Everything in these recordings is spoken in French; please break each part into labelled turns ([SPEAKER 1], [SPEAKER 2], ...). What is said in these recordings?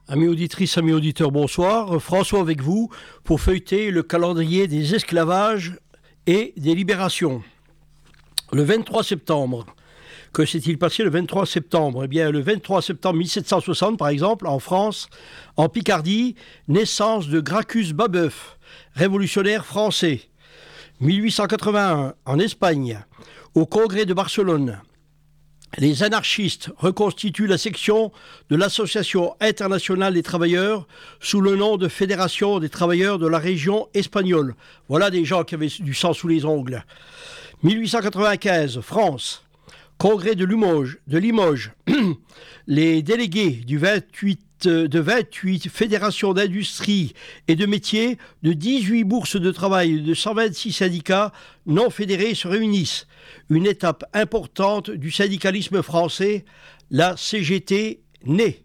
[SPEAKER 1] Amis auditrices, amis auditeurs, bonsoir. François avec vous pour feuilleter le calendrier des esclavages et des libérations. Le 23 septembre. Que s'est-il passé le 23 septembre ? Eh bien, le 23 septembre 1760, par exemple, en France, en Picardie, naissance de Gracchus Babeuf, révolutionnaire français. 1881, en Espagne, au Congrès de Barcelone. Les anarchistes reconstituent la section de l'Association internationale des travailleurs sous le nom de Fédération des travailleurs de la région espagnole. Voilà des gens qui avaient du sang sous les ongles. 1895, France. Congrès de Limoges. Les délégués de 28 fédérations d'industrie et de métiers, de 18 bourses de travail et de 126 syndicats non fédérés se réunissent. Une étape importante du syndicalisme français, la CGT naît.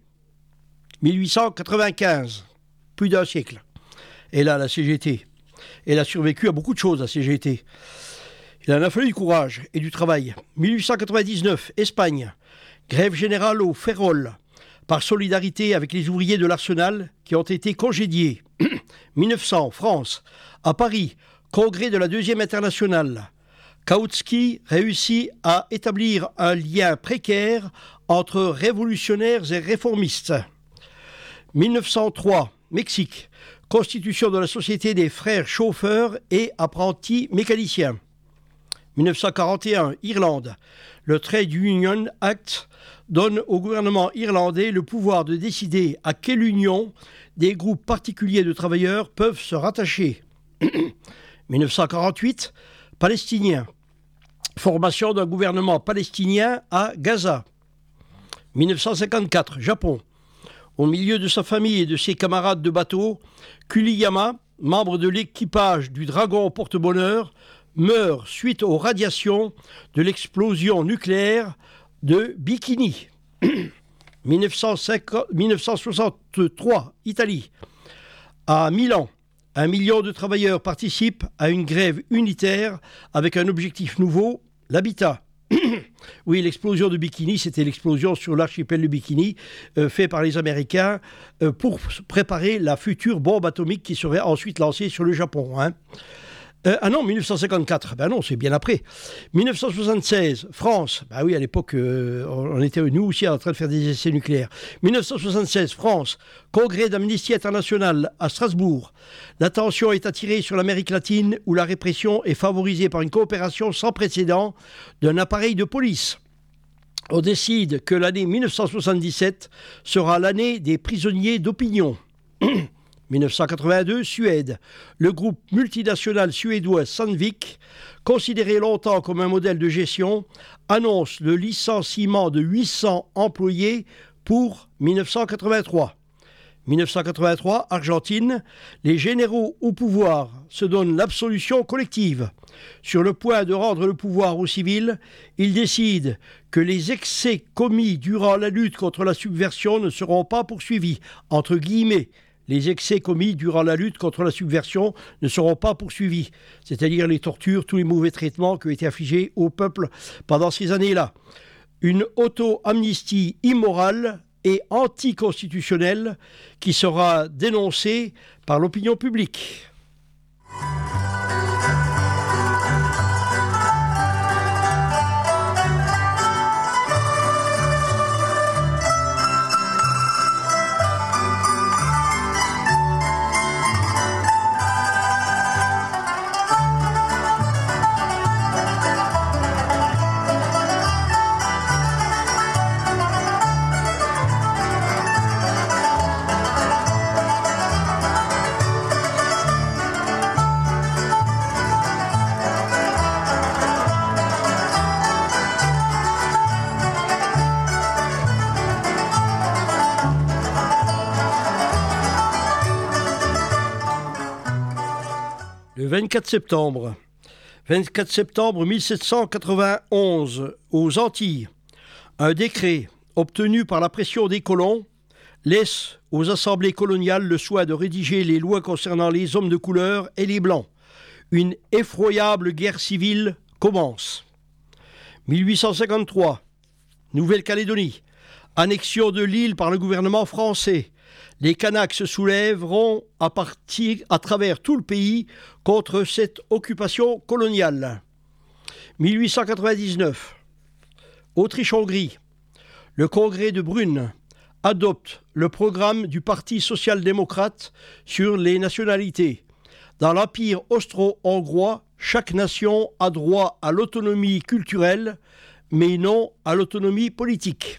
[SPEAKER 1] 1895, plus d'un siècle. Et là, la CGT. Elle a survécu à beaucoup de choses, la CGT. Il en a fallu du courage et du travail. 1899, Espagne. Grève générale au Ferrol, par solidarité avec les ouvriers de l'Arsenal qui ont été congédiés. 1900, France. À Paris, congrès de la Deuxième Internationale. Kautsky réussit à établir un lien précaire entre révolutionnaires et réformistes. 1903, Mexique. Constitution de la Société des frères chauffeurs et apprentis mécaniciens. 1941, Irlande. Le Trade Union Act donne au gouvernement irlandais le pouvoir de décider à quelle union des groupes particuliers de travailleurs peuvent se rattacher. 1948, Palestiniens. Formation d'un gouvernement palestinien à Gaza. 1954, Japon. Au milieu de sa famille et de ses camarades de bateau, Kuriyama, membre de l'équipage du Dragon Porte-Bonheur, meurt suite aux radiations de l'explosion nucléaire de Bikini. 1963, Italie. À Milan, 1 million de travailleurs participent à une grève unitaire avec un objectif nouveau, l'habitat. Oui, l'explosion de Bikini, c'était l'explosion sur l'archipel de Bikini, fait par les Américains pour préparer la future bombe atomique qui serait ensuite lancée sur le Japon. 1954, non, c'est bien après. 1976, France, oui, à l'époque, on était nous aussi en train de faire des essais nucléaires. 1976, France, congrès d'Amnesty International à Strasbourg. L'attention est attirée sur l'Amérique latine où la répression est favorisée par une coopération sans précédent d'un appareil de police. On décide que l'année 1977 sera l'année des prisonniers d'opinion. 1982, Suède. Le groupe multinational suédois Sandvik, considéré longtemps comme un modèle de gestion, annonce le licenciement de 800 employés pour 1983. 1983, Argentine. Les généraux au pouvoir se donnent l'absolution collective. Sur le point de rendre le pouvoir aux civils, ils décident que les excès commis durant la lutte contre la subversion ne seront pas poursuivis, entre guillemets. Les excès commis durant la lutte contre la subversion ne seront pas poursuivis, c'est-à-dire les tortures, tous les mauvais traitements qui ont été affligés au peuple pendant ces années-là. Une auto-amnistie immorale et anticonstitutionnelle qui sera dénoncée par l'opinion publique. Le 24 septembre 1791, aux Antilles, un décret obtenu par la pression des colons laisse aux assemblées coloniales le soin de rédiger les lois concernant les hommes de couleur et les blancs. Une effroyable guerre civile commence. 1853, Nouvelle-Calédonie, annexion de l'île par le gouvernement français. les Kanaks se soulèveront à travers tout le pays contre cette occupation coloniale. 1899, Autriche-Hongrie. Le congrès de Brünn adopte le programme du Parti social-démocrate sur les nationalités. Dans l'Empire austro-hongrois, chaque nation a droit à l'autonomie culturelle, mais non à l'autonomie politique.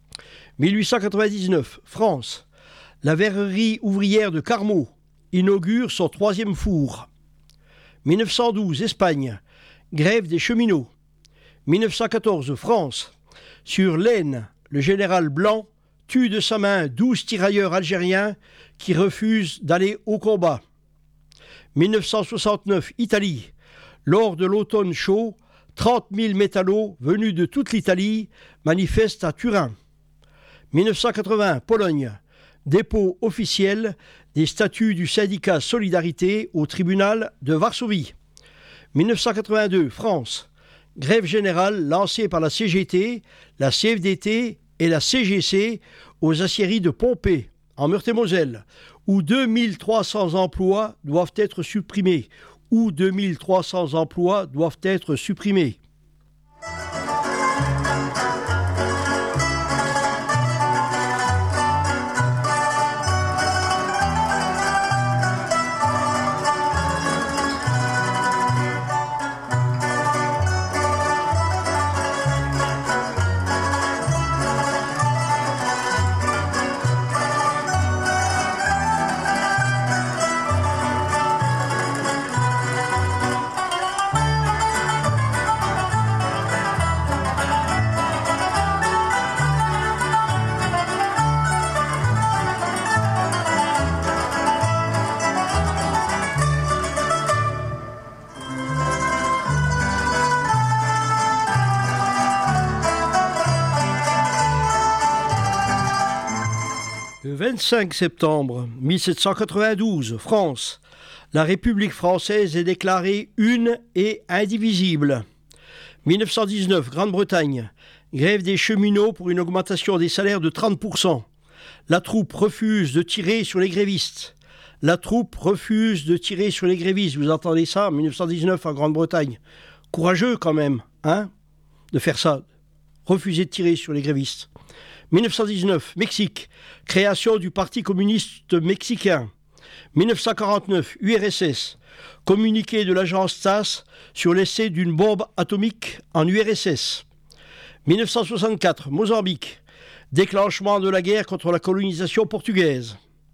[SPEAKER 1] 1899, France. La verrerie ouvrière de Carmaux inaugure son 3e four. 1912, Espagne. Grève des cheminots. 1914, France. Sur l'Aisne, le général Blanc tue de sa main 12 tirailleurs algériens qui refusent d'aller au combat. 1969, Italie. Lors de l'automne chaud, 30 000 métallos venus de toute l'Italie manifestent à Turin. 1980, Pologne. Dépôt officiel des statuts du syndicat Solidarité au tribunal de Varsovie. 1982, France. Grève générale lancée par la CGT, la CFDT et la CGC aux aciéries de Pompée, en Meurthe-et-Moselle, où 2300 emplois doivent être supprimés. Où 2300 emplois doivent être supprimés. Le 25 septembre 1792, France. La République française est déclarée une et indivisible. 1919, Grande-Bretagne. Grève des cheminots pour une augmentation des salaires de 30%. La troupe refuse de tirer sur les grévistes. La troupe refuse de tirer sur les grévistes. Vous entendez ça en 1919 en Grande-Bretagne. Courageux quand même, hein, de faire ça. Refuser de tirer sur les grévistes. 1919, Mexique. Création du Parti communiste mexicain. 1949, URSS. Communiqué de l'agence TASS sur l'essai d'une bombe atomique en URSS. 1964, Mozambique. Déclenchement de la guerre contre la colonisation portugaise.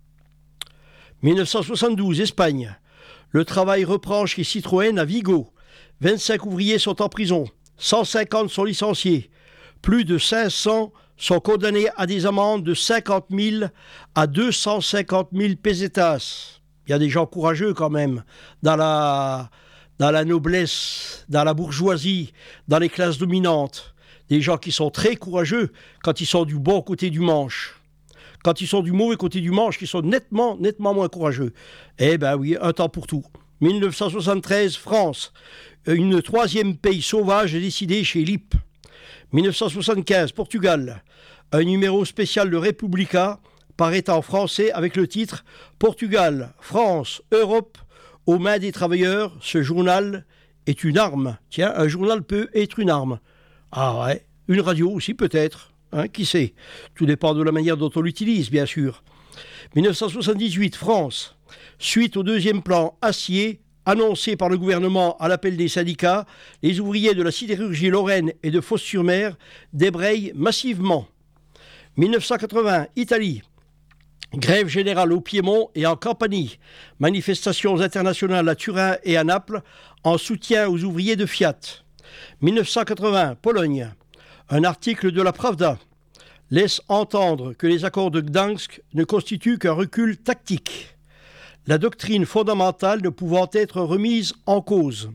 [SPEAKER 1] 1972, Espagne. Le travail reprend chez Citroën à Vigo. 25 ouvriers sont en prison. 150 sont licenciés. Plus de 500 sont condamnés à des amendes de 50 000 à 250 000 pesetas. Il y a des gens courageux quand même dans la noblesse, dans la bourgeoisie, dans les classes dominantes. Des gens qui sont très courageux quand ils sont du bon côté du manche. Quand ils sont du mauvais côté du manche, qui sont nettement moins courageux. Eh ben oui, un temps pour tout. 1973, France. Une 3e pays sauvage est décidée chez LIP. 1975, Portugal. Un numéro spécial de Republica paraît en français avec le titre « Portugal, France, Europe, aux mains des travailleurs, ce journal est une arme ». Tiens, un journal peut être une arme. Ah ouais, une radio aussi peut-être, hein, qui sait. Tout dépend de la manière dont on l'utilise, bien sûr. 1978, France. Suite au 2e plan acier, annoncé par le gouvernement à l'appel des syndicats, les ouvriers de la sidérurgie Lorraine et de Fos-sur-Mer débrayent massivement. 1980, Italie. Grève générale au Piémont et en Campanie. Manifestations internationales à Turin et à Naples en soutien aux ouvriers de Fiat. 1980, Pologne. Un article de la Pravda laisse entendre que les accords de Gdansk ne constituent qu'un recul tactique. La doctrine fondamentale ne pouvant être remise en cause.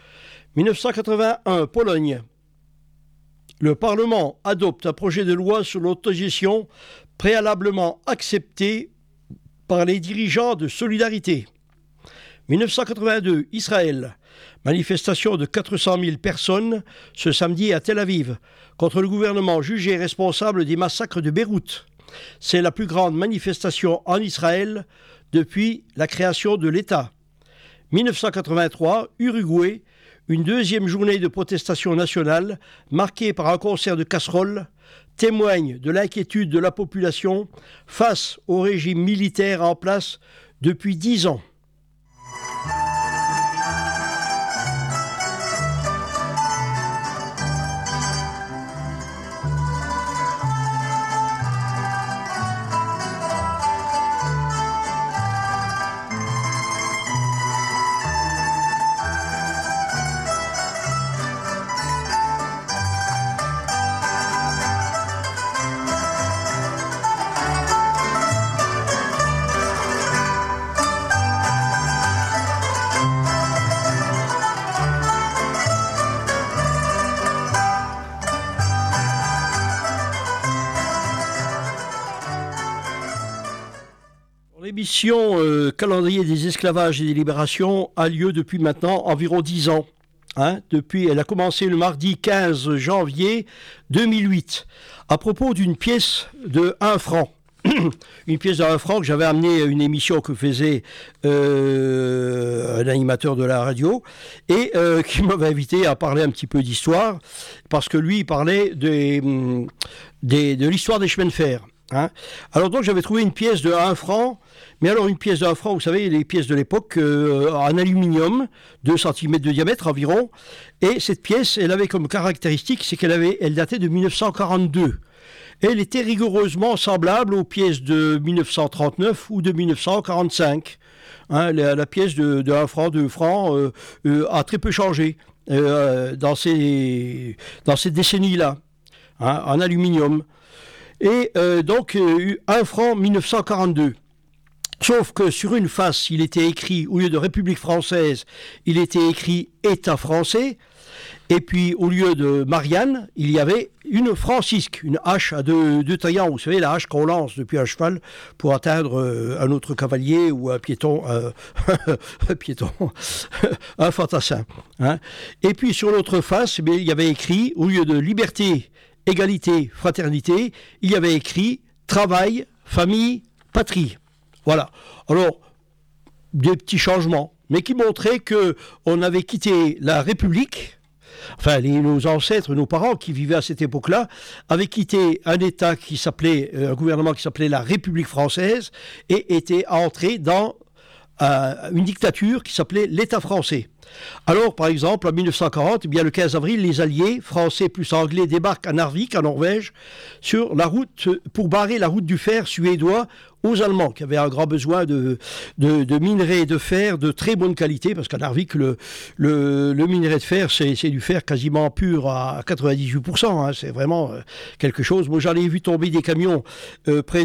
[SPEAKER 1] 1981, Pologne. Le Parlement adopte un projet de loi sur l'autogestion préalablement accepté par les dirigeants de Solidarité. 1982, Israël. Manifestation de 400 000 personnes ce samedi à Tel Aviv contre le gouvernement jugé responsable des massacres de Beyrouth. C'est la plus grande manifestation en Israël depuis la création de l'État. 1983, Uruguay, une deuxième journée de protestation nationale marquée par un concert de casseroles, témoigne de l'inquiétude de la population face au régime militaire en place depuis 10 ans. L'émission Calendrier des esclavages et des libérations a lieu depuis maintenant environ 10 ans. Elle a commencé le mardi 15 janvier 2008, à propos d'une pièce de 1 franc. Une pièce de 1 franc que j'avais amené à une émission que faisait un animateur de la radio et qui m'avait invité à parler un petit peu d'histoire, parce que lui il parlait de l'histoire des chemins de fer. Alors donc j'avais trouvé une pièce de 1 franc, mais alors une pièce de 1 franc, vous savez, les pièces de l'époque, en aluminium, 2 cm de diamètre environ, et cette pièce, elle avait comme caractéristique, c'est elle datait de 1942. Elle était rigoureusement semblable aux pièces de 1939 ou de 1945. La pièce de 1 franc, 2 francs a très peu changé dans ces décennies-là, en aluminium. Et donc, 1 franc 1942. Sauf que sur une face, il était écrit, au lieu de République française, il était écrit État français. Et puis, au lieu de Marianne, il y avait une francisque, une hache à deux taillants. Vous savez, la hache qu'on lance depuis un cheval pour atteindre un autre cavalier ou un piéton, un fantassin. Et puis, sur l'autre face, il y avait écrit, au lieu de liberté, égalité, fraternité, il y avait écrit travail, famille, patrie. Voilà. Alors, des petits changements, mais qui montraient qu'on avait quitté la République, enfin nos ancêtres, nos parents qui vivaient à cette époque-là, avaient quitté un État un gouvernement qui s'appelait la République française, et étaient entrés dans une dictature qui s'appelait l'État français. Alors, par exemple, en 1940, le 15 avril, les Alliés, français plus anglais, débarquent à Narvik, en Norvège, sur la route, pour barrer la route du fer suédois aux Allemands, qui avaient un grand besoin de minerais de fer de très bonne qualité, parce qu'à Narvik, le minerai de fer, c'est du fer quasiment pur à 98%. C'est vraiment quelque chose. Moi, j'en ai vu tomber des camions près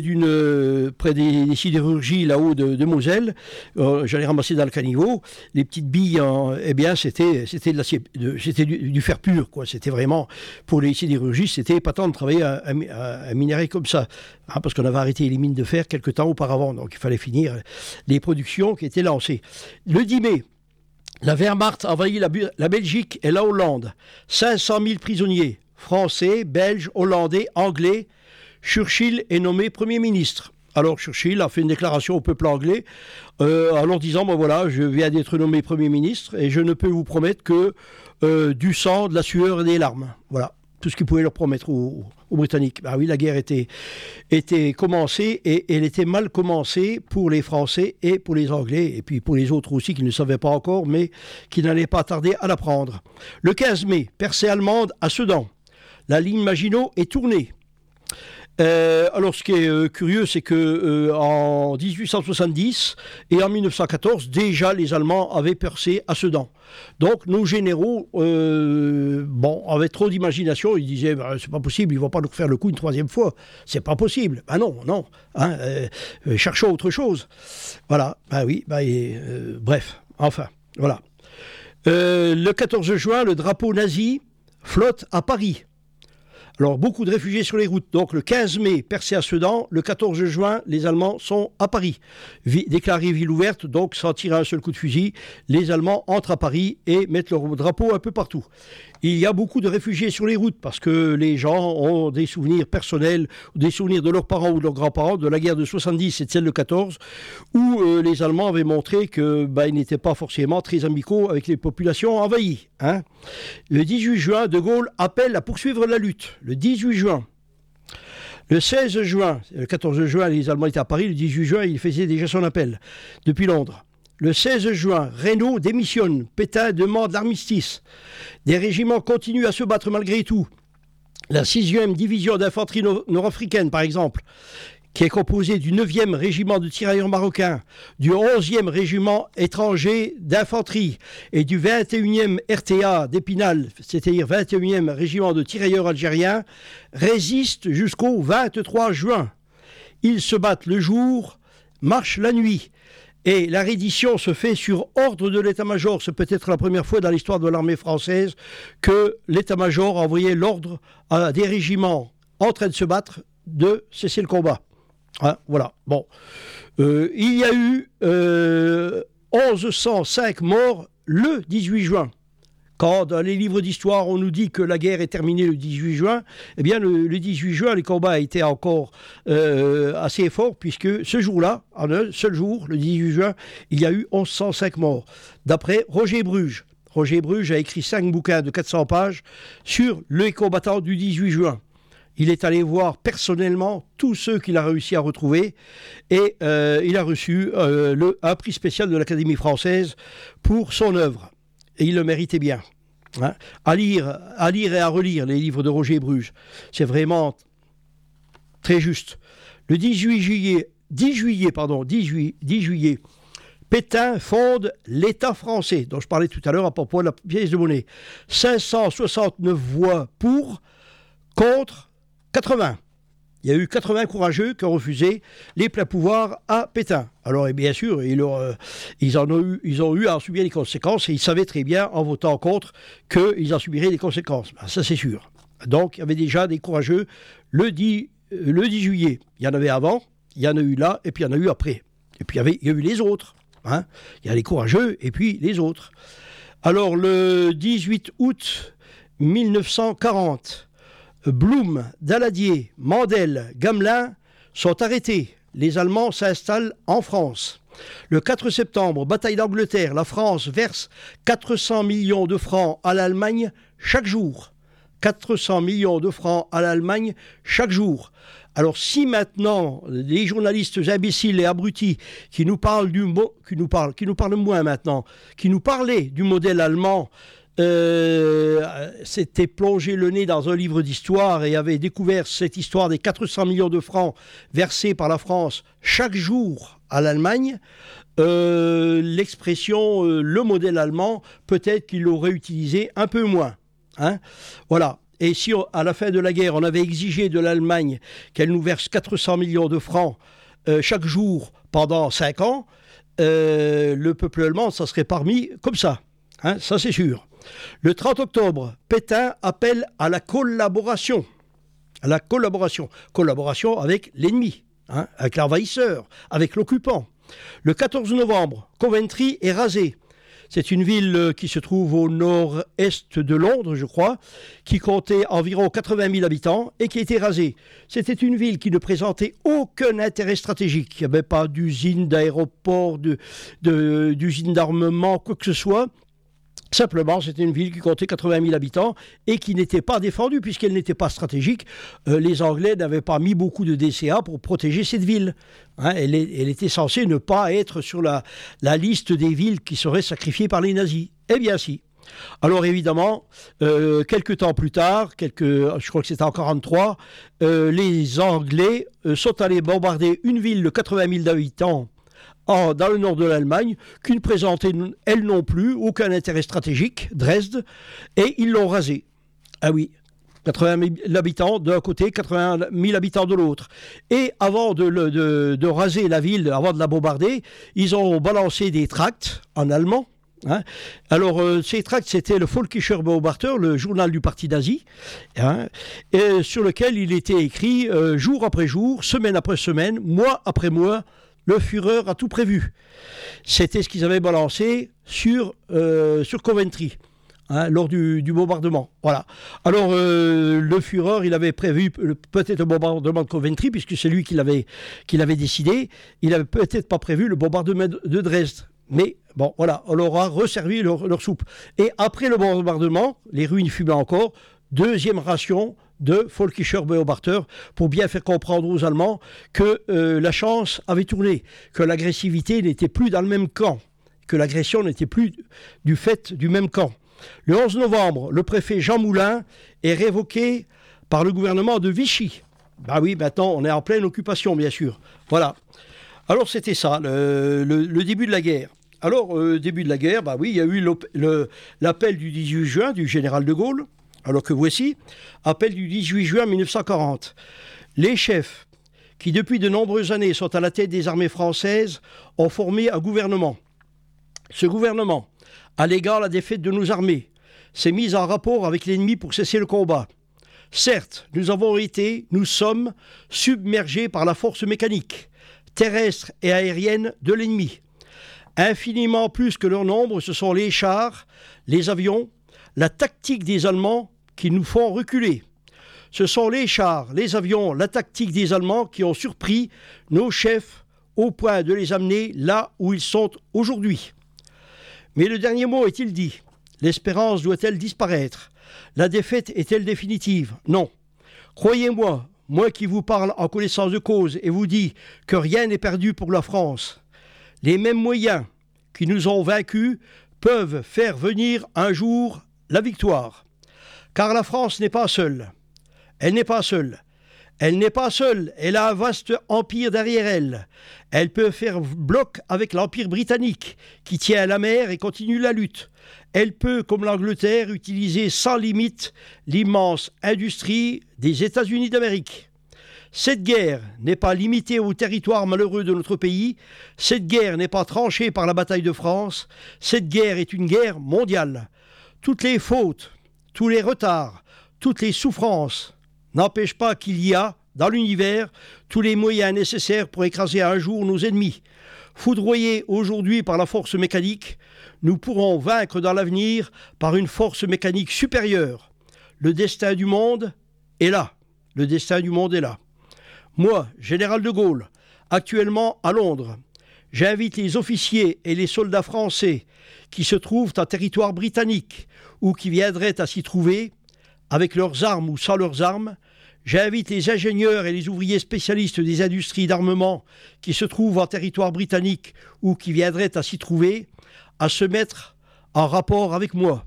[SPEAKER 1] des sidérurgies là-haut de Moselle. J'en ai ramassé dans le caniveau. Les petites billes, c'était de l'acier, c'était du fer pur, quoi. C'était vraiment, pour les sidérurgies, c'était épatant de travailler un minerai comme ça, parce qu'on avait arrêté les mines de fer quelque temps auparavant, donc il fallait finir les productions qui étaient lancées. Le 10 mai, la Wehrmacht envahit la Belgique et la Hollande. 500 000 prisonniers, français, belges, hollandais, anglais. Churchill est nommé Premier ministre. Alors Churchill a fait une déclaration au peuple anglais en leur disant, voilà, je viens d'être nommé Premier ministre et je ne peux vous promettre que du sang, de la sueur et des larmes. Voilà, tout ce qu'il pouvait leur promettre aux Britanniques. Oui, la guerre était commencée, et elle était mal commencée pour les Français et pour les Anglais, et puis pour les autres aussi qui ne le savaient pas encore, mais qui n'allaient pas tarder à l'apprendre. Le 15 mai, percée allemande à Sedan. La ligne Maginot est tournée. Alors, ce qui est curieux, c'est que en 1870 et en 1914, déjà les Allemands avaient percé à Sedan. Donc, nos généraux, avaient trop d'imagination. Ils disaient, c'est pas possible, ils vont pas nous refaire le coup une 3e fois. C'est pas possible. Non. Cherchons autre chose. Voilà. Bref. Enfin, voilà. Le 14 juin, le drapeau nazi flotte à Paris. Alors, beaucoup de réfugiés sur les routes. Donc, le 15 mai, percé à Sedan. Le 14 juin, les Allemands sont à Paris. Déclarée ville ouverte, donc sans tirer un seul coup de fusil, les Allemands entrent à Paris et mettent leur drapeau un peu partout. Il y a beaucoup de réfugiés sur les routes parce que les gens ont des souvenirs personnels, des souvenirs de leurs parents ou de leurs grands-parents de la guerre de 70 et de celle de 14, où les Allemands avaient montré qu'ils n'étaient pas forcément très amicaux avec les populations envahies. Hein. Le 18 juin, De Gaulle appelle à poursuivre la lutte. Le 18 juin. Le 16 juin, le 14 juin, les Allemands étaient à Paris. Le 18 juin, il faisait déjà son appel depuis Londres. Le 16 juin, Reynaud démissionne. Pétain demande l'armistice. Des régiments continuent à se battre malgré tout. La 6e division d'infanterie nord-africaine, par exemple, qui est composée du 9e régiment de tirailleurs marocains, du 11e régiment étranger d'infanterie et du 21e RTA d'Épinal, c'est-à-dire 21e régiment de tirailleurs algériens, résistent jusqu'au 23 juin. Ils se battent le jour, marchent la nuit. Et la reddition se fait sur ordre de l'état-major. C'est peut-être la première fois dans l'histoire de l'armée française que l'état-major a envoyé l'ordre à des régiments en train de se battre de cesser le combat. Hein, voilà. Bon. Il y a eu 1105 morts le 18 juin. Quand dans les livres d'histoire, on nous dit que la guerre est terminée le 18 juin, eh bien le 18 juin, les combats étaient encore assez forts, puisque ce jour-là, en un seul jour, le 18 juin, il y a eu 1105 morts. D'après Roger Bruges. Roger Bruges a écrit 5 bouquins de 400 pages sur les combattants du 18 juin. Il est allé voir personnellement tous ceux qu'il a réussi à retrouver et il a reçu un prix spécial de l'Académie française pour son œuvre. Et il le méritait bien. Hein. À lire et à relire les livres de Roger Bruges. C'est vraiment très juste. Le 10 juillet, Pétain fonde l'État français, dont je parlais tout à l'heure à propos de la pièce de monnaie. 569 voix pour, contre 80. Il y a eu 80 courageux qui ont refusé les pleins pouvoirs à Pétain. Alors, et bien sûr, ils ont eu à en subir les conséquences et ils savaient très bien, en votant contre, qu'ils en subiraient les conséquences. Ben, ça, c'est sûr. Donc, il y avait déjà des courageux le 10 juillet. Il y en avait avant, il y en a eu là, et puis il y en a eu après. Et puis, il y a eu les autres. Hein. Il y a les courageux et puis les autres. Alors, le 18 août 1940... Blum, Daladier, Mandel, Gamelin sont arrêtés. Les Allemands s'installent en France. Le 4 septembre, bataille d'Angleterre, la France verse 400 millions de francs à l'Allemagne chaque jour. 400 millions de francs à l'Allemagne chaque jour. Alors si maintenant les journalistes imbéciles et abrutis qui nous parlent moins maintenant, qui nous parlaient du modèle allemand, s'était plongé le nez dans un livre d'histoire et avait découvert cette histoire des 400 millions de francs versés par la France chaque jour à l'Allemagne, l'expression le modèle allemand, peut-être qu'il l'aurait utilisé un peu moins. Hein, voilà. Et si à la fin de la guerre, on avait exigé de l'Allemagne qu'elle nous verse 400 millions de francs chaque jour pendant 5 ans, le peuple allemand, ça serait parmi comme ça. Hein, ça, c'est sûr. Le 30 octobre, Pétain appelle à la collaboration. À la collaboration. Collaboration avec l'ennemi, hein, avec l'envahisseur, avec l'occupant. Le 14 novembre, Coventry est rasé. C'est une ville qui se trouve au nord-est de Londres, je crois, qui comptait environ 80 000 habitants et qui a été rasée. C'était une ville qui ne présentait aucun intérêt stratégique. Il n'y avait pas d'usine, d'aéroport, d'usine d'armement, quoi que ce soit. Simplement, c'était une ville qui comptait 80 000 habitants et qui n'était pas défendue puisqu'elle n'était pas stratégique. Les Anglais n'avaient pas mis beaucoup de DCA pour protéger cette ville. Hein, elle était censée ne pas être sur la liste des villes qui seraient sacrifiées par les nazis. Eh bien si. Alors évidemment, quelques temps plus tard, je crois que c'était en 1943, les Anglais sont allés bombarder une ville de 80 000 habitants dans le nord de l'Allemagne, qui ne présentait, elle non plus, aucun intérêt stratégique, Dresde, et ils l'ont rasée. Ah oui, 80 000 habitants d'un côté, 80 000 habitants de l'autre. Et avant de raser la ville, avant de la bombarder, ils ont balancé des tracts en allemand, Hein. Alors, ces tracts, c'était le Völkischer Beobachter, le journal du Parti d'Asie, hein, et sur lequel il était écrit jour après jour, semaine après semaine, mois après mois, le Führer a tout prévu. C'était ce qu'ils avaient balancé sur Coventry. Hein, lors du bombardement. Voilà. Alors, le Führer, il avait prévu peut-être le bombardement de Coventry, puisque c'est lui qui l'avait décidé. Il n'avait peut-être pas prévu le bombardement de Dresde. Mais bon, voilà, on leur a resservi leur soupe. Et après le bombardement, les ruines fumaient encore, deuxième ration de Völkischer Beobachter pour bien faire comprendre aux Allemands que la chance avait tourné, que l'agressivité n'était plus dans le même camp, que l'agression n'était plus du fait du même camp. Le 11 novembre, le préfet Jean Moulin est révoqué par le gouvernement de Vichy. Ben oui, maintenant on est en pleine occupation, bien sûr. Voilà. Alors c'était ça, le début de la guerre. Alors, début de la guerre, bah oui, il y a eu l'appel du 18 juin du général de Gaulle. Alors que voici, appel du 18 juin 1940. Les chefs, qui depuis de nombreuses années sont à la tête des armées françaises, ont formé un gouvernement. Ce gouvernement, alléguant la défaite de nos armées, s'est mis en rapport avec l'ennemi pour cesser le combat. Certes, nous sommes submergés par la force mécanique, terrestre et aérienne de l'ennemi. Infiniment plus que leur nombre, ce sont les chars, les avions, la tactique des Allemands qui nous font reculer. Ce sont les chars, les avions, la tactique des Allemands qui ont surpris nos chefs au point de les amener là où ils sont aujourd'hui. Mais le dernier mot est-il dit? L'espérance doit-elle disparaître? La défaite est-elle définitive? Non. Croyez-moi, moi qui vous parle en connaissance de cause et vous dis que rien n'est perdu pour la France. Les mêmes moyens qui nous ont vaincus peuvent faire venir un jour la victoire. Car la France n'est pas seule. Elle n'est pas seule. Elle n'est pas seule, elle a un vaste empire derrière elle. Elle peut faire bloc avec l'empire britannique, qui tient à la mer et continue la lutte. Elle peut, comme l'Angleterre, utiliser sans limite l'immense industrie des États-Unis d'Amérique. Cette guerre n'est pas limitée au territoire malheureux de notre pays. Cette guerre n'est pas tranchée par la bataille de France. Cette guerre est une guerre mondiale. Toutes les fautes, tous les retards, toutes les souffrances n'empêche pas qu'il y a, dans l'univers, tous les moyens nécessaires pour écraser un jour nos ennemis. Foudroyés aujourd'hui par la force mécanique, nous pourrons vaincre dans l'avenir par une force mécanique supérieure. Le destin du monde est là. Le destin du monde est là. Moi, général de Gaulle, actuellement à Londres, j'invite les officiers et les soldats français qui se trouvent en territoire britannique ou qui viendraient à s'y trouver, avec leurs armes ou sans leurs armes. J'invite les ingénieurs et les ouvriers spécialistes des industries d'armement qui se trouvent en territoire britannique ou qui viendraient à s'y trouver, à se mettre en rapport avec moi.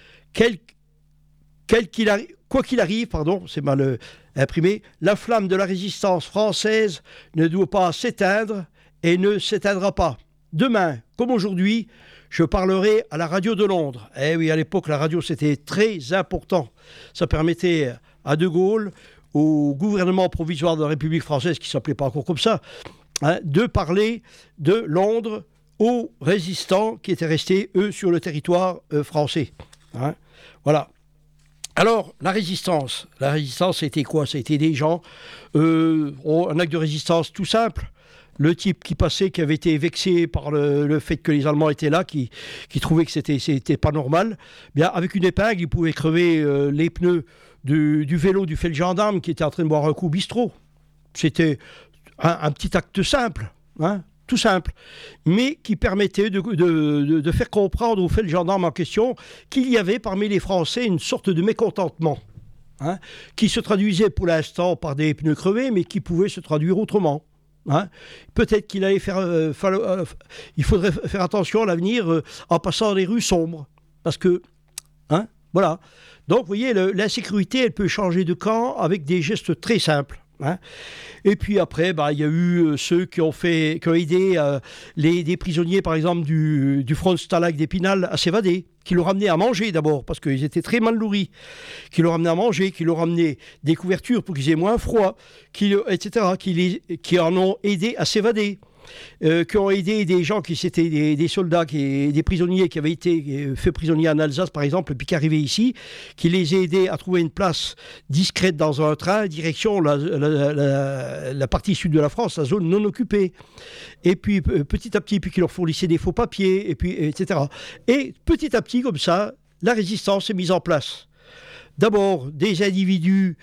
[SPEAKER 1] Quoi qu'il arrive, c'est mal imprimé, la flamme de la résistance française ne doit pas s'éteindre et ne s'éteindra pas. Demain, comme aujourd'hui, je parlerai à la radio de Londres. Eh oui, à l'époque, la radio, c'était très important. Ça permettait à De Gaulle, au gouvernement provisoire de la République française, qui ne s'appelait pas encore comme ça, de parler de Londres aux résistants qui étaient restés, eux, sur le territoire français. Voilà. Alors, la résistance, c'était quoi? C'était des gens, un acte de résistance tout simple. Le type qui passait, qui avait été vexé par le fait que les Allemands étaient là, qui trouvait que c'était pas normal, bien, avec une épingle, il pouvait crever les pneus du vélo du feldgendarme qui était en train de boire un coup au bistrot. C'était un petit acte simple, tout simple, mais qui permettait de faire comprendre au feldgendarme en question qu'il y avait parmi les Français une sorte de mécontentement, qui se traduisait pour l'instant par des pneus crevés, mais qui pouvait se traduire autrement. Peut-être qu'il allait il faudrait faire attention à l'avenir en passant dans les rues sombres. Parce que, voilà. Donc, vous voyez, l'insécurité, elle peut changer de camp avec des gestes très simples. Et puis après, il y a eu ceux qui ont aidé des prisonniers, par exemple, du front Stalag d'Épinal à s'évader, qui l'ont ramené à manger d'abord, parce qu'ils étaient très mal nourris, qui l'ont ramené à manger, qui l'ont ramené des couvertures pour qu'ils aient moins froid, etc., qui en ont aidé à s'évader. qui ont aidé des gens qui étaient des soldats, des prisonniers qui avaient été faits prisonniers en Alsace, par exemple, puis qui arrivaient ici, qui les a aidés à trouver une place discrète dans un train, direction la partie sud de la France, la zone non occupée. Et puis, petit à petit, puis qui leur fournissaient des faux papiers, et puis, etc. Et petit à petit, comme ça, la résistance est mise en place. D'abord, des individus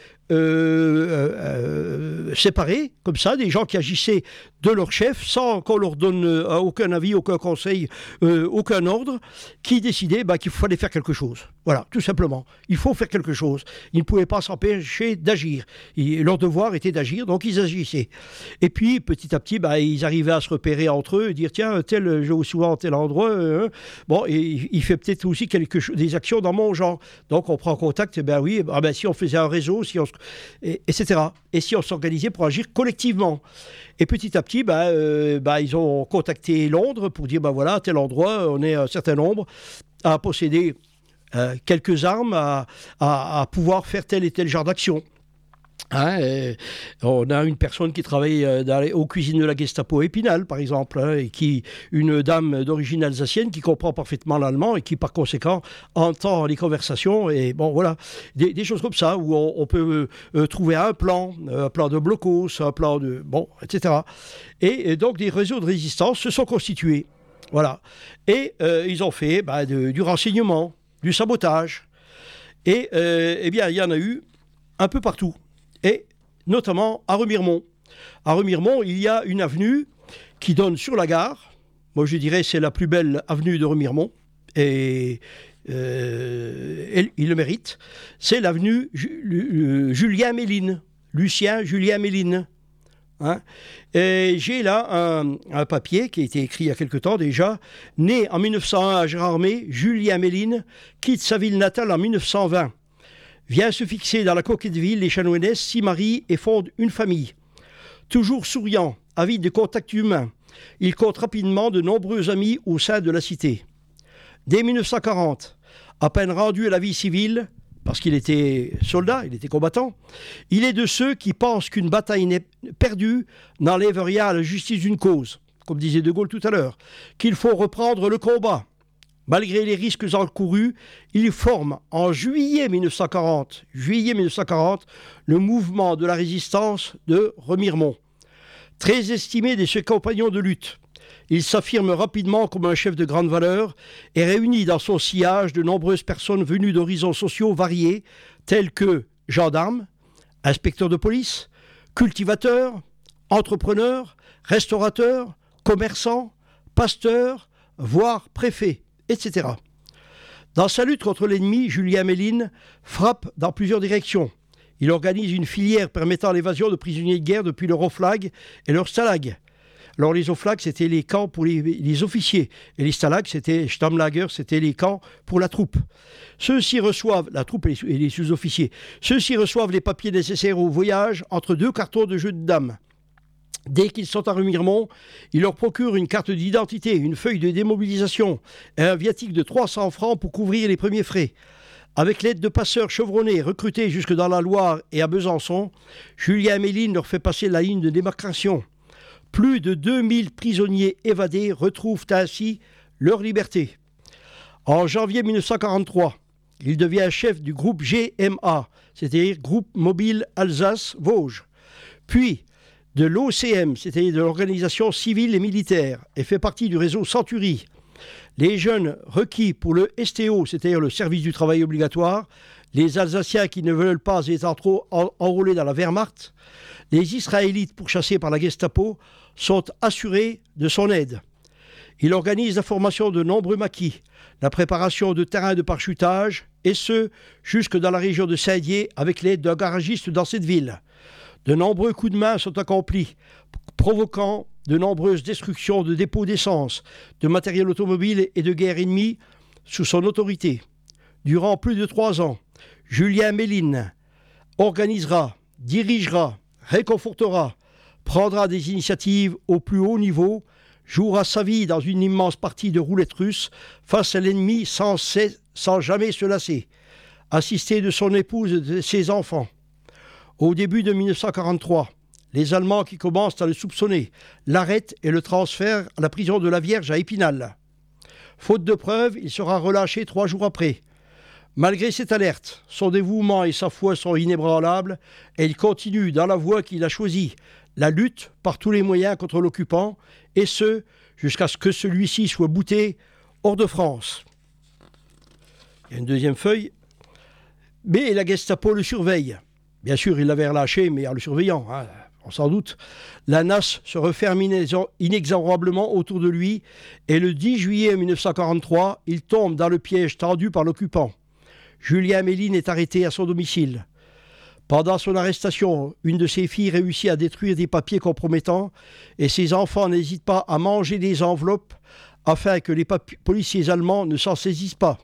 [SPEAKER 1] séparés, comme ça, des gens qui agissaient de leur chef, sans qu'on leur donne aucun avis, aucun conseil, aucun ordre, qui décidaient qu'il fallait faire quelque chose. Voilà, tout simplement. Il faut faire quelque chose. Ils ne pouvaient pas s'empêcher d'agir. Leur devoir était d'agir, donc ils agissaient. Et puis, petit à petit, ils arrivaient à se repérer entre eux, et dire, tiens, tel, je vais souvent à tel endroit, bon, et il fait peut-être aussi des actions dans mon genre. Donc, on prend contact, si on faisait un réseau, etc. Et si on s'organisait pour agir collectivement. Et petit à petit, ils ont contacté Londres pour dire, voilà, à tel endroit, on est un certain nombre à posséder quelques armes, à pouvoir faire tel et tel genre d'action. On a une personne qui travaille aux cuisines de la Gestapo à Épinal, par exemple, et une dame d'origine alsacienne qui comprend parfaitement l'allemand et qui, par conséquent, entend les conversations. Et bon, voilà, des choses comme ça, où on peut trouver un plan de blocos, un plan de... Bon, etc. Et donc, des réseaux de résistance se sont constitués. Voilà. Et ils ont fait du renseignement, du sabotage. Et il y en a eu un peu partout. Et notamment à Remiremont. À Remiremont, il y a une avenue qui donne sur la gare. Moi, je dirais c'est la plus belle avenue de Remiremont. Et il le mérite. C'est l'avenue Julien Méline. Lucien Julien Méline. Et j'ai là un papier qui a été écrit il y a quelque temps déjà. Né en 1901 à Gérardmer, Julien Méline quitte sa ville natale en 1920. Vient se fixer dans la coquette ville les Chanoinaises, s'y marie et fonde une famille. Toujours souriant, avide de contact humain, il compte rapidement de nombreux amis au sein de la cité. Dès 1940, à peine rendu à la vie civile, parce qu'il était soldat, il était combattant, il est de ceux qui pensent qu'une bataille n'est perdue n'enlève rien à la justice d'une cause, comme disait De Gaulle tout à l'heure, qu'il faut reprendre le combat. Malgré les risques encourus, il forme en juillet 1940, le mouvement de la résistance de Remiremont. Très estimé de ses compagnons de lutte, il s'affirme rapidement comme un chef de grande valeur et réunit dans son sillage de nombreuses personnes venues d'horizons sociaux variés, tels que gendarmes, inspecteurs de police, cultivateurs, entrepreneurs, restaurateurs, commerçants, pasteurs, voire préfets, etc. Dans sa lutte contre l'ennemi, Julien Méline frappe dans plusieurs directions. Il organise une filière permettant l'évasion de prisonniers de guerre depuis leur oflag et leur stalag. Alors les oflags, c'était les camps pour les officiers, et les stalags, c'était Stammlager, c'était les camps pour la troupe. Ceux-ci reçoivent, la troupe et les sous-officiers, ceux-ci reçoivent les papiers nécessaires au voyage entre 2 cartons de jeux de dames. Dès qu'ils sont à Remiremont, il leur procure une carte d'identité, une feuille de démobilisation et un viatique de 300 francs pour couvrir les premiers frais. Avec l'aide de passeurs chevronnés recrutés jusque dans la Loire et à Besançon, Julien Méline leur fait passer la ligne de démarcation. Plus de 2000 prisonniers évadés retrouvent ainsi leur liberté. En janvier 1943, il devient chef du groupe GMA, c'est-à-dire Groupe Mobile Alsace-Vosges. Puis, de l'OCM, c'est-à-dire de l'organisation civile et militaire, et fait partie du réseau Century. Les jeunes requis pour le STO, c'est-à-dire le service du travail obligatoire, les Alsaciens qui ne veulent pas être trop enrôlés dans la Wehrmacht, les Israélites pourchassés par la Gestapo sont assurés de son aide. Il organise la formation de nombreux maquis, la préparation de terrains de parachutage, et ce, jusque dans la région de Saint-Dié avec l'aide d'un garagiste dans cette ville. De nombreux coups de main sont accomplis, provoquant de nombreuses destructions de dépôts d'essence, de matériel automobile et de guerre ennemie sous son autorité. Durant plus de 3 ans, Julien Méline organisera, dirigera, réconfortera, prendra des initiatives au plus haut niveau, jouera sa vie dans une immense partie de roulette russe face à l'ennemi sans jamais se lasser, assisté de son épouse et de ses enfants. Au début de 1943, les Allemands qui commencent à le soupçonner l'arrêtent et le transfèrent à la prison de la Vierge à Épinal. Faute de preuves, il sera relâché 3 jours après. Malgré cette alerte, son dévouement et sa foi sont inébranlables et il continue dans la voie qu'il a choisie, la lutte par tous les moyens contre l'occupant, et ce, jusqu'à ce que celui-ci soit bouté hors de France. Il y a une deuxième feuille. Mais la Gestapo le surveille. Bien sûr, il l'avait relâché, mais en le surveillant, on s'en doute. La nasse se referme inexorablement autour de lui et le 10 juillet 1943, il tombe dans le piège tendu par l'occupant. Julien Méline est arrêté à son domicile. Pendant son arrestation, une de ses filles réussit à détruire des papiers compromettants et ses enfants n'hésitent pas à manger des enveloppes afin que les policiers allemands ne s'en saisissent pas.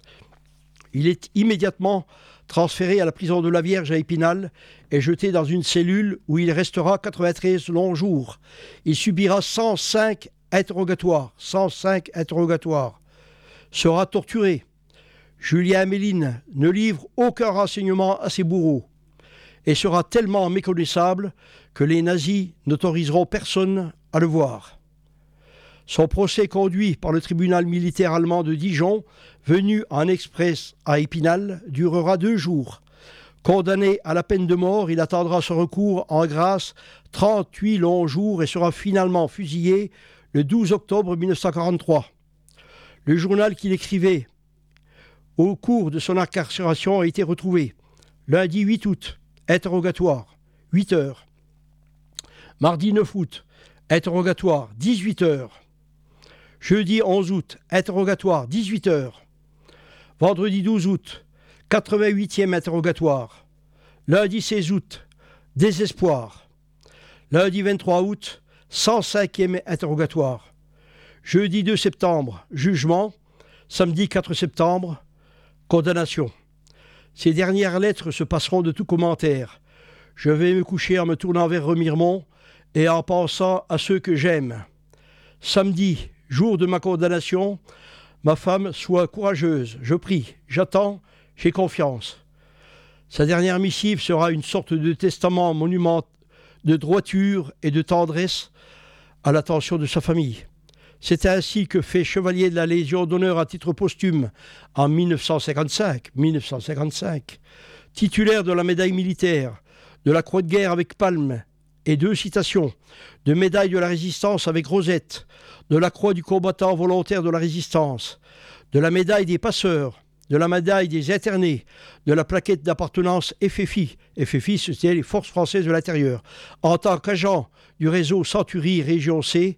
[SPEAKER 1] Il est immédiatement transféré à la prison de la Vierge à Épinal et jeté dans une cellule où il restera 93 longs jours. Il subira 105 interrogatoires. 105 interrogatoires. Sera torturé. Julien Méline ne livre aucun renseignement à ses bourreaux et sera tellement méconnaissable que les nazis n'autoriseront personne à le voir. Son procès conduit par le tribunal militaire allemand de Dijon, venu en express à Épinal, durera 2 jours. Condamné à la peine de mort, il attendra son recours en grâce 38 longs jours et sera finalement fusillé le 12 octobre 1943. Le journal qu'il écrivait au cours de son incarcération a été retrouvé. Lundi 8 août, interrogatoire, 8 heures. Mardi 9 août, interrogatoire, 18 heures. Jeudi 11 août, interrogatoire, 18 heures. Vendredi 12 août, 88e interrogatoire. Lundi 16 août, désespoir. Lundi 23 août, 105e interrogatoire. Jeudi 2 septembre, jugement. Samedi 4 septembre, condamnation. Ces dernières lettres se passeront de tout commentaire. Je vais me coucher en me tournant vers Remiremont et en pensant à ceux que j'aime. Samedi, jour de ma condamnation, ma femme soit courageuse. Je prie, j'attends, j'ai confiance. Sa dernière missive sera une sorte de testament monument de droiture et de tendresse à l'attention de sa famille. C'est ainsi que fait chevalier de la Légion d'honneur à titre posthume en 1955, titulaire de la médaille militaire, de la croix de guerre avec palme et 2 citations, de médaille de la résistance avec rosette, de la croix du combattant volontaire de la résistance, de la médaille des passeurs, de la médaille des internés, de la plaquette d'appartenance FFI. FFI, c'était les Forces françaises de l'intérieur. En tant qu'agent du réseau Centurie Région C,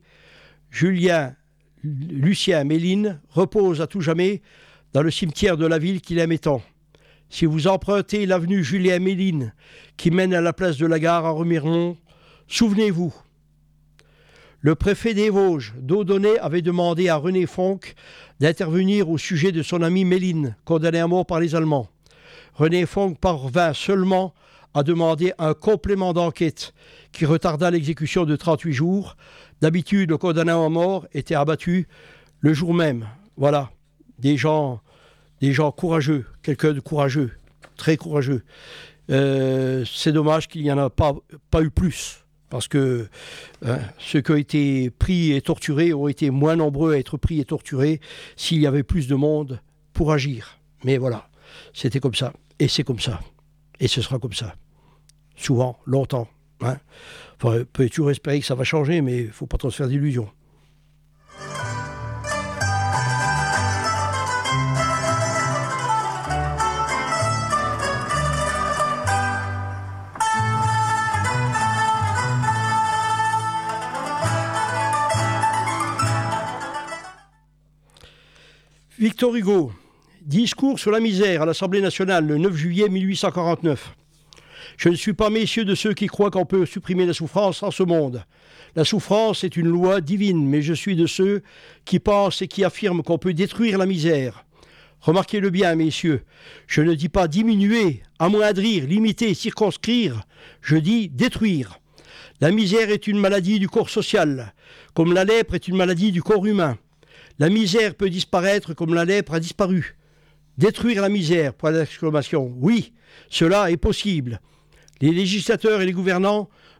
[SPEAKER 1] Lucien Méline repose à tout jamais dans le cimetière de la ville qu'il aimait tant. Si vous empruntez l'avenue Julien Méline qui mène à la place de la gare à Remiremont, souvenez-vous, le préfet des Vosges, Dodonnet, avait demandé à René Fonck d'intervenir au sujet de son ami Méline, condamné à mort par les Allemands. René Fonck parvint seulement à demander un complément d'enquête qui retarda l'exécution de 38 jours. D'habitude, le condamné à mort était abattu le jour même. Voilà, des gens courageux, quelqu'un de courageux, très courageux. C'est dommage qu'il n'y en a pas eu plus, parce que ceux qui ont été pris et torturés ont été moins nombreux à être pris et torturés s'il y avait plus de monde pour agir. Mais voilà, c'était comme ça, et c'est comme ça, et ce sera comme ça, souvent, longtemps. Enfin, on peut toujours espérer que ça va changer, mais il ne faut pas trop se faire d'illusions. Victor Hugo, discours sur la misère à l'Assemblée nationale le 9 juillet 1849. Je ne suis pas messieurs de ceux qui croient qu'on peut supprimer la souffrance en ce monde. La souffrance est une loi divine, mais je suis de ceux qui pensent et qui affirment qu'on peut détruire la misère. Remarquez-le bien, messieurs, je ne dis pas diminuer, amoindrir, limiter, circonscrire, je dis détruire. La misère est une maladie du corps social, comme la lèpre est une maladie du corps humain. La misère peut disparaître comme la lèpre a disparu. Détruire la misère, point d'exclamation. Oui, cela est possible. Les législateurs et les gouvernants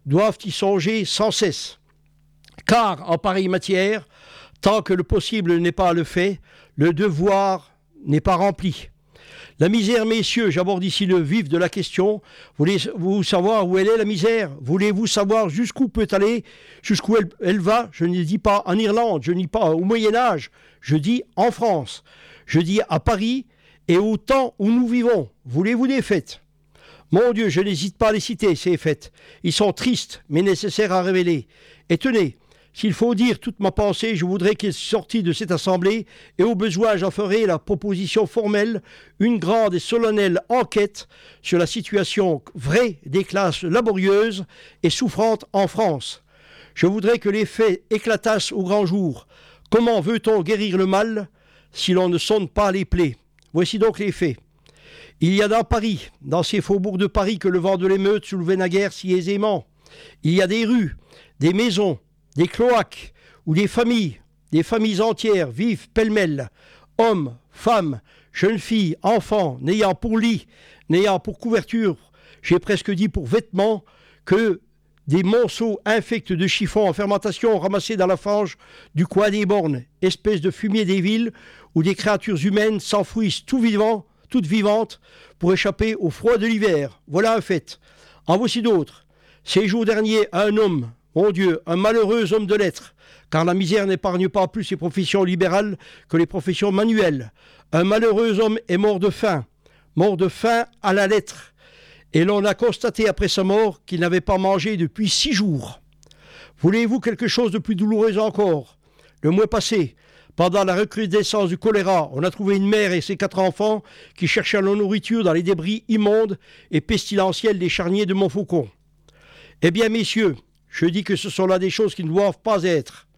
[SPEAKER 1] doivent y songer sans cesse. Car en pareille matière, tant que le possible n'est pas le fait, le devoir n'est pas rempli. La misère, messieurs, j'aborde ici le vif de la question. Voulez-vous savoir où elle est, la misère? Voulez-vous savoir jusqu'où peut aller, jusqu'où elle va? Je ne dis pas en Irlande, je ne dis pas au Moyen-Âge, je dis en France. Je dis à Paris et au temps où nous vivons. Voulez-vous des faits? Mon Dieu, je n'hésite pas à les citer, ces faits. Ils sont tristes, mais nécessaires à révéler. Et tenez, s'il faut dire toute ma pensée, je voudrais qu'il sortît de cette assemblée, et au besoin j'en ferai la proposition formelle, une grande et solennelle enquête sur la situation vraie des classes laborieuses et souffrantes en France. Je voudrais que les faits éclatassent au grand jour. Comment veut-on guérir le mal si l'on ne sonde pas les plaies? Voici donc les faits. Il y a dans Paris, dans ces faubourgs de Paris que le vent de l'émeute soulevait naguère si aisément, il y a des rues, des maisons, des cloaques, où des familles entières vivent pêle-mêle, hommes, femmes, jeunes filles, enfants, n'ayant pour lit, n'ayant pour couverture, j'ai presque dit pour vêtements, que des monceaux infects de chiffons en fermentation ramassés dans la fange du coin des bornes, espèce de fumier des villes, où des créatures humaines s'enfouissent toutes vivantes, pour échapper au froid de l'hiver. Voilà un fait. En voici d'autres. Ces jours derniers, un homme, mon Dieu, un malheureux homme de lettres, car la misère n'épargne pas plus les professions libérales que les professions manuelles. Un malheureux homme est mort de faim à la lettre. Et l'on a constaté après sa mort qu'il n'avait pas mangé depuis 6 jours. Voulez-vous quelque chose de plus douloureux encore? Le mois passé, pendant la recrudescence du choléra, on a trouvé une mère et ses 4 enfants qui cherchaient leur nourriture dans les débris immondes et pestilentiels des charniers de Montfaucon. Eh bien, messieurs, je dis que ce sont là des choses qui ne doivent pas être.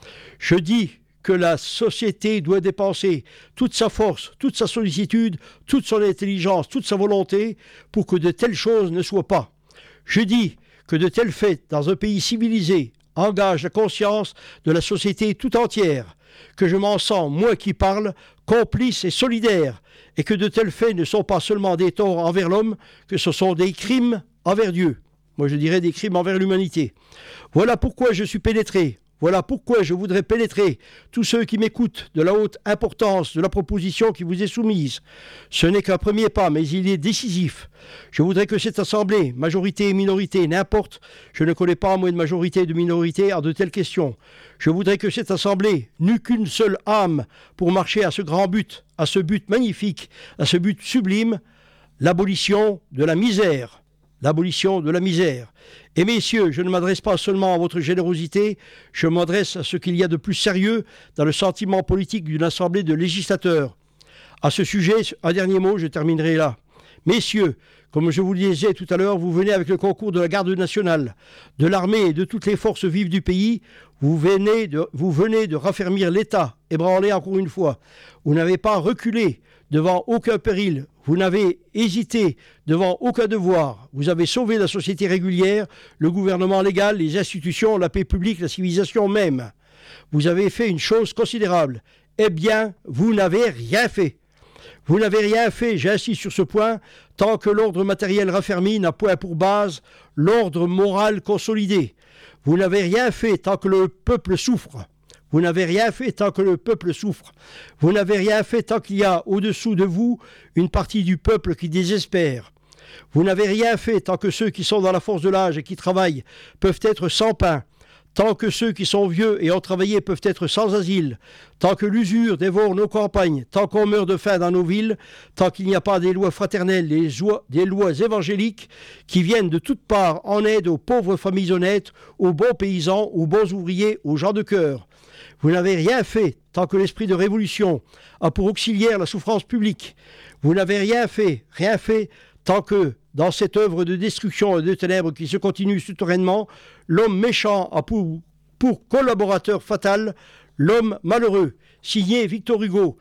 [SPEAKER 1] Je dis que la société doit dépenser toute sa force, toute sa sollicitude, toute son intelligence, toute sa volonté pour que de telles choses ne soient pas. Je dis que de tels faits dans un pays civilisé engagent la conscience de la société tout entière, que je m'en sens, moi qui parle, complice et solidaire, et que de tels faits ne sont pas seulement des torts envers l'homme, que ce sont des crimes envers Dieu. Moi, je dirais des crimes envers l'humanité. Voilà pourquoi je suis pénétré. Voilà pourquoi je voudrais pénétrer tous ceux qui m'écoutent de la haute importance de la proposition qui vous est soumise. Ce n'est qu'un premier pas, mais il est décisif. Je voudrais que cette assemblée, majorité et minorité, n'importe, je ne connais pas moins de majorité et de minorité à de telles questions. Je voudrais que cette assemblée n'eût qu'une seule âme pour marcher à ce grand but, à ce but magnifique, à ce but sublime, l'abolition de la misère. L'abolition de la misère. Et messieurs, je ne m'adresse pas seulement à votre générosité, je m'adresse à ce qu'il y a de plus sérieux dans le sentiment politique d'une assemblée de législateurs. À ce sujet, un dernier mot, je terminerai là. Messieurs, comme je vous le disais tout à l'heure, vous venez avec le concours de la garde nationale, de l'armée et de toutes les forces vives du pays, vous venez de raffermir l'État, ébranlé encore une fois. Vous n'avez pas reculé devant aucun péril, vous n'avez hésité devant aucun devoir. Vous avez sauvé la société régulière, le gouvernement légal, les institutions, la paix publique, la civilisation même. Vous avez fait une chose considérable. Eh bien, vous n'avez rien fait. Vous n'avez rien fait, j'insiste sur ce point, tant que l'ordre matériel raffermi n'a point pour base l'ordre moral consolidé. Vous n'avez rien fait tant que le peuple souffre. Vous n'avez rien fait tant que le peuple souffre. Vous n'avez rien fait tant qu'il y a au-dessous de vous une partie du peuple qui désespère. Vous n'avez rien fait tant que ceux qui sont dans la force de l'âge et qui travaillent peuvent être sans pain. Tant que ceux qui sont vieux et ont travaillé peuvent être sans asile, tant que l'usure dévore nos campagnes, tant qu'on meurt de faim dans nos villes, tant qu'il n'y a pas des lois fraternelles, des lois évangéliques qui viennent de toutes parts en aide aux pauvres familles honnêtes, aux bons paysans, aux bons ouvriers, aux gens de cœur. Vous n'avez rien fait tant que l'esprit de révolution a pour auxiliaire la souffrance publique. Vous n'avez rien fait tant que, dans cette œuvre de destruction et de ténèbres qui se continue souterrainement, l'homme méchant a pour collaborateur fatal l'homme malheureux. Signé Victor Hugo,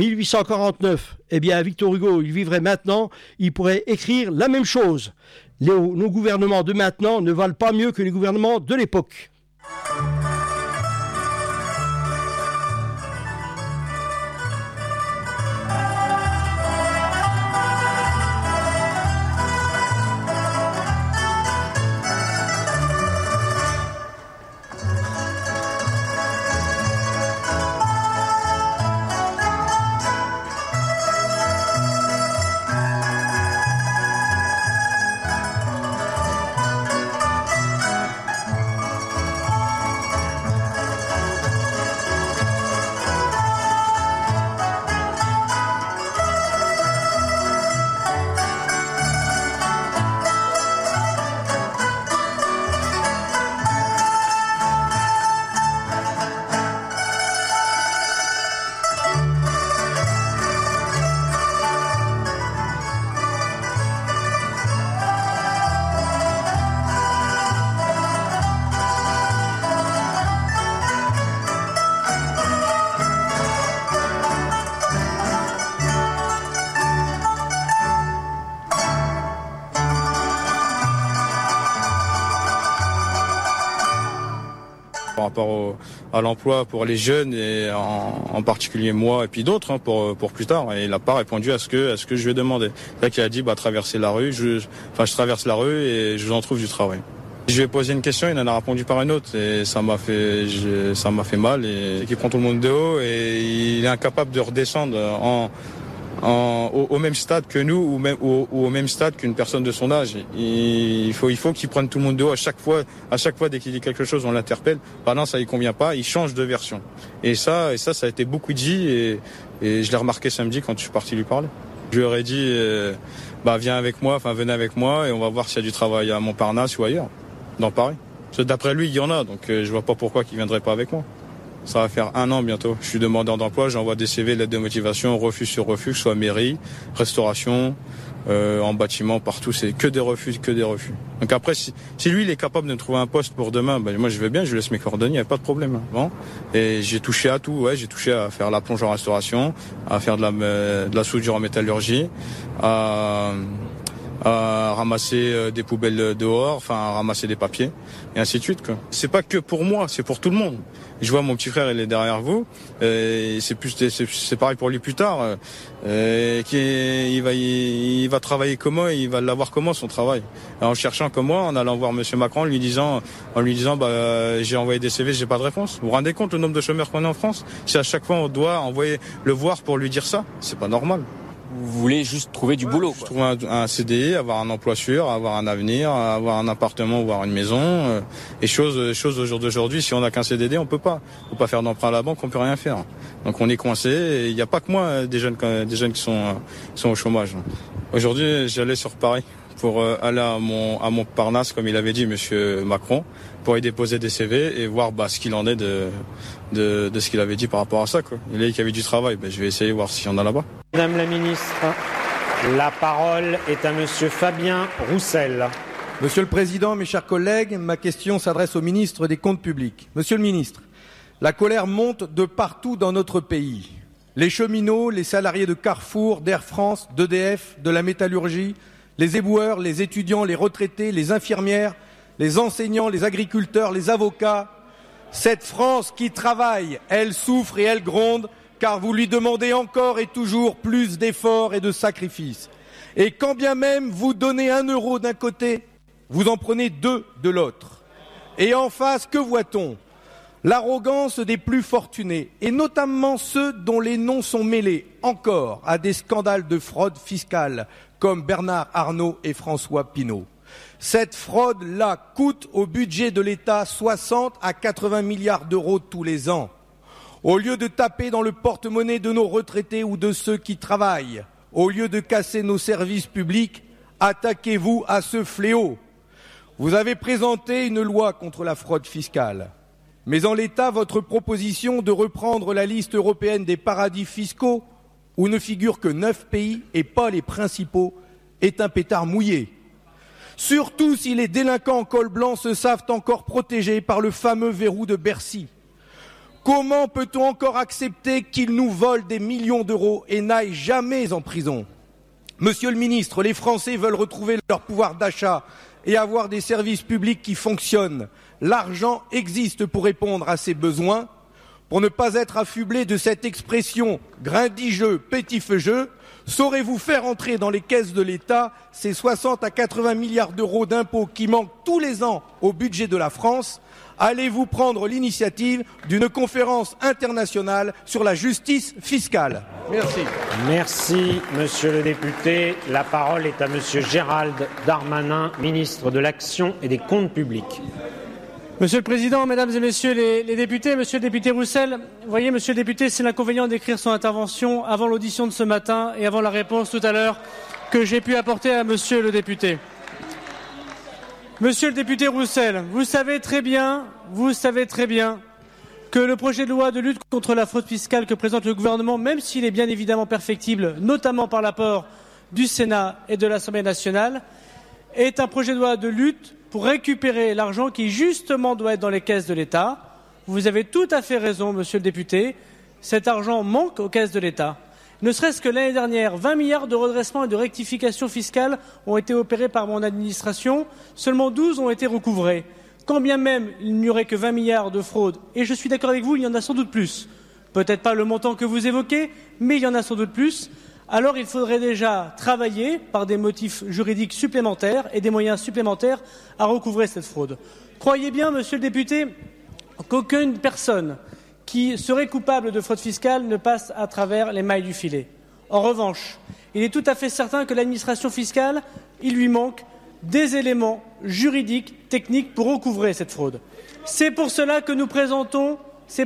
[SPEAKER 1] 1849. Eh bien, Victor Hugo, il vivrait maintenant, il pourrait écrire la même chose. Nos gouvernements de maintenant ne valent pas mieux que les gouvernements de l'époque.
[SPEAKER 2] Par rapport à l'emploi pour les jeunes et en particulier moi et puis d'autres pour plus tard. Et il n'a pas répondu à ce que je lui ai demandé. C'est là qu'il a dit traverser la rue. Je traverse la rue et je vous en trouve du travail. Je lui ai posé une question, il en a répondu par une autre et ça m'a fait mal. Et il prend tout le monde de haut et il est incapable de redescendre au même stade que nous ou au même stade qu'une personne de son âge. Il faut qu'il prenne tout le monde de haut à chaque fois dès qu'il dit quelque chose, on l'interpelle. Non, ça lui convient pas, il change de version. Et ça a été beaucoup dit et je l'ai remarqué samedi quand je suis parti lui parler. Je lui aurais dit, venez avec moi et on va voir s'il y a du travail à Montparnasse ou ailleurs, dans Paris. Parce que d'après lui, il y en a, donc je vois pas pourquoi il viendrait pas avec moi. Ça va faire 1 an bientôt. Je suis demandeur d'emploi, j'envoie des CV, lettres de motivation, refus sur refus, soit mairie, restauration, en bâtiment, partout, c'est que des refus. Donc après, si lui, il est capable de me trouver un poste pour demain, moi je vais bien, je lui laisse mes coordonnées, il n'y a pas de problème. Bon. Et j'ai touché à tout, j'ai touché à faire la plonge en restauration, à faire de la soudure en métallurgie, à ramasser des poubelles dehors, à ramasser des papiers, et ainsi de suite, quoi. C'est pas que pour moi, c'est pour tout le monde. Je vois mon petit frère, il est derrière vous, et c'est pareil pour lui plus tard. Il va travailler comment, il va l'avoir comment son travail. En cherchant comme moi, en allant voir Monsieur Macron, en lui disant j'ai envoyé des CV, j'ai pas de réponse. Vous vous rendez compte le nombre de chômeurs qu'on a en France? Si à chaque fois on doit envoyer le voir pour lui dire ça, c'est pas normal.
[SPEAKER 3] Vous voulez juste trouver du boulot, quoi.
[SPEAKER 2] Trouver un CDI, avoir un emploi sûr, avoir un avenir, avoir un appartement ou avoir une maison. Et chose au jour d'aujourd'hui, si on n'a qu'un CDD, on peut pas. On peut pas faire d'emprunt à la banque, on peut rien faire. Donc on est coincé. Et il n'y a pas que moi, des jeunes qui sont au chômage. Aujourd'hui, j'allais sur Paris pour aller à Montparnasse, comme il avait dit Monsieur Macron, pour y déposer des CV et voir ce qu'il en est de ce qu'il avait dit par rapport à ça, quoi. Il a dit qu'il y avait du travail, je vais essayer de voir s'il y en a là-bas.
[SPEAKER 4] Madame la ministre, la parole est à Monsieur Fabien Roussel.
[SPEAKER 5] Monsieur le Président, mes chers collègues, ma question s'adresse au ministre des Comptes publics. Monsieur le ministre, la colère monte de partout dans notre pays. Les cheminots, les salariés de Carrefour, d'Air France, d'EDF, de la métallurgie, les éboueurs, les étudiants, les retraités, les infirmières, les enseignants, les agriculteurs, les avocats. Cette France qui travaille, elle souffre et elle gronde, car vous lui demandez encore et toujours plus d'efforts et de sacrifices. Et quand bien même vous donnez 1 euro d'un côté, vous en prenez 2 de l'autre. Et en face, que voit-on? L'arrogance des plus fortunés, et notamment ceux dont les noms sont mêlés encore à des scandales de fraude fiscale, comme Bernard Arnault et François Pinault. Cette fraude-là coûte au budget de l'État 60 à 80 milliards d'euros tous les ans. Au lieu de taper dans le porte-monnaie de nos retraités ou de ceux qui travaillent, au lieu de casser nos services publics, attaquez-vous à ce fléau. Vous avez présenté une loi contre la fraude fiscale. Mais en l'état, votre proposition de reprendre la liste européenne des paradis fiscaux, où ne figurent que 9 pays et pas les principaux, est un pétard mouillé. Surtout si les délinquants en col blanc se savent encore protégés par le fameux verrou de Bercy. Comment peut-on encore accepter qu'ils nous volent des millions d'euros et n'aillent jamais en prison? Monsieur le ministre, les Français veulent retrouver leur pouvoir d'achat et avoir des services publics qui fonctionnent. L'argent existe pour répondre à ces besoins. Pour ne pas être affublé de cette expression grindigeux, petit-feu-jeu, saurez-vous faire entrer dans les caisses de l'État ces 60 à 80 milliards d'euros d'impôts qui manquent tous les ans au budget de la France? Allez-vous prendre l'initiative d'une conférence internationale sur la justice fiscale? Merci.
[SPEAKER 4] Merci, monsieur le député. La parole est à monsieur Gérald Darmanin, ministre de l'Action et des Comptes publics.
[SPEAKER 6] Monsieur le Président, Mesdames et Messieurs les députés, Monsieur le député Roussel, vous voyez, Monsieur le député, c'est l'inconvénient d'écrire son intervention avant l'audition de ce matin et avant la réponse tout à l'heure que j'ai pu apporter à Monsieur le député. Monsieur le député Roussel, vous savez très bien que le projet de loi de lutte contre la fraude fiscale que présente le gouvernement, même s'il est bien évidemment perfectible, notamment par l'apport du Sénat et de l'Assemblée nationale, est un projet de loi de lutte pour récupérer l'argent qui justement doit être dans les caisses de l'État. Vous avez tout à fait raison, monsieur le député, cet argent manque aux caisses de l'État. Ne serait-ce que l'année dernière, 20 milliards de redressement et de rectification fiscale ont été opérés par mon administration, seulement 12 ont été recouvrés. quand bien même il n'y aurait que 20 milliards de fraude, et je suis d'accord avec vous, il y en a sans doute plus. Peut-être pas le montant que vous évoquez, mais il y en a sans doute plus. Alors il faudrait déjà travailler par des motifs juridiques supplémentaires et des moyens supplémentaires à recouvrer cette fraude. Croyez bien, monsieur le député, qu'aucune personne qui serait coupable de fraude fiscale ne passe à travers les mailles du filet. En revanche, il est tout à fait certain que l'administration fiscale, il lui manque des éléments juridiques, techniques pour recouvrer cette fraude. C'est pour cela que nous présentons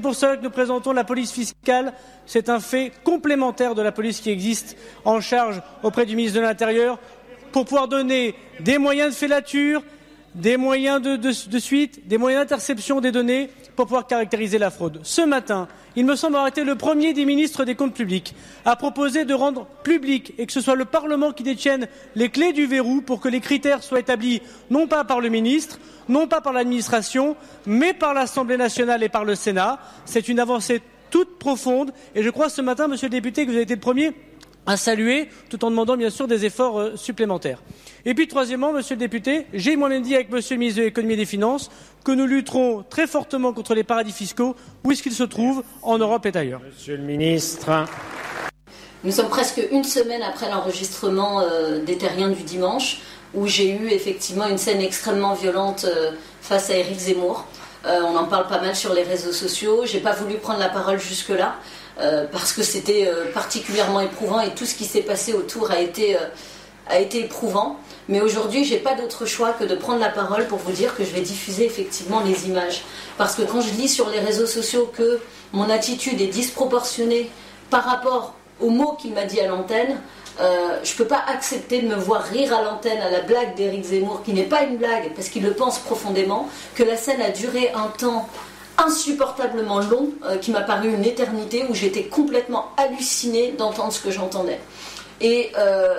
[SPEAKER 6] la police fiscale. C'est un fait complémentaire de la police qui existe en charge auprès du ministre de l'Intérieur pour pouvoir donner des moyens de filature, des moyens de suite, des moyens d'interception des données pour pouvoir caractériser la fraude. Ce matin, il me semble avoir été le premier des ministres des comptes publics à proposer de rendre public et que ce soit le Parlement qui détienne les clés du verrou pour que les critères soient établis non pas par le ministre, non pas par l'administration, mais par l'Assemblée nationale et par le Sénat. C'est une avancée toute profonde et je crois ce matin, monsieur le député, que vous avez été le premier à saluer, tout en demandant bien sûr des efforts supplémentaires. Et puis troisièmement, monsieur le député, j'ai moi-même dit avec monsieur le ministre de l'économie et des finances que nous lutterons très fortement contre les paradis fiscaux, où est-ce qu'ils se trouvent, en Europe et ailleurs.
[SPEAKER 4] Monsieur le ministre.
[SPEAKER 7] Nous sommes presque une semaine après l'enregistrement des Terriens du dimanche, où j'ai eu effectivement une scène extrêmement violente face à Éric Zemmour. On en parle pas mal sur les réseaux sociaux. J'ai pas voulu prendre la parole jusque-là. Parce que c'était particulièrement éprouvant et tout ce qui s'est passé autour a été éprouvant. Mais aujourd'hui, je n'ai pas d'autre choix que de prendre la parole pour vous dire que je vais diffuser effectivement les images. Parce que quand je lis sur les réseaux sociaux que mon attitude est disproportionnée par rapport aux mots qu'il m'a dit à l'antenne, je ne peux pas accepter de me voir rire à l'antenne à la blague d'Éric Zemmour, qui n'est pas une blague, parce qu'il le pense profondément, que la scène a duré un temps insupportablement long, qui m'a paru une éternité, où j'étais complètement hallucinée d'entendre ce que j'entendais. Et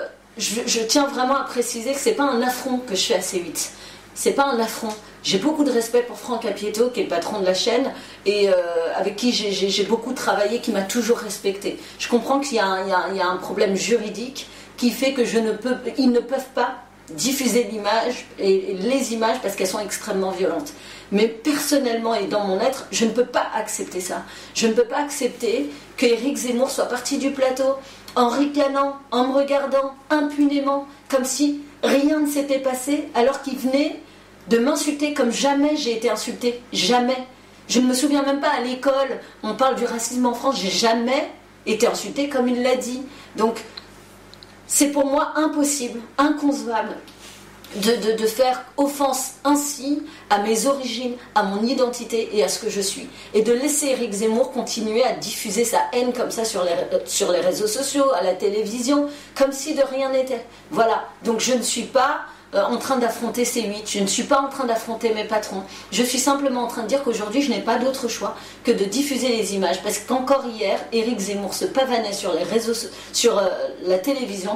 [SPEAKER 7] je tiens vraiment à préciser que ce n'est pas un affront que je fais à C8. C'est pas un affront. J'ai beaucoup de respect pour Franck Apieto, qui est le patron de la chaîne, et avec qui j'ai beaucoup travaillé, qui m'a toujours respecté. Je comprends qu'il y a un problème juridique qui fait que ils ne peuvent pas diffuser l'image et les images parce qu'elles sont extrêmement violentes. Mais personnellement et dans mon être, je ne peux pas accepter ça. Je ne peux pas accepter qu'Éric Zemmour soit parti du plateau en ricanant, en me regardant impunément, comme si rien ne s'était passé, alors qu'il venait de m'insulter comme jamais j'ai été insultée. Jamais. Je ne me souviens même pas à l'école, on parle du racisme en France, j'ai jamais été insultée comme il l'a dit. Donc, c'est pour moi impossible, inconcevable de faire offense ainsi à mes origines, à mon identité et à ce que je suis. Et de laisser Éric Zemmour continuer à diffuser sa haine comme ça sur les réseaux sociaux, à la télévision, comme si de rien n'était. Voilà, donc je ne suis pas en train d'affronter C8, je ne suis pas en train d'affronter mes patrons. Je suis simplement en train de dire qu'aujourd'hui, je n'ai pas d'autre choix que de diffuser les images. Parce qu'encore hier, Éric Zemmour se pavanait sur les réseaux, sur la télévision,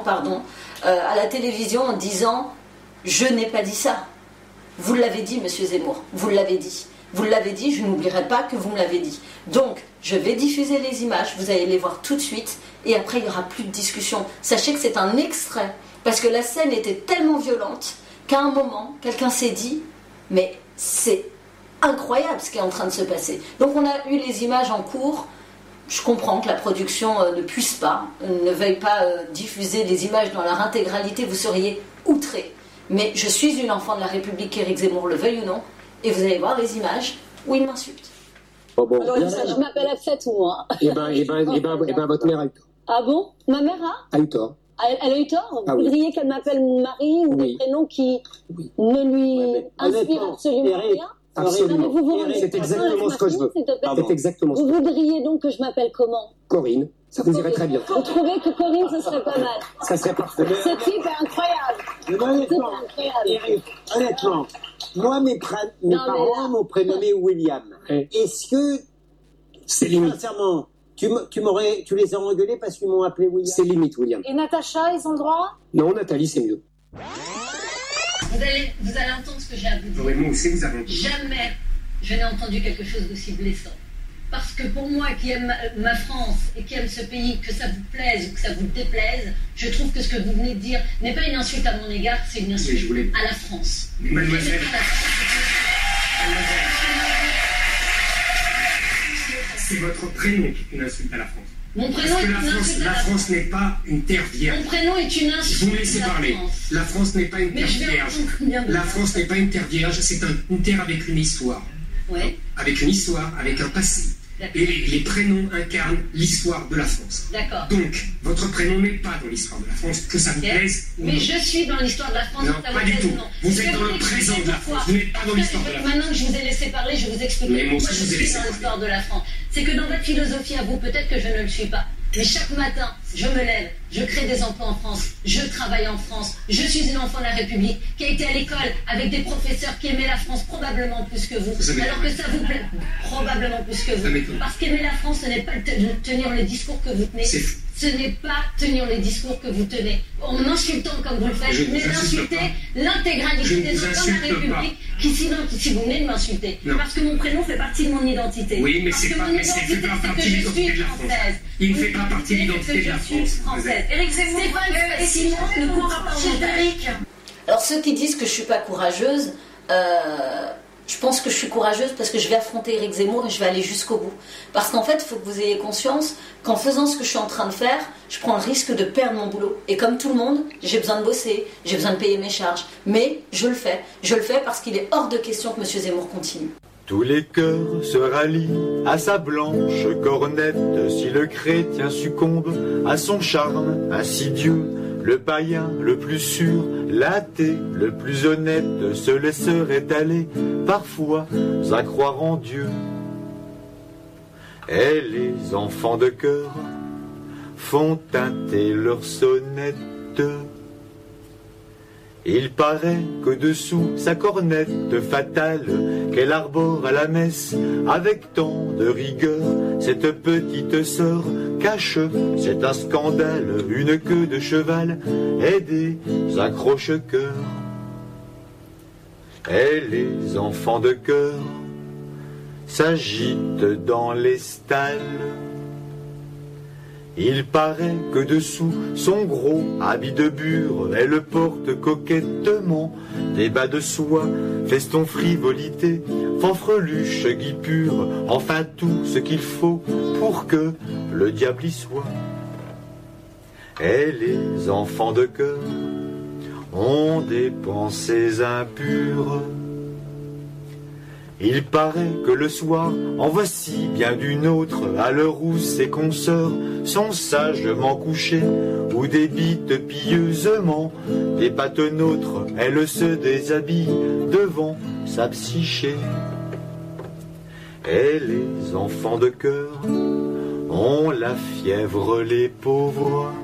[SPEAKER 7] à la télévision en disant « Je n'ai pas dit ça ». Vous l'avez dit, monsieur Zemmour, vous l'avez dit. Vous l'avez dit, je n'oublierai pas que vous me l'avez dit. Donc, je vais diffuser les images, vous allez les voir tout de suite, et après, il n'y aura plus de discussion. Sachez que c'est un extrait, parce que la scène était tellement violente qu'à un moment, quelqu'un s'est dit « Mais c'est incroyable ce qui est en train de se passer ». Donc, on a eu les images en cours. Je comprends que la production ne puisse pas, ne veuille pas diffuser les images dans leur intégralité, vous seriez outrés. Mais je suis une enfant de la République, qu'Éric Zemmour le veuille ou non, et vous allez voir les images où il m'insulte.
[SPEAKER 8] Bon, alors, je m'appelle Afsette, moi.
[SPEAKER 9] Eh ben, votre mère a eu tort.
[SPEAKER 8] Ah bon? Ma mère a
[SPEAKER 9] eu tort.
[SPEAKER 8] Elle a eu tort?
[SPEAKER 9] Ah,
[SPEAKER 8] vous voudriez qu'elle m'appelle Marie ou des prénoms qui ne lui inspirent absolument rien?
[SPEAKER 9] Absolument. C'est exactement ce que je veux. C'est exactement ce que je veux.
[SPEAKER 8] Vous voudriez donc que je m'appelle comment?
[SPEAKER 9] Corinne. Ça vous irait très bien.
[SPEAKER 8] Vous trouvez que Corinne, ce serait pas mal?
[SPEAKER 9] Ça serait parfait.
[SPEAKER 8] Ce type est incroyable.
[SPEAKER 10] Eric, honnêtement, moi, mes parents m'ont prénommé William. Est-ce que,
[SPEAKER 9] c'est limite.
[SPEAKER 10] Sincèrement, tu les as engueulés parce qu'ils m'ont appelé William?
[SPEAKER 9] C'est limite, William.
[SPEAKER 8] Et Natacha, ils ont le droit?
[SPEAKER 9] Non, Nathalie, c'est mieux.
[SPEAKER 11] Vous allez entendre ce que j'ai à vous dire.
[SPEAKER 9] Oui, moi aussi, vous avez.
[SPEAKER 11] Jamais je n'ai entendu quelque chose d'aussi blessant. Parce que pour moi, qui aime ma France et qui aime ce pays, que ça vous plaise ou que ça vous déplaise, je trouve que ce que vous venez de dire n'est pas une insulte à mon égard, c'est une insulte à la France.
[SPEAKER 9] Mademoiselle.
[SPEAKER 12] C'est votre prénom qui est une insulte à la France.
[SPEAKER 11] Mon prénom est une insulte à
[SPEAKER 12] la France n'est pas une terre vierge.
[SPEAKER 11] Mon prénom est une insulte.
[SPEAKER 12] Vous me laissez parler. La France n'est pas une terre vierge. La France n'est pas une terre vierge, c'est une terre avec une histoire.
[SPEAKER 11] Ouais.
[SPEAKER 12] Avec une histoire, avec un passé. Et les prénoms incarnent l'histoire de la France.
[SPEAKER 11] D'accord.
[SPEAKER 12] Donc, votre prénom n'est pas dans l'histoire de la France, que ça vous plaise ou
[SPEAKER 11] Mais
[SPEAKER 12] non.
[SPEAKER 11] je suis dans l'histoire de la France.
[SPEAKER 12] Non, pas du tout. Vous êtes dans le présent de la France. Vous n'êtes pas dans l'histoire de la France.
[SPEAKER 11] Maintenant que je vous ai laissé parler, je vous explique pourquoi je suis dans l'histoire de la France. C'est que dans votre philosophie à vous, peut-être que je ne le suis pas. Mais chaque matin, je me lève, je crée des emplois en France, je travaille en France, je suis une enfant de la République qui a été à l'école avec des professeurs qui aimaient la France probablement plus que vous. Alors que ça vous plaît probablement plus que vous. Parce qu'aimer la France, ce n'est pas tenir le discours que vous tenez. Ce n'est pas tenir les discours que vous tenez. En m'insultant comme vous le faites, mais d'insulter l'intégralité des enfants de la République si vous venez de m'insulter. Parce que mon prénom fait partie de mon identité.
[SPEAKER 12] Oui, mais
[SPEAKER 11] parce
[SPEAKER 12] c'est pas, fait pas partie de l'identité de la France. Il ne fait pas partie de l'identité de la France.
[SPEAKER 11] Éric Zemmour, et Simon ne courra pas en
[SPEAKER 7] Alors ceux qui disent que je ne suis pas courageuse, je pense que je suis courageuse parce que je vais affronter Éric Zemmour et je vais aller jusqu'au bout. Parce qu'en fait, il faut que vous ayez conscience qu'en faisant ce que je suis en train de faire, je prends le risque de perdre mon boulot. Et comme tout le monde, j'ai besoin de bosser, j'ai besoin de payer mes charges. Mais je le fais. Je le fais parce qu'il est hors de question que M. Zemmour continue.
[SPEAKER 13] Tous les cœurs se rallient à sa blanche cornette. Si le chrétien succombe à son charme insidieux, le païen le plus sûr, l'athée le plus honnête se laisserait aller parfois à croire en Dieu. Et les enfants de cœur font tinter leur sonnette. Il paraît que dessous sa cornette fatale qu'elle arbore à la messe avec tant de rigueur, cette petite sœur cache, c'est un scandale, une queue de cheval et des accroche-cœurs. Et les enfants de cœur s'agitent dans les stalles. Il paraît que dessous son gros habit de bure, elle porte coquettement des bas de soie, feston frivolité, fanfreluche guipure, enfin tout ce qu'il faut pour que le diable y soit. Et les enfants de cœur ont des pensées impures. Il paraît que le soir, en voici bien d'une autre, à l'heure où ses consoeurs sont sagement couchées, où débitent pieusement des patenôtres, elle se déshabille devant sa psyché. Et les enfants de cœur ont la fièvre, les pauvres.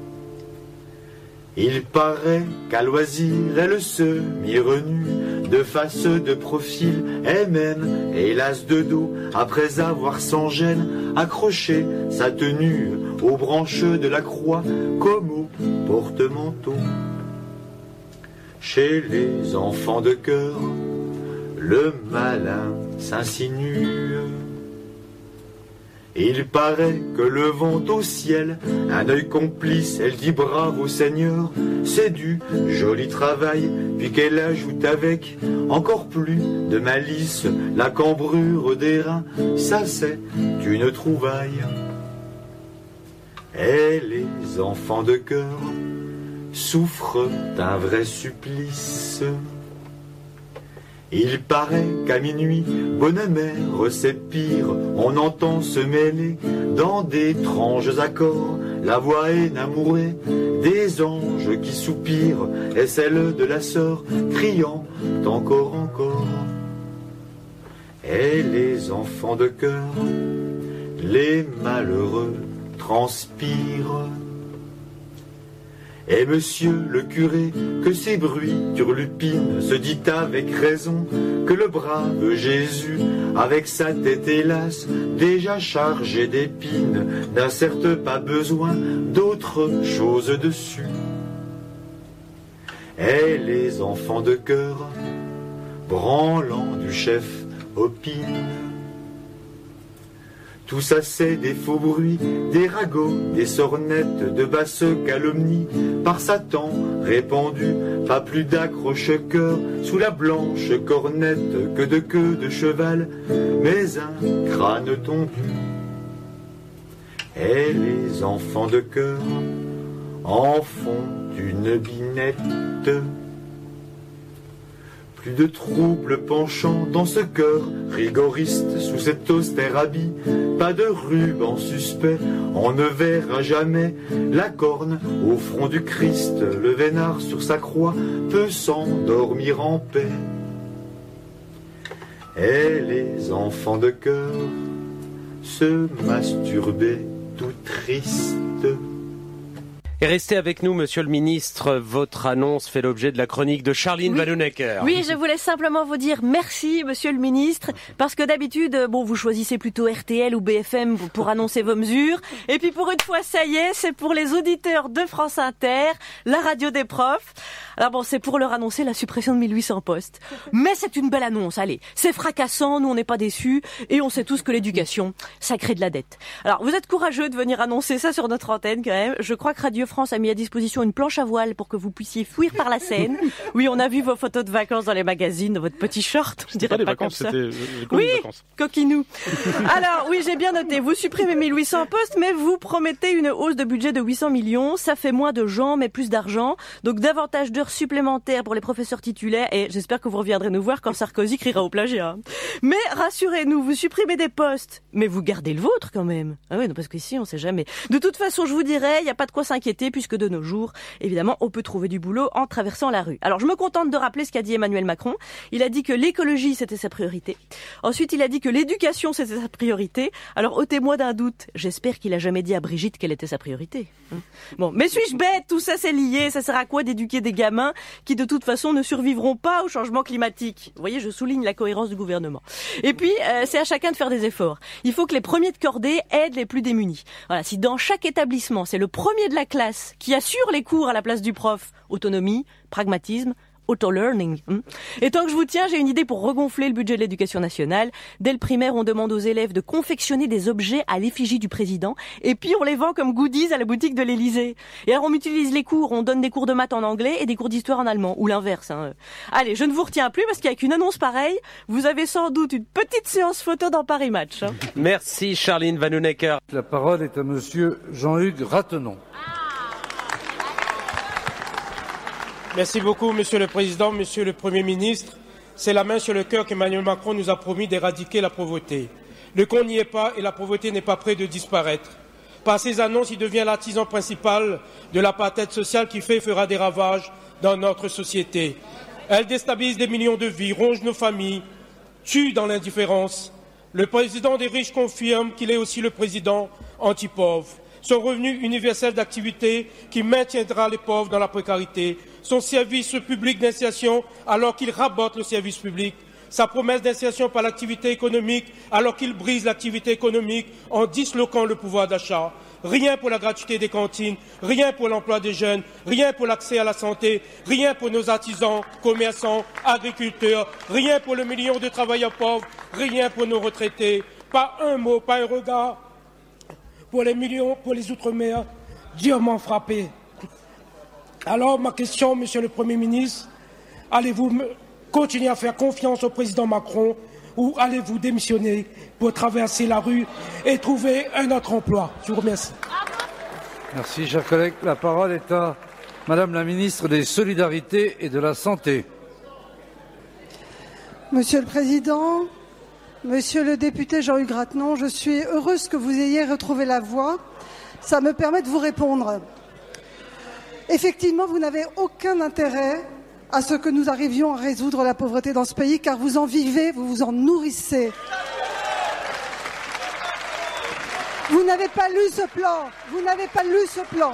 [SPEAKER 13] Il paraît qu'à loisir, elle se mire nue, de face, de profil, et même, hélas de dos, après avoir sans gêne accroché sa tenue aux branches de la croix, comme au porte-manteau. Chez les enfants de cœur, le malin s'insinue. Il paraît que levant au ciel un œil complice, elle dit bravo Seigneur, c'est du joli travail, puis qu'elle ajoute avec encore plus de malice la cambrure des reins, ça c'est une trouvaille. Et les enfants de cœur souffrent d'un vrai supplice. Il paraît qu'à minuit, bonne mère, c'est pire, on entend se mêler dans d'étranges accords la voix énamourée des anges qui soupirent et celle de la sœur criant encore, encore. Et les enfants de cœur, les malheureux transpirent. Et monsieur le curé, que ces bruits turlupines, se dit avec raison que le brave Jésus, avec sa tête hélas, déjà chargée d'épines, n'a certes pas besoin d'autre chose dessus. Et les enfants de cœur, branlant du chef, opinent. Tout ça c'est des faux bruits, des ragots, des sornettes, de basses calomnies, par Satan répandus, pas plus d'accroche-cœur sous la blanche cornette que de queue de cheval, mais un crâne tondu. Et les enfants de cœur en font une binette. Plus de troubles penchants dans ce cœur rigoriste sous cet austère habit, pas de ruban suspect, on ne verra jamais la corne au front du Christ, le vénard sur sa croix peut s'endormir en paix. Et les enfants de cœur se masturber tout tristes.
[SPEAKER 14] Et restez avec nous, Monsieur le Ministre. Votre annonce fait l'objet de la chronique de Charline Vanhoenacker.
[SPEAKER 15] Oui, je voulais simplement vous dire merci, Monsieur le Ministre, parce que d'habitude, vous choisissez plutôt RTL ou BFM pour annoncer vos mesures. Et puis pour une fois, ça y est, c'est pour les auditeurs de France Inter, la radio des profs. Alors c'est pour leur annoncer la suppression de 1800 postes. Mais c'est une belle annonce, allez. C'est fracassant, nous on n'est pas déçus, et on sait tous que l'éducation, ça crée de la dette. Alors vous êtes courageux de venir annoncer ça sur notre antenne quand même. Je crois que Radio France a mis à disposition une planche à voile pour que vous puissiez fuir par la Seine. Oui, on a vu vos photos de vacances dans les magazines, dans votre petit short. Je dirais pas vacances, comme ça. Oui, coquinou. Alors oui, j'ai bien noté. Vous supprimez 1800 postes, mais vous promettez une hausse de budget de 800 millions. Ça fait moins de gens, mais plus d'argent. Donc davantage d'heures supplémentaires pour les professeurs titulaires. Et j'espère que vous reviendrez nous voir quand Sarkozy criera au plagiat. Mais rassurez-nous, vous supprimez des postes, mais vous gardez le vôtre quand même. Ah oui, non, parce qu'ici, on sait jamais. De toute façon, je vous dirais, il n'y a pas de quoi s'inquiéter, puisque de nos jours, évidemment, on peut trouver du boulot en traversant la rue. Alors, je me contente de rappeler ce qu'a dit Emmanuel Macron. Il a dit que l'écologie, c'était sa priorité. Ensuite, il a dit que l'éducation, c'était sa priorité. Alors, ôtez-moi d'un doute. J'espère qu'il a jamais dit à Brigitte quelle était sa priorité. Bon, mais suis-je bête? Tout ça, c'est lié. Ça sert à quoi d'éduquer des gamins qui, de toute façon, ne survivront pas au changement climatique? Vous voyez, je souligne la cohérence du gouvernement. Et puis, c'est à chacun de faire des efforts. Il faut que les premiers de cordée aident les plus démunis. Voilà, si dans chaque établissement, c'est le premier de la classe qui assure les cours à la place du prof, autonomie, pragmatisme, auto-learning. Et tant que je vous tiens, j'ai une idée pour regonfler le budget de l'éducation nationale. Dès le primaire, on demande aux élèves de confectionner des objets à l'effigie du président, et puis on les vend comme goodies à la boutique de l'Élysée. Et alors on utilise les cours, on donne des cours de maths en anglais et des cours d'histoire en allemand, ou l'inverse. Allez, je ne vous retiens plus, parce qu'avec une annonce pareille, vous avez sans doute une petite séance photo dans Paris Match.
[SPEAKER 14] Merci Charline Vanhoenacker.
[SPEAKER 16] La parole est à monsieur Jean-Hugues Ratenon.
[SPEAKER 17] Merci beaucoup, Monsieur le Président, Monsieur le Premier ministre. C'est la main sur le cœur qu'Emmanuel Macron nous a promis d'éradiquer la pauvreté. Le compte n'y est pas et la pauvreté n'est pas près de disparaître. Par ces annonces, il devient l'artisan principal de l'apartheid social qui fait et fera des ravages dans notre société. Elle déstabilise des millions de vies, ronge nos familles, tue dans l'indifférence. Le président des riches confirme qu'il est aussi le président anti-pauvre. Son revenu universel d'activité qui maintiendra les pauvres dans la précarité, son service public d'insertion alors qu'il rabote le service public, sa promesse d'insertion par l'activité économique alors qu'il brise l'activité économique en disloquant le pouvoir d'achat. Rien pour la gratuité des cantines, rien pour l'emploi des jeunes, rien pour l'accès à la santé, rien pour nos artisans, commerçants, agriculteurs, rien pour le million de travailleurs pauvres, rien pour nos retraités. Pas un mot, pas un regard pour les millions, pour les Outre-mer, durement frappés. Alors, ma question, Monsieur le Premier ministre, allez-vous continuer à faire confiance au président Macron ou allez-vous démissionner pour traverser la rue et trouver un autre emploi? Je vous remercie.
[SPEAKER 16] Merci, chers collègues. La parole est à Madame la ministre des Solidarités et de la Santé.
[SPEAKER 18] Monsieur le Président, Monsieur le député Jean-Hugues Ratenon, je suis heureuse que vous ayez retrouvé la voix. Ça me permet de vous répondre. Effectivement, vous n'avez aucun intérêt à ce que nous arrivions à résoudre la pauvreté dans ce pays, car vous en vivez, vous vous en nourrissez. Vous n'avez pas lu ce plan. Vous n'avez pas lu ce plan.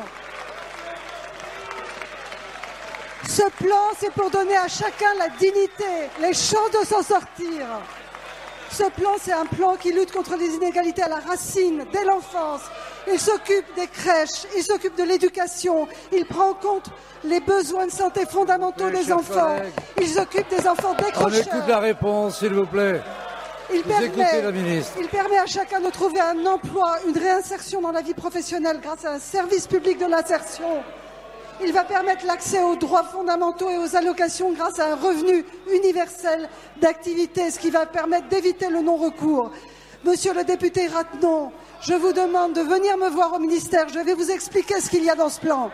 [SPEAKER 18] Ce plan, c'est pour donner à chacun la dignité, les chances de s'en sortir. Ce plan, c'est un plan qui lutte contre les inégalités à la racine, dès l'enfance. Il s'occupe des crèches, il s'occupe de l'éducation, il prend en compte les besoins de santé fondamentaux des enfants. Il s'occupe des enfants décrocheurs.
[SPEAKER 16] On écoute la réponse, s'il vous plaît.
[SPEAKER 18] Il
[SPEAKER 16] écoutez la ministre.
[SPEAKER 18] Il permet à chacun de trouver un emploi, une réinsertion dans la vie professionnelle grâce à un service public de l'insertion. Il va permettre l'accès aux droits fondamentaux et aux allocations grâce à un revenu universel d'activité, ce qui va permettre d'éviter le non-recours. Monsieur le député Ratnon, je vous demande de venir me voir au ministère. Je vais vous expliquer ce qu'il y a dans ce plan.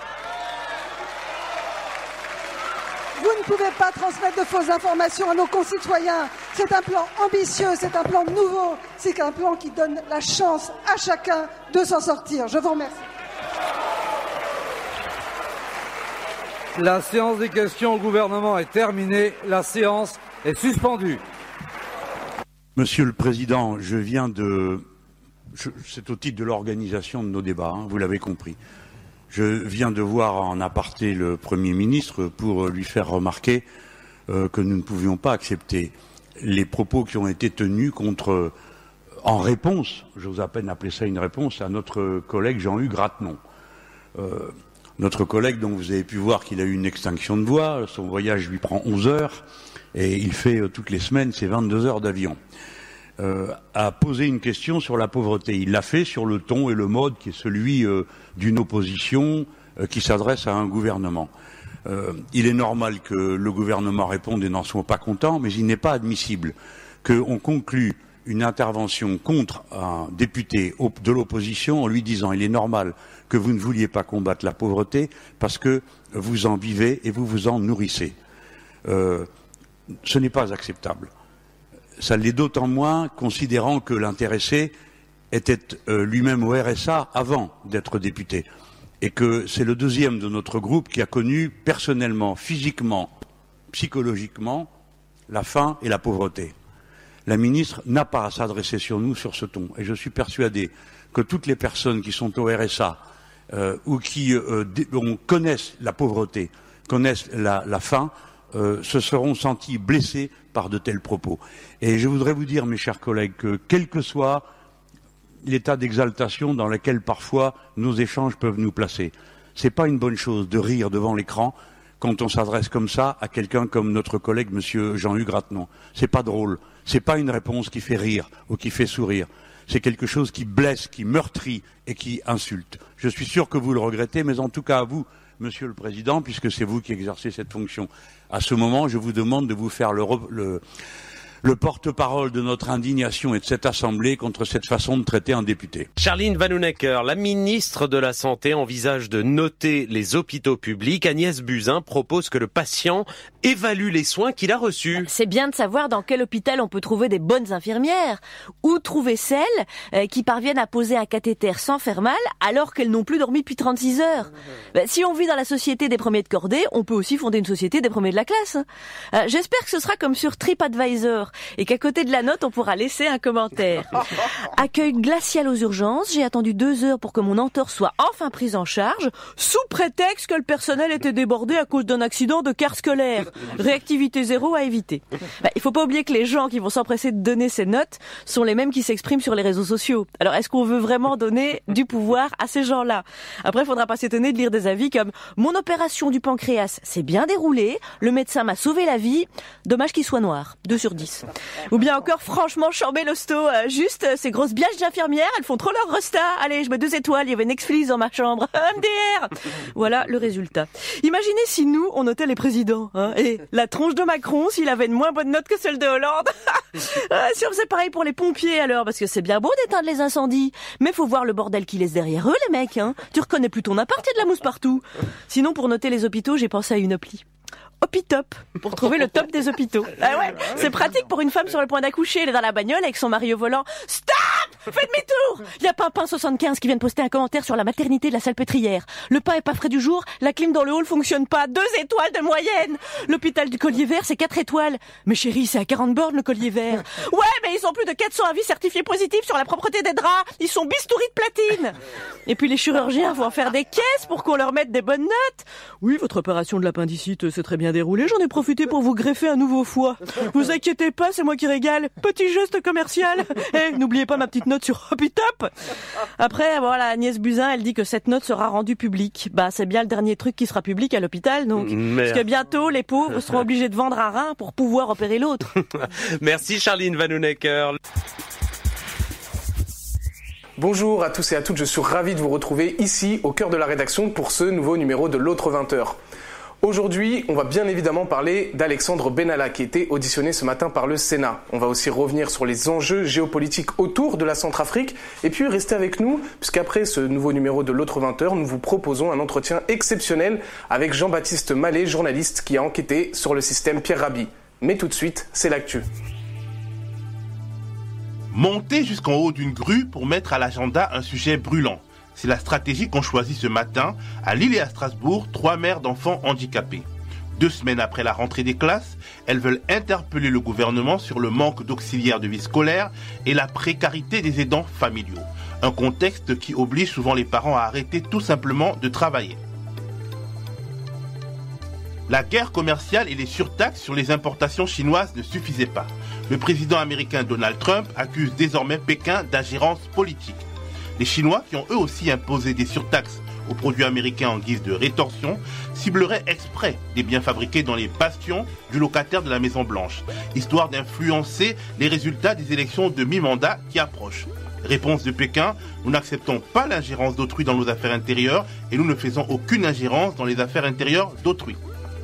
[SPEAKER 18] Vous ne pouvez pas transmettre de fausses informations à nos concitoyens. C'est un plan ambitieux, c'est un plan nouveau, c'est un plan qui donne la chance à chacun de s'en sortir. Je vous remercie.
[SPEAKER 16] La séance des questions au gouvernement est terminée. La séance est suspendue.
[SPEAKER 19] Monsieur le Président, c'est au titre de l'organisation de nos débats, vous l'avez compris. Je viens de voir en aparté le Premier ministre pour lui faire remarquer que nous ne pouvions pas accepter les propos qui ont été tenus en réponse, j'ose à peine appeler ça une réponse, à notre collègue Jean-Hugues Ratnon. Notre collègue, dont vous avez pu voir qu'il a eu une extinction de voix, son voyage lui prend 11 heures et il fait toutes les semaines ses 22 heures d'avion. A posé une question sur la pauvreté. Il l'a fait sur le ton et le mode qui est celui d'une opposition qui s'adresse à un gouvernement. Il est normal que le gouvernement réponde et n'en soit pas content, mais il n'est pas admissible qu'on conclue une intervention contre un député de l'opposition en lui disant il est normal que vous ne vouliez pas combattre la pauvreté parce que vous en vivez et vous vous en nourrissez. Ce n'est pas acceptable. Ça l'est d'autant moins considérant que l'intéressé était lui-même au RSA avant d'être député et que c'est le deuxième de notre groupe qui a connu personnellement, physiquement, psychologiquement la faim et la pauvreté. La ministre n'a pas à s'adresser sur nous sur ce ton et je suis persuadé que toutes les personnes qui sont au RSA ou qui connaissent la pauvreté, connaissent la faim, se seront sentis blessés par de tels propos. Et je voudrais vous dire, mes chers collègues, que quel que soit l'état d'exaltation dans lequel parfois nos échanges peuvent nous placer, c'est pas une bonne chose de rire devant l'écran quand on s'adresse comme ça à quelqu'un comme notre collègue monsieur Jean-Hugues Ratnon. C'est pas drôle, c'est pas une réponse qui fait rire ou qui fait sourire. C'est quelque chose qui blesse, qui meurtrit et qui insulte. Je suis sûr que vous le regrettez, mais en tout cas à vous, Monsieur le Président, puisque c'est vous qui exercez cette fonction. À ce moment, je vous demande de vous faire le porte-parole de notre indignation et de cette Assemblée contre cette façon de traiter un député.
[SPEAKER 14] Charline Vanhoenacker, la ministre de la Santé, envisage de noter les hôpitaux publics. Agnès Buzyn propose que le patient évalue les soins qu'il a reçus.
[SPEAKER 15] C'est bien de savoir dans quel hôpital on peut trouver des bonnes infirmières. Ou trouver celles qui parviennent à poser un cathéter sans faire mal alors qu'elles n'ont plus dormi depuis 36 heures. Si on vit dans la société des premiers de cordée, on peut aussi fonder une société des premiers de la classe. J'espère que ce sera comme sur TripAdvisor et qu'à côté de la note, on pourra laisser un commentaire. Accueil glacial aux urgences. J'ai attendu 2 heures pour que mon entorse soit enfin prise en charge, sous prétexte que le personnel était débordé à cause d'un accident de quart scolaire. Réactivité zéro à éviter. Il faut pas oublier que les gens qui vont s'empresser de donner ces notes sont les mêmes qui s'expriment sur les réseaux sociaux. Alors, est-ce qu'on veut vraiment donner du pouvoir à ces gens-là? Après, il faudra pas s'étonner de lire des avis comme « Mon opération du pancréas s'est bien déroulée, le médecin m'a sauvé la vie, dommage qu'il soit noir. 2 sur 10. » Ou bien encore, franchement, chambé l'hosto, juste ces grosses biaches d'infirmières, elles font trop leur resta. Allez, je mets 2 étoiles, il y avait Netflix dans ma chambre. MDR. Voilà le résultat. Imaginez si nous, on notait les présidents, et la tronche de Macron, s'il avait une moins bonne note que celle de Hollande. Si on faisait pareil pour les pompiers, alors, parce que c'est bien beau d'éteindre les incendies, mais faut voir le bordel qu'ils laissent derrière eux, les mecs, Tu reconnais plus ton appart, il y a de la mousse partout. Sinon, pour noter les hôpitaux, j'ai pensé à une appli. Hopitop, pour trouver le top des hôpitaux. Ah ouais, c'est pratique pour une femme sur le point d'accoucher, elle est dans la bagnole avec son mari au volant. Stop! Fais demi-tour! Il y a Pimpin 75 qui vient de poster un commentaire sur la maternité de la Salpêtrière. Le pain est pas frais du jour, la clim dans le hall fonctionne pas. 2 étoiles de moyenne! L'hôpital du Collier Vert, c'est 4 étoiles. Mais chérie, c'est à 40 bornes le Collier Vert. Ouais, mais ils ont plus de 400 avis certifiés positifs sur la propreté des draps. Ils sont bistouris de platine. Et puis les chirurgiens vont en faire des caisses pour qu'on leur mette des bonnes notes. Oui, votre opération de l'appendicite s'est très bien déroulée. J'en ai profité pour vous greffer un nouveau foie. Vous inquiétez pas, c'est moi qui régale. Petit geste commercial. N'oubliez pas ma petite note note sur Hopitop. Après, voilà, Agnès Buzyn, elle dit que cette note sera rendue publique. Bah, c'est bien le dernier truc qui sera public à l'hôpital, donc. Parce que bientôt, les pauvres seront obligés de vendre un rein pour pouvoir opérer l'autre.
[SPEAKER 14] Merci Charline Vanhoenacker.
[SPEAKER 20] Bonjour à tous et à toutes, je suis ravi de vous retrouver ici au cœur de la rédaction pour ce nouveau numéro de l'autre 20h. Aujourd'hui, on va bien évidemment parler d'Alexandre Benalla qui était auditionné ce matin par le Sénat. On va aussi revenir sur les enjeux géopolitiques autour de la Centrafrique et puis restez avec nous puisqu'après ce nouveau numéro de l'autre 20h, nous vous proposons un entretien exceptionnel avec Jean-Baptiste Mallet, journaliste qui a enquêté sur le système Pierre Rabhi. Mais tout de suite, c'est l'actu.
[SPEAKER 21] Monter jusqu'en haut d'une grue pour mettre à l'agenda un sujet brûlant. C'est la stratégie qu'ont choisie ce matin, à Lille et à Strasbourg, 3 mères d'enfants handicapés. 2 semaines après la rentrée des classes, elles veulent interpeller le gouvernement sur le manque d'auxiliaires de vie scolaire et la précarité des aidants familiaux. Un contexte qui oblige souvent les parents à arrêter tout simplement de travailler. La guerre commerciale et les surtaxes sur les importations chinoises ne suffisaient pas. Le président américain Donald Trump accuse désormais Pékin d'ingérence politique. Les Chinois, qui ont eux aussi imposé des surtaxes aux produits américains en guise de rétorsion, cibleraient exprès des biens fabriqués dans les bastions du locataire de la Maison-Blanche, histoire d'influencer les résultats des élections de mi-mandat qui approchent. Réponse de Pékin, nous n'acceptons pas l'ingérence d'autrui dans nos affaires intérieures et nous ne faisons aucune ingérence dans les affaires intérieures d'autrui.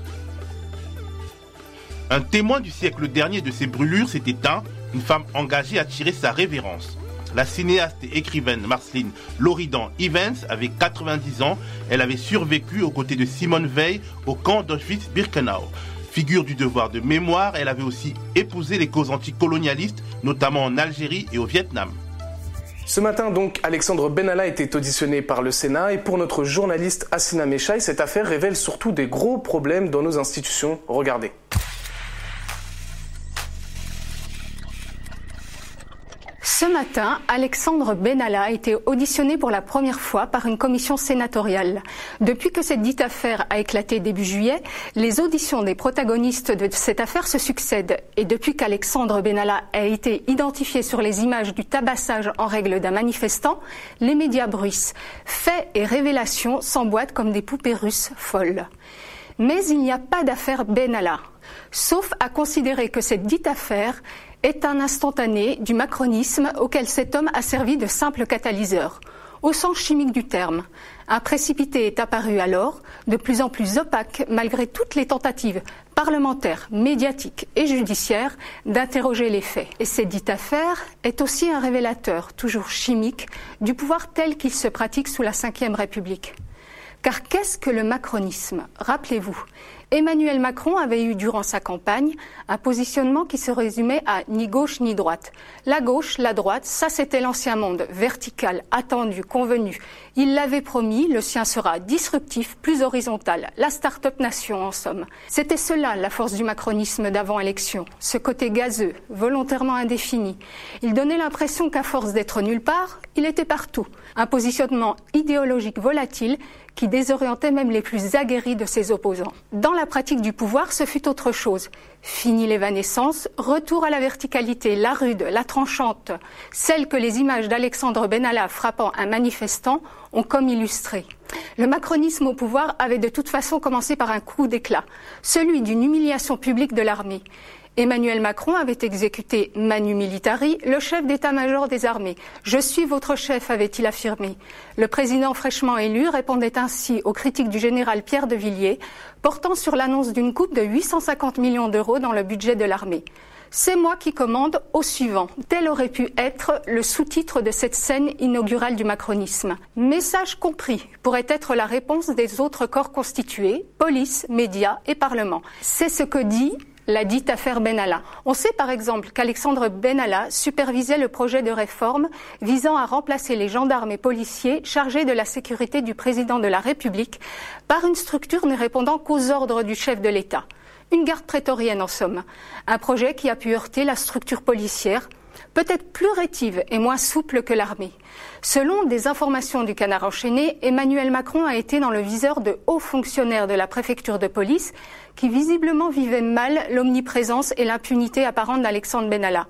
[SPEAKER 21] Un témoin du siècle dernier de ces brûlures s'est éteint, une femme engagée à tirer sa révérence. La cinéaste et écrivaine Marceline Loridan-Ivens avait 90 ans. Elle avait survécu aux côtés de Simone Veil au camp d'Auschwitz-Birkenau. Figure du devoir de mémoire, elle avait aussi épousé les causes anticolonialistes, notamment en Algérie et au Vietnam.
[SPEAKER 20] Ce matin donc, Alexandre Benalla était auditionné par le Sénat et pour notre journaliste Assina Meshaï, cette affaire révèle surtout des gros problèmes dans nos institutions. Regardez.
[SPEAKER 22] Ce matin, Alexandre Benalla a été auditionné pour la première fois par une commission sénatoriale. Depuis que cette dite affaire a éclaté début juillet, les auditions des protagonistes de cette affaire se succèdent. Et depuis qu'Alexandre Benalla a été identifié sur les images du tabassage en règle d'un manifestant, les médias bruissent. Faits et révélations s'emboîtent comme des poupées russes folles. Mais il n'y a pas d'affaire Benalla, sauf à considérer que cette dite affaire est un instantané du macronisme auquel cet homme a servi de simple catalyseur. Au sens chimique du terme, un précipité est apparu alors, de plus en plus opaque malgré toutes les tentatives parlementaires, médiatiques et judiciaires d'interroger les faits. Et cette dite affaire est aussi un révélateur, toujours chimique, du pouvoir tel qu'il se pratique sous la Ve République. Car qu'est-ce que le macronisme ? Rappelez-vous, Emmanuel Macron avait eu durant sa campagne un positionnement qui se résumait à ni gauche ni droite. La gauche, la droite, ça c'était l'ancien monde, vertical, attendu, convenu. Il l'avait promis, le sien sera disruptif, plus horizontal, la start-up nation en somme. C'était cela la force du macronisme d'avant-élection, ce côté gazeux, volontairement indéfini. Il donnait l'impression qu'à force d'être nulle part, il était partout. Un positionnement idéologique volatile qui désorientait même les plus aguerris de ses opposants. Dans la pratique du pouvoir, ce fut autre chose. Fini l'évanescence, retour à la verticalité, la rude, la tranchante, celle que les images d'Alexandre Benalla frappant un manifestant ont comme illustrée. Le macronisme au pouvoir avait de toute façon commencé par un coup d'éclat, celui d'une humiliation publique de l'armée. Emmanuel Macron avait exécuté Manu Militari, le chef d'état-major des armées. « Je suis votre chef », avait-il affirmé. Le président fraîchement élu répondait ainsi aux critiques du général Pierre de Villiers, portant sur l'annonce d'une coupe de 850 millions d'euros dans le budget de l'armée. « C'est moi qui commande au suivant ». Tel aurait pu être le sous-titre de cette scène inaugurale du macronisme. Message compris pourrait être la réponse des autres corps constitués, police, médias et parlement. C'est ce que dit la dite affaire Benalla. On sait par exemple qu'Alexandre Benalla supervisait le projet de réforme visant à remplacer les gendarmes et policiers chargés de la sécurité du président de la République par une structure ne répondant qu'aux ordres du chef de l'État. Une garde prétorienne en somme. Un projet qui a pu heurter la structure policière, peut-être plus rétive et moins souple que l'armée. Selon des informations du Canard enchaîné, Emmanuel Macron a été dans le viseur de hauts fonctionnaires de la préfecture de police qui visiblement vivaient mal l'omniprésence et l'impunité apparente d'Alexandre Benalla.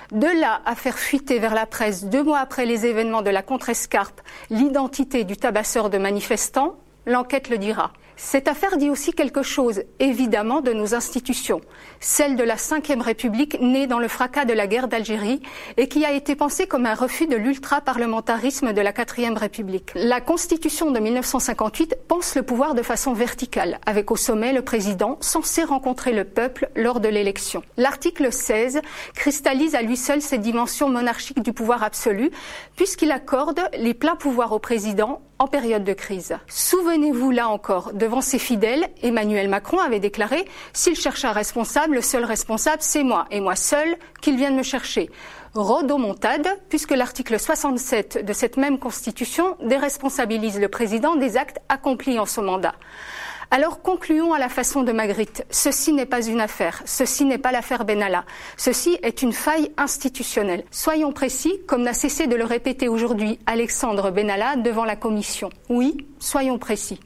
[SPEAKER 22] De là à faire fuiter vers la presse 2 mois après les événements de la Contrescarpe l'identité du tabasseur de manifestants, l'enquête le dira. Cette affaire dit aussi quelque chose, évidemment, de nos institutions, celle de la Ve République née dans le fracas de la guerre d'Algérie et qui a été pensée comme un refus de l'ultra-parlementarisme de la IVe République. La Constitution de 1958 pense le pouvoir de façon verticale, avec au sommet le président censé rencontrer le peuple lors de l'élection. L'article 16 cristallise à lui seul ces dimensions monarchiques du pouvoir absolu, puisqu'il accorde les pleins pouvoirs au président en période de crise. Souvenez-vous là encore, devant ses fidèles, Emmanuel Macron avait déclaré « S'il cherche un responsable, le seul responsable, c'est moi, et moi seul, qu'il vienne me chercher ». Rodomontade, puisque l'article 67 de cette même Constitution déresponsabilise le président des actes accomplis en son mandat. Alors concluons à la façon de Magritte. Ceci n'est pas une affaire, ceci n'est pas l'affaire Benalla, ceci est une faille institutionnelle. Soyons précis, comme n'a cessé de le répéter aujourd'hui Alexandre Benalla devant la commission. Oui, soyons précis.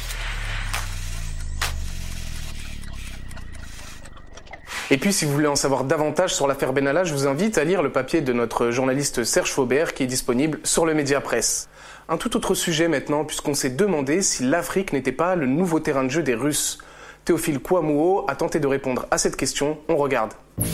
[SPEAKER 20] Et puis, si vous voulez en savoir davantage sur l'affaire Benalla, je vous invite à lire le papier de notre journaliste Serge Faubert qui est disponible sur le Mediapresse. Un tout autre sujet maintenant, puisqu'on s'est demandé si l'Afrique n'était pas le nouveau terrain de jeu des Russes. Théophile Kouamouo a tenté de répondre à cette question. On regarde.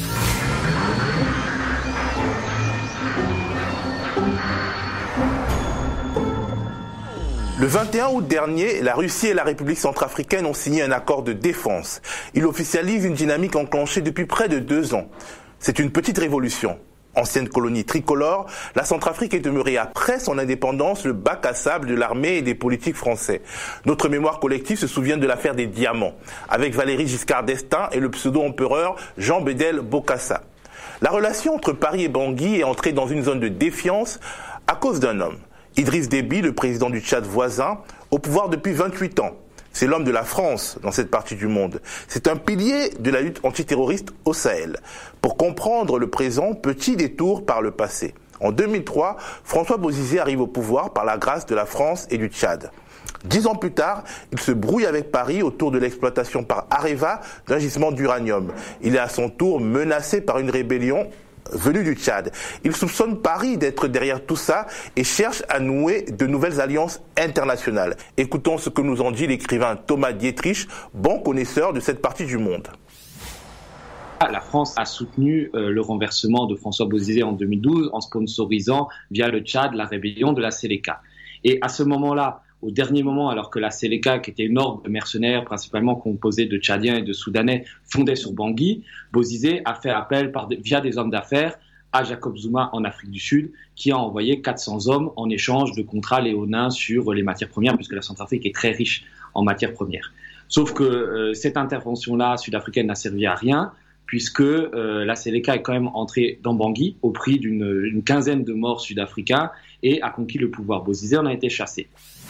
[SPEAKER 21] Le 21 août dernier, la Russie et la République centrafricaine ont signé un accord de défense. Il officialise une dynamique enclenchée depuis près de 2 ans. C'est une petite révolution. Ancienne colonie tricolore, la Centrafrique est demeurée après son indépendance le bac à sable de l'armée et des politiques français. Notre mémoire collective se souvient de l'affaire des diamants, avec Valéry Giscard d'Estaing et le pseudo-empereur Jean Bédel Bokassa. La relation entre Paris et Bangui est entrée dans une zone de défiance à cause d'un homme. Idriss Déby, le président du Tchad voisin, au pouvoir depuis 28 ans. C'est l'homme de la France dans cette partie du monde. C'est un pilier de la lutte antiterroriste au Sahel. Pour comprendre le présent, petit détour par le passé. En 2003, François Bozizé arrive au pouvoir par la grâce de la France et du Tchad. 10 ans plus tard, il se brouille avec Paris autour de l'exploitation par Areva d'un gisement d'uranium. Il est à son tour menacé par une rébellion venu du Tchad. Il soupçonne Paris d'être derrière tout ça et cherche à nouer de nouvelles alliances internationales. Écoutons ce que nous en dit l'écrivain Thomas Dietrich, bon connaisseur de cette partie du monde.
[SPEAKER 1] La France a soutenu le renversement de François Bozizé en 2012 en sponsorisant via le Tchad la rébellion de la Séléka. Et à ce moment-là, au dernier moment, alors que la Séléka, qui était une horde de mercenaires principalement composée de Tchadiens et de Soudanais, fondait sur Bangui, Bozizé a fait appel via des hommes d'affaires à Jacob Zuma en Afrique du Sud, qui a envoyé 400 hommes en échange de contrats léonins sur les matières premières, puisque la Centrafrique est très riche en matières premières. Sauf que cette intervention-là sud-africaine n'a servi à rien, puisque la Séléka est quand même entrée dans Bangui au prix d'une quinzaine de morts sud-africains et a conquis le pouvoir. Bozizé en a été chassé.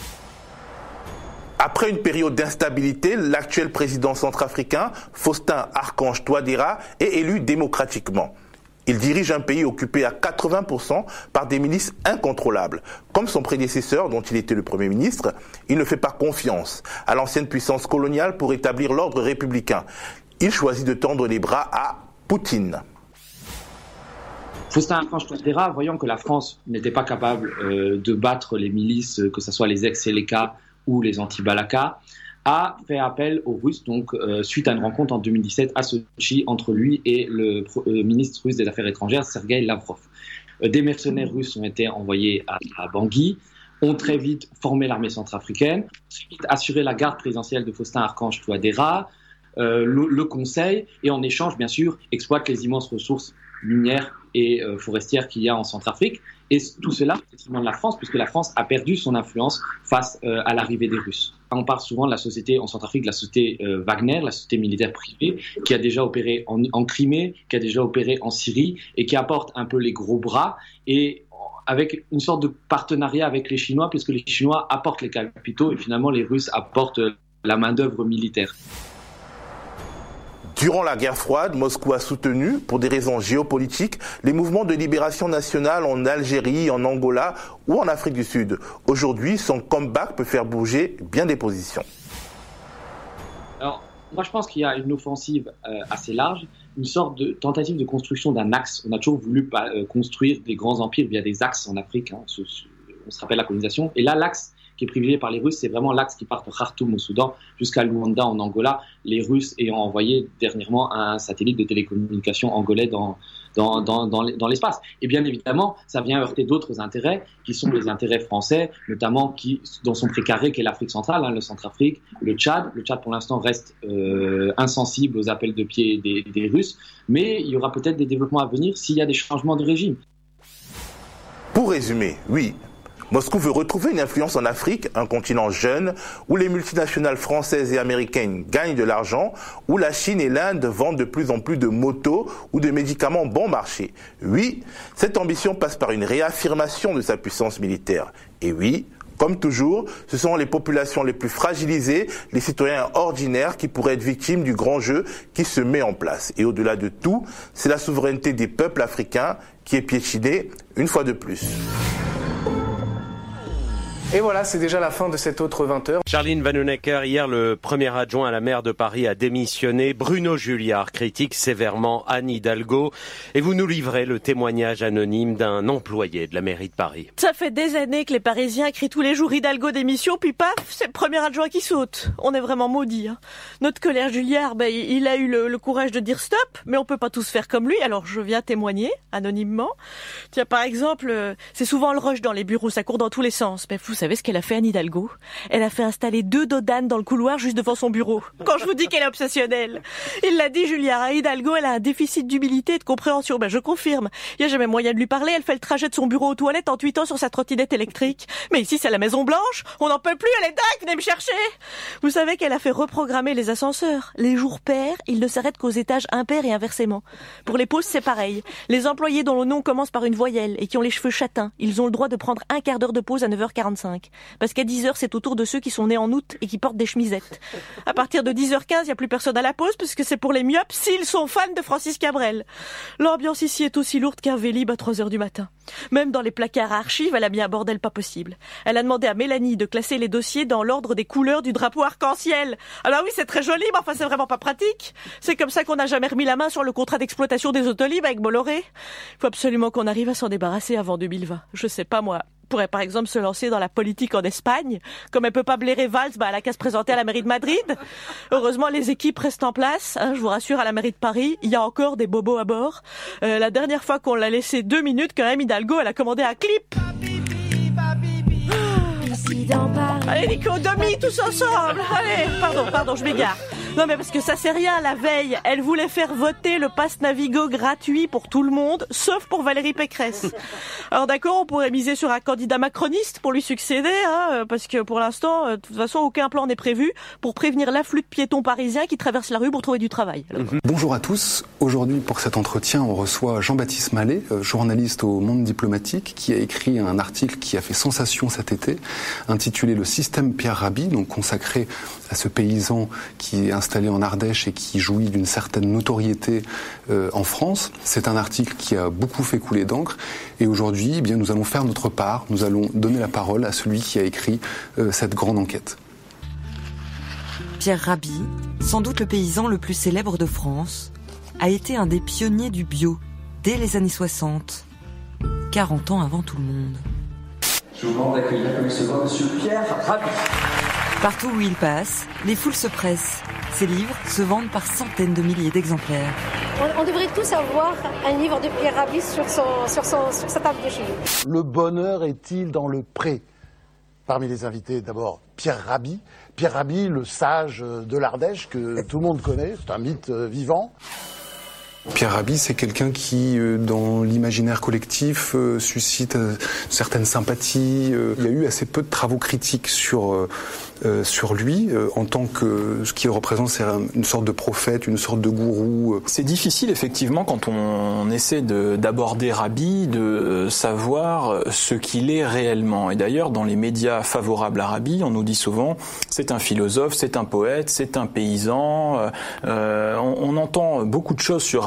[SPEAKER 21] Après une période d'instabilité, l'actuel président centrafricain, Faustin Archange Touadéra, est élu démocratiquement. Il dirige un pays occupé à 80% par des milices incontrôlables. Comme son prédécesseur, dont il était le Premier ministre, il ne fait pas confiance à l'ancienne puissance coloniale pour établir l'ordre républicain. Il choisit de tendre les bras à Poutine.
[SPEAKER 1] Faustin Archange Touadéra, voyant que la France n'était pas capable de battre les milices, que ce soit les ex-Séléka ou les anti-Balaka, a fait appel aux Russes, donc suite à une rencontre en 2017 à Sochi entre lui et le ministre russe des Affaires étrangères, Sergueï Lavrov. Des mercenaires russes ont été envoyés à Bangui, ont très vite formé l'armée centrafricaine, très vite assuré la garde présidentielle de Faustin Archange Touadéra, le conseil, et en échange, bien sûr, exploite les immenses ressources minières et forestières qu'il y a en Centrafrique. Et tout cela, c'est de la France, puisque la France a perdu son influence face à l'arrivée des Russes. On parle souvent de la société en Centrafrique, la société Wagner, la société militaire privée, qui a déjà opéré en Crimée, qui a déjà opéré en Syrie, et qui apporte un peu les gros bras, et avec une sorte de partenariat avec les Chinois, puisque les Chinois apportent les capitaux, et finalement les Russes apportent la main-d'œuvre militaire.
[SPEAKER 21] Durant la guerre froide, Moscou a soutenu, pour des raisons géopolitiques, les mouvements de libération nationale en Algérie, en Angola ou en Afrique du Sud. Aujourd'hui, son comeback peut faire bouger bien des positions.
[SPEAKER 1] Alors, moi je pense qu'il y a une offensive assez large une sorte de tentative de construction d'un axe. On a toujours voulu construire des grands empires via des axes en Afrique. On se rappelle la colonisation. Et là, l'axe qui est privilégié par les Russes, c'est vraiment l'axe qui part de Khartoum au Soudan jusqu'à Luanda en Angola, les Russes ayant envoyé dernièrement un satellite de télécommunications angolais dans l'espace. Et bien évidemment, ça vient heurter d'autres intérêts qui sont les intérêts français, notamment dans son précaré qui est l'Afrique centrale, le Centrafrique, le Tchad. Le Tchad, pour l'instant, reste insensible aux appels de pied des Russes, mais il y aura peut-être des développements à venir s'il y a des changements de régime.
[SPEAKER 21] Pour résumer, oui, Moscou veut retrouver une influence en Afrique, un continent jeune, où les multinationales françaises et américaines gagnent de l'argent, où la Chine et l'Inde vendent de plus en plus de motos ou de médicaments bon marché. Oui, cette ambition passe par une réaffirmation de sa puissance militaire. Et oui, comme toujours, ce sont les populations les plus fragilisées, les citoyens ordinaires qui pourraient être victimes du grand jeu qui se met en place. Et au-delà de tout, c'est la souveraineté des peuples africains qui est piétinée une fois de plus.
[SPEAKER 20] Et voilà, c'est déjà la fin de cette autre 20h.
[SPEAKER 14] Charline Vanhoenacker, hier, le premier adjoint à la maire de Paris a démissionné. Bruno Julliard critique sévèrement Anne Hidalgo. Et vous nous livrez le témoignage anonyme d'un employé de la mairie de Paris.
[SPEAKER 15] Ça fait des années que les Parisiens crient tous les jours Hidalgo démission, puis paf, c'est le premier adjoint qui saute. On est vraiment maudits. Hein. Notre collègue Julliard, il a eu le courage de dire stop, mais on peut pas tous faire comme lui, alors je viens témoigner anonymement. Tiens, par exemple, c'est souvent le rush dans les bureaux, ça court dans tous les sens. Mais vous savez ce qu'elle a fait, Anne Hidalgo ? Elle a fait installer 2 dodanes dans le couloir juste devant son bureau. Quand je vous dis qu'elle est obsessionnelle. Il l'a dit, Julliard. Hidalgo, elle a un déficit d'humilité et de compréhension. Je confirme. Il n'y a jamais moyen de lui parler. Elle fait le trajet de son bureau aux toilettes en tweetant sur sa trottinette électrique. Mais ici, c'est la Maison Blanche. On n'en peut plus. Elle est dingue. Venez me chercher. Vous savez qu'elle a fait reprogrammer les ascenseurs. Les jours pairs, ils ne s'arrêtent qu'aux étages impairs et inversement. Pour les pauses, c'est pareil. Les employés dont le nom commence par une voyelle et qui ont les cheveux châtains, ils ont le droit de prendre un quart d'heure de pause à 9h45. Parce qu'à 10h, c'est au tour de ceux qui sont nés en août et qui portent des chemisettes. À partir de 10h15, il n'y a plus personne à la pause parce que c'est pour les myopes s'ils sont fans de Francis Cabrel. L'ambiance ici est aussi lourde qu'un Vélib à 3h du matin. Même dans les placards à archives, elle a mis un bordel pas possible. Elle a demandé à Mélanie de classer les dossiers dans l'ordre des couleurs du drapeau arc-en-ciel. Alors oui, c'est très joli, mais enfin c'est vraiment pas pratique. C'est comme ça qu'on n'a jamais remis la main sur le contrat d'exploitation des Autolib avec Bolloré. Il faut absolument qu'on arrive à s'en débarrasser avant 2020. Je sais pas moi. Pourrait par exemple se lancer dans la politique en Espagne, comme elle peut pas blairer Valls, elle a qu'à se présenter à la mairie de Madrid. Heureusement, les équipes restent en place. Je vous rassure, à la mairie de Paris, il y a encore des bobos à bord. La dernière fois qu'on l'a laissé 2 minutes, quand même, Hidalgo, elle a commandé un clip. Allez Nico, demi, tous ensemble. Allez, pardon, je m'égare. Non mais parce que ça c'est rien, la veille, elle voulait faire voter le pass Navigo gratuit pour tout le monde, sauf pour Valérie Pécresse. Alors d'accord, on pourrait miser sur un candidat macroniste pour lui succéder, parce que pour l'instant, de toute façon, aucun plan n'est prévu pour prévenir l'afflux de piétons parisiens qui traversent la rue pour trouver du travail.
[SPEAKER 2] Bonjour à tous. Aujourd'hui, pour cet entretien, on reçoit Jean-Baptiste Mallet, journaliste au Monde diplomatique, qui a écrit un article qui a fait sensation cet été, intitulé « Le système Pierre Rabhi », donc consacré à ce paysan qui est installé en Ardèche et qui jouit d'une certaine notoriété en France. C'est un article qui a beaucoup fait couler d'encre et aujourd'hui, nous allons faire notre part, nous allons donner la parole à celui qui a écrit cette grande enquête.
[SPEAKER 3] Pierre Rabhi, sans doute le paysan le plus célèbre de France, a été un des pionniers du bio dès les années 60, 40 ans avant tout le monde.
[SPEAKER 23] Je vous demande d'accueillir comme il se doit Monsieur Pierre Rabhi.
[SPEAKER 3] Partout où il passe, les foules se pressent. Ses livres se vendent par centaines de milliers d'exemplaires.
[SPEAKER 8] On devrait tous avoir un livre de Pierre Rabhi sur sa table de chevet.
[SPEAKER 24] Le bonheur est-il dans le pré ? Parmi les invités, d'abord Pierre Rabhi. Pierre Rabhi, le sage de l'Ardèche que tout le monde connaît, c'est un mythe vivant.
[SPEAKER 2] Pierre Rabhi, c'est quelqu'un qui, dans l'imaginaire collectif, suscite certaines sympathies. Il y a eu assez peu de travaux critiques sur lui, en tant que ce qu'il représente, c'est une sorte de prophète, une sorte de gourou.
[SPEAKER 25] C'est difficile, effectivement, quand on essaie d'aborder Rabhi, de savoir ce qu'il est réellement. Et d'ailleurs, dans les médias favorables à Rabhi, on nous dit souvent c'est un philosophe, c'est un poète, c'est un paysan. On entend beaucoup de choses sur Rabhi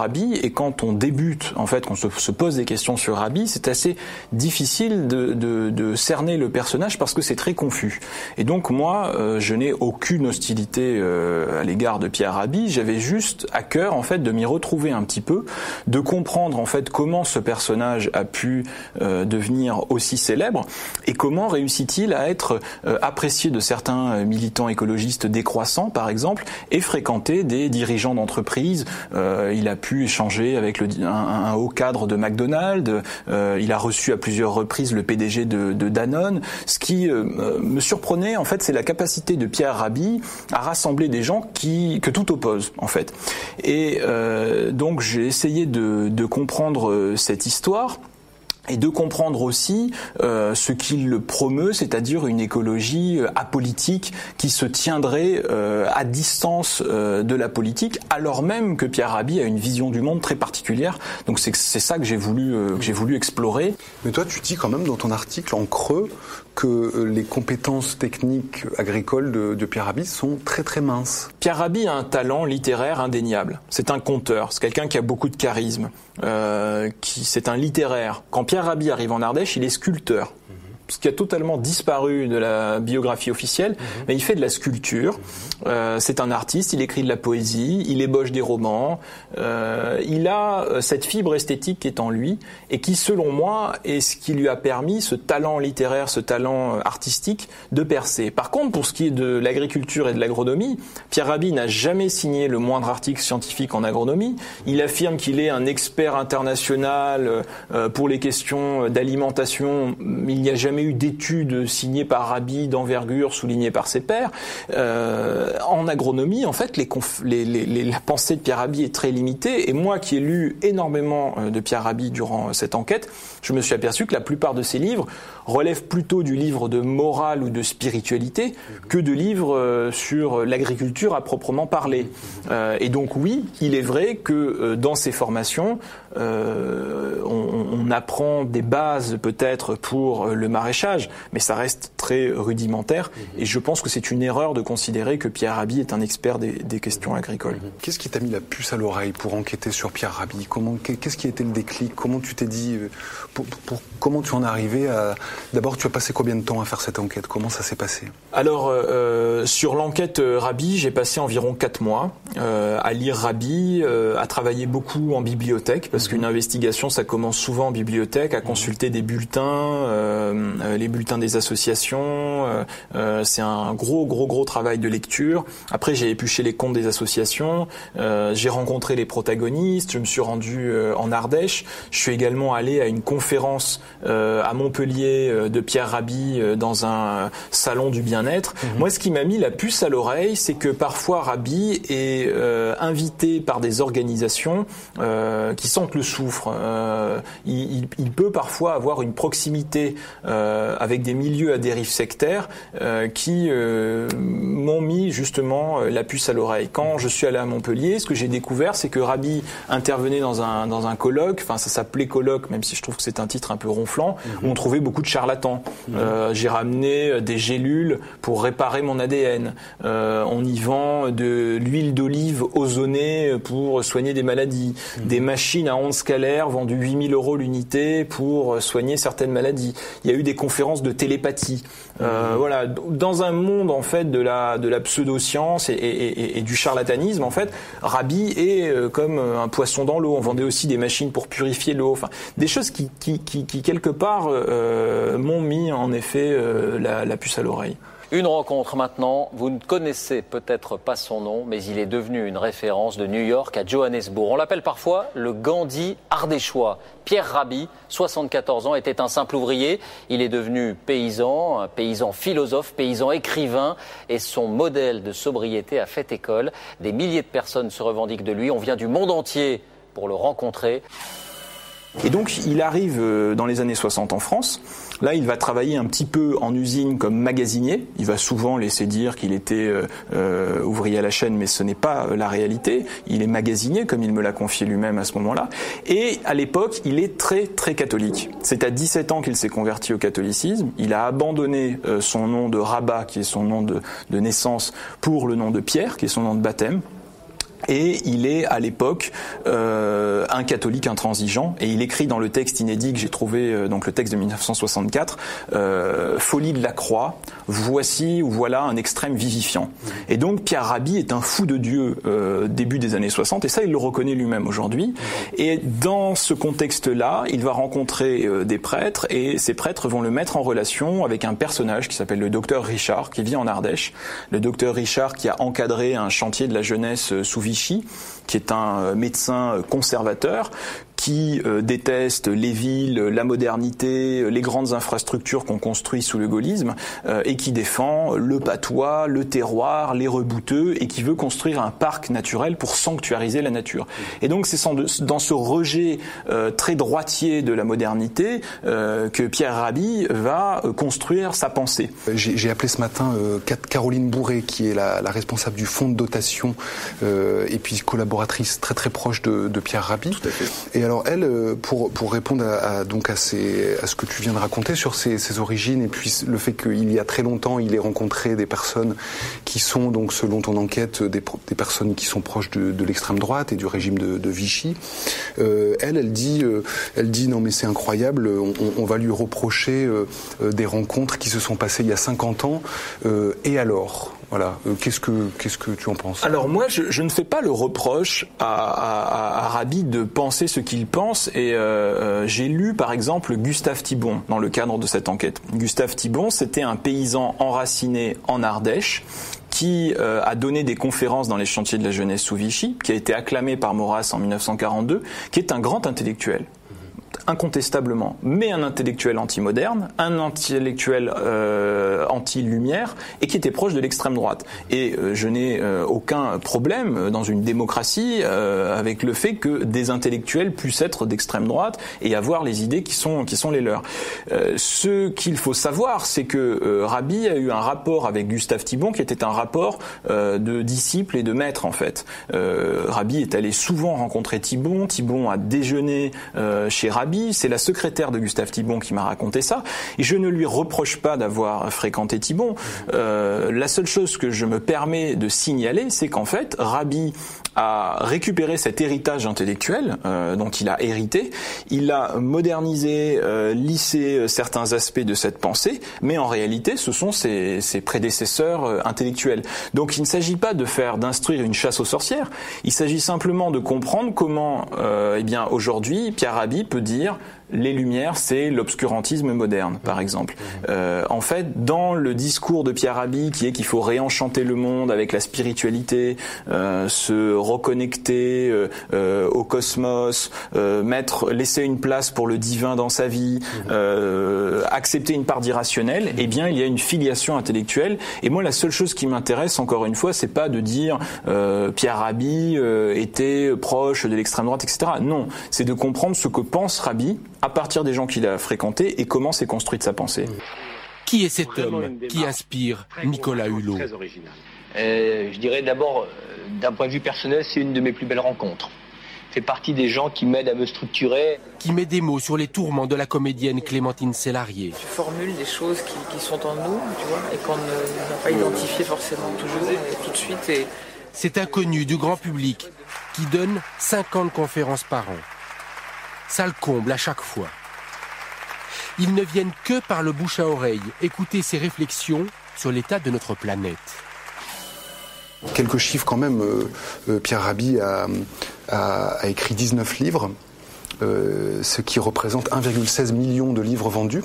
[SPEAKER 25] Rabhi, et quand on débute, en fait, qu'on se pose des questions sur Rabhi, c'est assez difficile de cerner le personnage parce que c'est très confus. Et donc moi, je n'ai aucune hostilité à l'égard de Pierre Rabhi. J'avais juste à cœur, en fait, de m'y retrouver un petit peu, de comprendre, en fait, comment ce personnage a pu devenir aussi célèbre et comment réussit-il à être apprécié de certains militants écologistes décroissants, par exemple, et fréquenter des dirigeants d'entreprise. Il a pu échanger avec un haut cadre de McDonald's. Il a reçu à plusieurs reprises le PDG de Danone. Ce qui me surprenait, en fait, c'est la capacité de Pierre Rabhi à rassembler des gens que tout oppose, en fait. Et donc j'ai essayé de comprendre cette histoire. Et de comprendre aussi ce qu'il promeut, c'est-à-dire une écologie apolitique qui se tiendrait à distance de la politique, alors même que Pierre Rabhi a une vision du monde très particulière. Donc c'est ça que j'ai voulu explorer.
[SPEAKER 2] Mais toi, tu dis quand même dans ton article en creux que les compétences techniques agricoles de Pierre Rabhi sont très très minces.
[SPEAKER 25] Pierre Rabhi a un talent littéraire indéniable. C'est un conteur, c'est quelqu'un qui a beaucoup de charisme, c'est un littéraire. Quand Pierre Rabhi arrive en Ardèche, il est sculpteur. Ce qui a totalement disparu de la biographie officielle, mais il fait de la sculpture. C'est un artiste, il écrit de la poésie, il ébauche des romans. Il a cette fibre esthétique qui est en lui et qui, selon moi, est ce qui lui a permis ce talent littéraire, ce talent artistique de percer. Par contre, pour ce qui est de l'agriculture et de l'agronomie, Pierre Rabhi n'a jamais signé le moindre article scientifique en agronomie. Il affirme qu'il est un expert international pour les questions d'alimentation. Il n'y a jamais eu d'études signées par Rabhi d'envergure, soulignées par ses pairs. En agronomie, en fait, la pensée de Pierre Rabhi est très limitée. Et moi, qui ai lu énormément de Pierre Rabhi durant cette enquête, je me suis aperçu que la plupart de ses livres relèvent plutôt du livre de morale ou de spiritualité que de livres sur l'agriculture à proprement parler. Et donc oui, il est vrai que dans ces formations, on apprend des bases peut-être pour le maraîchage, mais ça reste très rudimentaire. Et je pense que c'est une erreur de considérer que Pierre Rabhi est un expert des questions agricoles.
[SPEAKER 2] Qu'est-ce qui t'a mis la puce à l'oreille pour enquêter sur Pierre Rabhi ? Qu'est-ce qui a été le déclic ? Comment tu t'es dit comment tu en es arrivé à... D'abord, tu as passé combien de temps à faire cette enquête ? Comment ça s'est passé ?
[SPEAKER 25] Alors, sur l'enquête Rabhi, j'ai passé environ 4 mois à lire Rabhi, à travailler beaucoup en bibliothèque, parce qu'une investigation, ça commence souvent en bibliothèque, à consulter des bulletins, les bulletins des associations. C'est un gros travail de lecture. Après, j'ai épluché les comptes des associations. J'ai rencontré les protagonistes. Je me suis rendu en Ardèche. Je suis également allé à une conférence à Montpellier de Pierre Rabhi dans un salon du bien-être. Moi, ce qui m'a mis la puce à l'oreille, c'est que parfois Rabhi est invité par des organisations qui sentent le soufre. Il peut parfois avoir une proximité avec des milieux à dérive sectaire qui m'ont mis justement la puce à l'oreille. Quand je suis allé à Montpellier, ce que j'ai découvert, c'est que Rabhi intervenait dans un colloque, enfin ça s'appelait colloque, même si je trouve que c'est un titre un peu ronflant, où on trouvait beaucoup de charlatans. J'ai ramené des gélules pour réparer mon ADN. On y vend de l'huile d'olive ozonée pour soigner des maladies. Des machines à ondes scalaires vendues 8 000 € l'unité pour soigner certaines maladies. Il y a eu des conférences de télépathie. Voilà, dans un monde en fait de la pseudo-science et du charlatanisme, en fait, Rabhi est comme un poisson dans l'eau. On vendait aussi des machines pour purifier l'eau. Enfin, des choses qui quelque part m'ont mis en effet la puce à l'oreille.
[SPEAKER 4] Une rencontre maintenant, vous ne connaissez peut-être pas son nom, mais il est devenu une référence de New York à Johannesburg. On l'appelle parfois le Gandhi ardéchois. Pierre Rabhi, 74 ans, était un simple ouvrier. Il est devenu paysan, un paysan philosophe, paysan écrivain, et son modèle de sobriété a fait école. Des milliers de personnes se revendiquent de lui. On vient du monde entier pour le rencontrer.
[SPEAKER 25] Et donc, il arrive dans les années 60 en France. Là, il va travailler un petit peu en usine comme magasinier. Il va souvent laisser dire qu'il était ouvrier à la chaîne, mais ce n'est pas la réalité. Il est magasinier, comme il me l'a confié lui-même à ce moment-là. Et à l'époque, il est très, très catholique. C'est à 17 ans qu'il s'est converti au catholicisme. Il a abandonné son nom de rabat, qui est son nom de naissance, pour le nom de Pierre, qui est son nom de baptême. Et il est à l'époque un catholique intransigeant, et il écrit dans le texte inédit que j'ai trouvé, donc le texte de 1964, folie de la croix, voici ou voilà un extrême vivifiant. Et donc Pierre Rabhi est un fou de Dieu début des années 60, et ça il le reconnaît lui-même aujourd'hui. Et dans ce contexte-là, il va rencontrer des prêtres, et ces prêtres vont le mettre en relation avec un personnage qui s'appelle le docteur Richard, qui vit en Ardèche. Le docteur Richard qui a encadré un chantier de la jeunesse sous Vichy, qui est un médecin conservateur, qui déteste les villes, la modernité, les grandes infrastructures qu'on construit sous le gaullisme, et qui défend le patois, le terroir, les rebouteux, et qui veut construire un parc naturel pour sanctuariser la nature. Et donc c'est dans ce rejet très droitier de la modernité que Pierre Rabhi va construire sa pensée.
[SPEAKER 2] J'ai appelé ce matin Caroline Bourré, qui est la responsable du fonds de dotation, et puis collaboratrice très très proche de Pierre Rabhi.
[SPEAKER 25] Tout à fait.
[SPEAKER 2] Et alors elle, pour répondre à ce que tu viens de raconter sur ses origines, et puis le fait qu'il y a très longtemps il ait rencontré des personnes qui sont donc selon ton enquête des personnes qui sont proches de l'extrême droite et du régime de Vichy, elle dit non mais c'est incroyable, on va lui reprocher des rencontres qui se sont passées il y a 50 ans, et alors voilà, qu'est-ce que tu en penses?
[SPEAKER 25] Alors moi, je ne fais pas le reproche à Rabhi de penser ce qu'il pense, et j'ai lu par exemple Gustave Thibon dans le cadre de cette enquête. Gustave Thibon, c'était un paysan enraciné en Ardèche qui a donné des conférences dans les chantiers de la jeunesse sous Vichy, qui a été acclamé par Maurras en 1942, qui est un grand intellectuel. Incontestablement, mais un intellectuel anti-moderne, un intellectuel anti-lumière, et qui était proche de l'extrême droite. Et je n'ai aucun problème dans une démocratie avec le fait que des intellectuels puissent être d'extrême droite et avoir les idées qui sont les leurs. Ce qu'il faut savoir, c'est que Rabhi a eu un rapport avec Gustave Thibon qui était un rapport de disciple et de maître en fait. Rabhi est allé souvent rencontrer Thibon. Thibon a déjeuné chez Rabhi. C'est la secrétaire de Gustave Thibon qui m'a raconté ça, et je ne lui reproche pas d'avoir fréquenté Thibon. La seule chose que je me permets de signaler, c'est qu'en fait, Rabhi a récupéré cet héritage intellectuel dont il a hérité, il a modernisé, lissé certains aspects de cette pensée, mais en réalité, ce sont ses prédécesseurs intellectuels. Donc il ne s'agit pas d'instruire une chasse aux sorcières, il s'agit simplement de comprendre comment, aujourd'hui, Pierre Rabhi peut dire les Lumières, c'est l'obscurantisme moderne, par exemple. En fait, dans le discours de Pierre Rabhi, qui est qu'il faut réenchanter le monde avec la spiritualité, se reconnecter au cosmos, laisser une place pour le divin dans sa vie, accepter une part d'irrationnel, eh bien, il y a une filiation intellectuelle. Et moi, la seule chose qui m'intéresse, encore une fois, c'est pas de dire Pierre Rabhi était proche de l'extrême droite, etc. Non, c'est de comprendre ce que pense Rabhi à partir des gens qu'il a fréquentés et comment s'est construite sa pensée.
[SPEAKER 5] Qui est cet homme qui inspire Nicolas Hulot?
[SPEAKER 6] Je dirais d'abord, d'un point de vue personnel, c'est une de mes plus belles rencontres. Fait partie des gens qui m'aident à me structurer.
[SPEAKER 5] Qui met des mots sur les tourments de la comédienne Clémentine Célarié.
[SPEAKER 9] Tu formules des choses qui sont en nous, tu vois, et qu'on n'a pas identifié forcément toujours, tout de suite. Et...
[SPEAKER 5] C'est inconnu du grand public qui donne 50 conférences par an. Ça le comble à chaque fois. Ils ne viennent que par le bouche à oreille écouter ses réflexions sur l'état de notre planète.
[SPEAKER 2] Quelques chiffres quand même. Pierre Rabhi a écrit 19 livres, ce qui représente 1,16 million de livres vendus.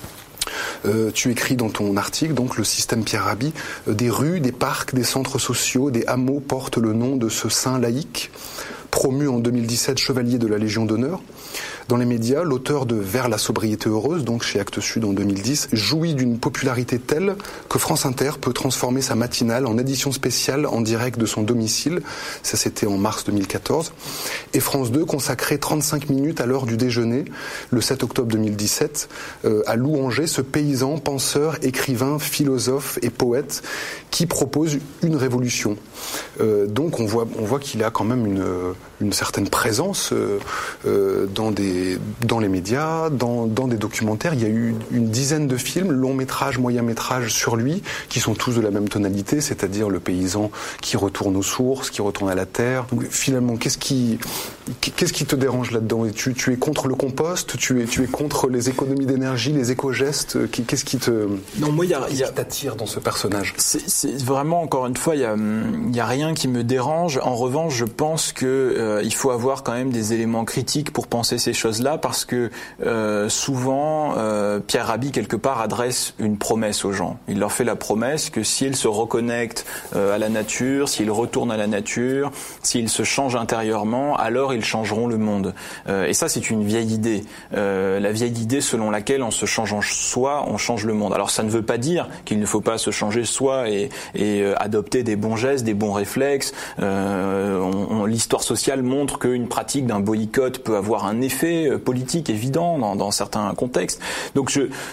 [SPEAKER 2] Tu écris dans ton article, donc le système Pierre Rabhi, des rues, des parcs, des centres sociaux, des hameaux portent le nom de ce saint laïque, promu en 2017 chevalier de la Légion d'honneur. Dans les médias, l'auteur de Vers la sobriété heureuse, donc chez Actes Sud en 2010, jouit d'une popularité telle que France Inter peut transformer sa matinale en édition spéciale en direct de son domicile. Ça, c'était en mars 2014. Et France 2 consacrait 35 minutes à l'heure du déjeuner, le 7 octobre 2017, à louanger ce paysan, penseur, écrivain, philosophe et poète qui propose une révolution. Donc on voit qu'il a quand même une certaine présence dans les médias, dans des documentaires. Il y a eu une dizaine de films, longs métrages, moyens métrages sur lui, qui sont tous de la même tonalité, c'est-à-dire le paysan qui retourne aux sources, qui retourne à la terre. Donc, finalement, qu'est-ce qui te dérange là-dedans? Tu es contre le compost? Tu es contre les économies d'énergie, les éco-gestes? Qu'est-ce qui te...
[SPEAKER 25] Non, moi,
[SPEAKER 2] qu'est-ce qui t'attire dans ce personnage?
[SPEAKER 25] C'est vraiment, encore une fois, il y a rien qui me dérange. En revanche, je pense que il faut avoir quand même des éléments critiques pour penser ces choses-là, parce que souvent, Pierre Rabhi, quelque part, adresse une promesse aux gens. Il leur fait la promesse que s'ils se reconnectent à la nature, s'ils retournent à la nature, s'ils se changent intérieurement, alors ils changeront le monde. Et ça, c'est une vieille idée. La vieille idée selon laquelle en se changeant soi, on change le monde. Alors ça ne veut pas dire qu'il ne faut pas se changer soi et adopter des bons gestes, des bons réflexes. L'histoire sociale montre qu'une pratique d'un boycott peut avoir un effet politique évident dans certains contextes. Donc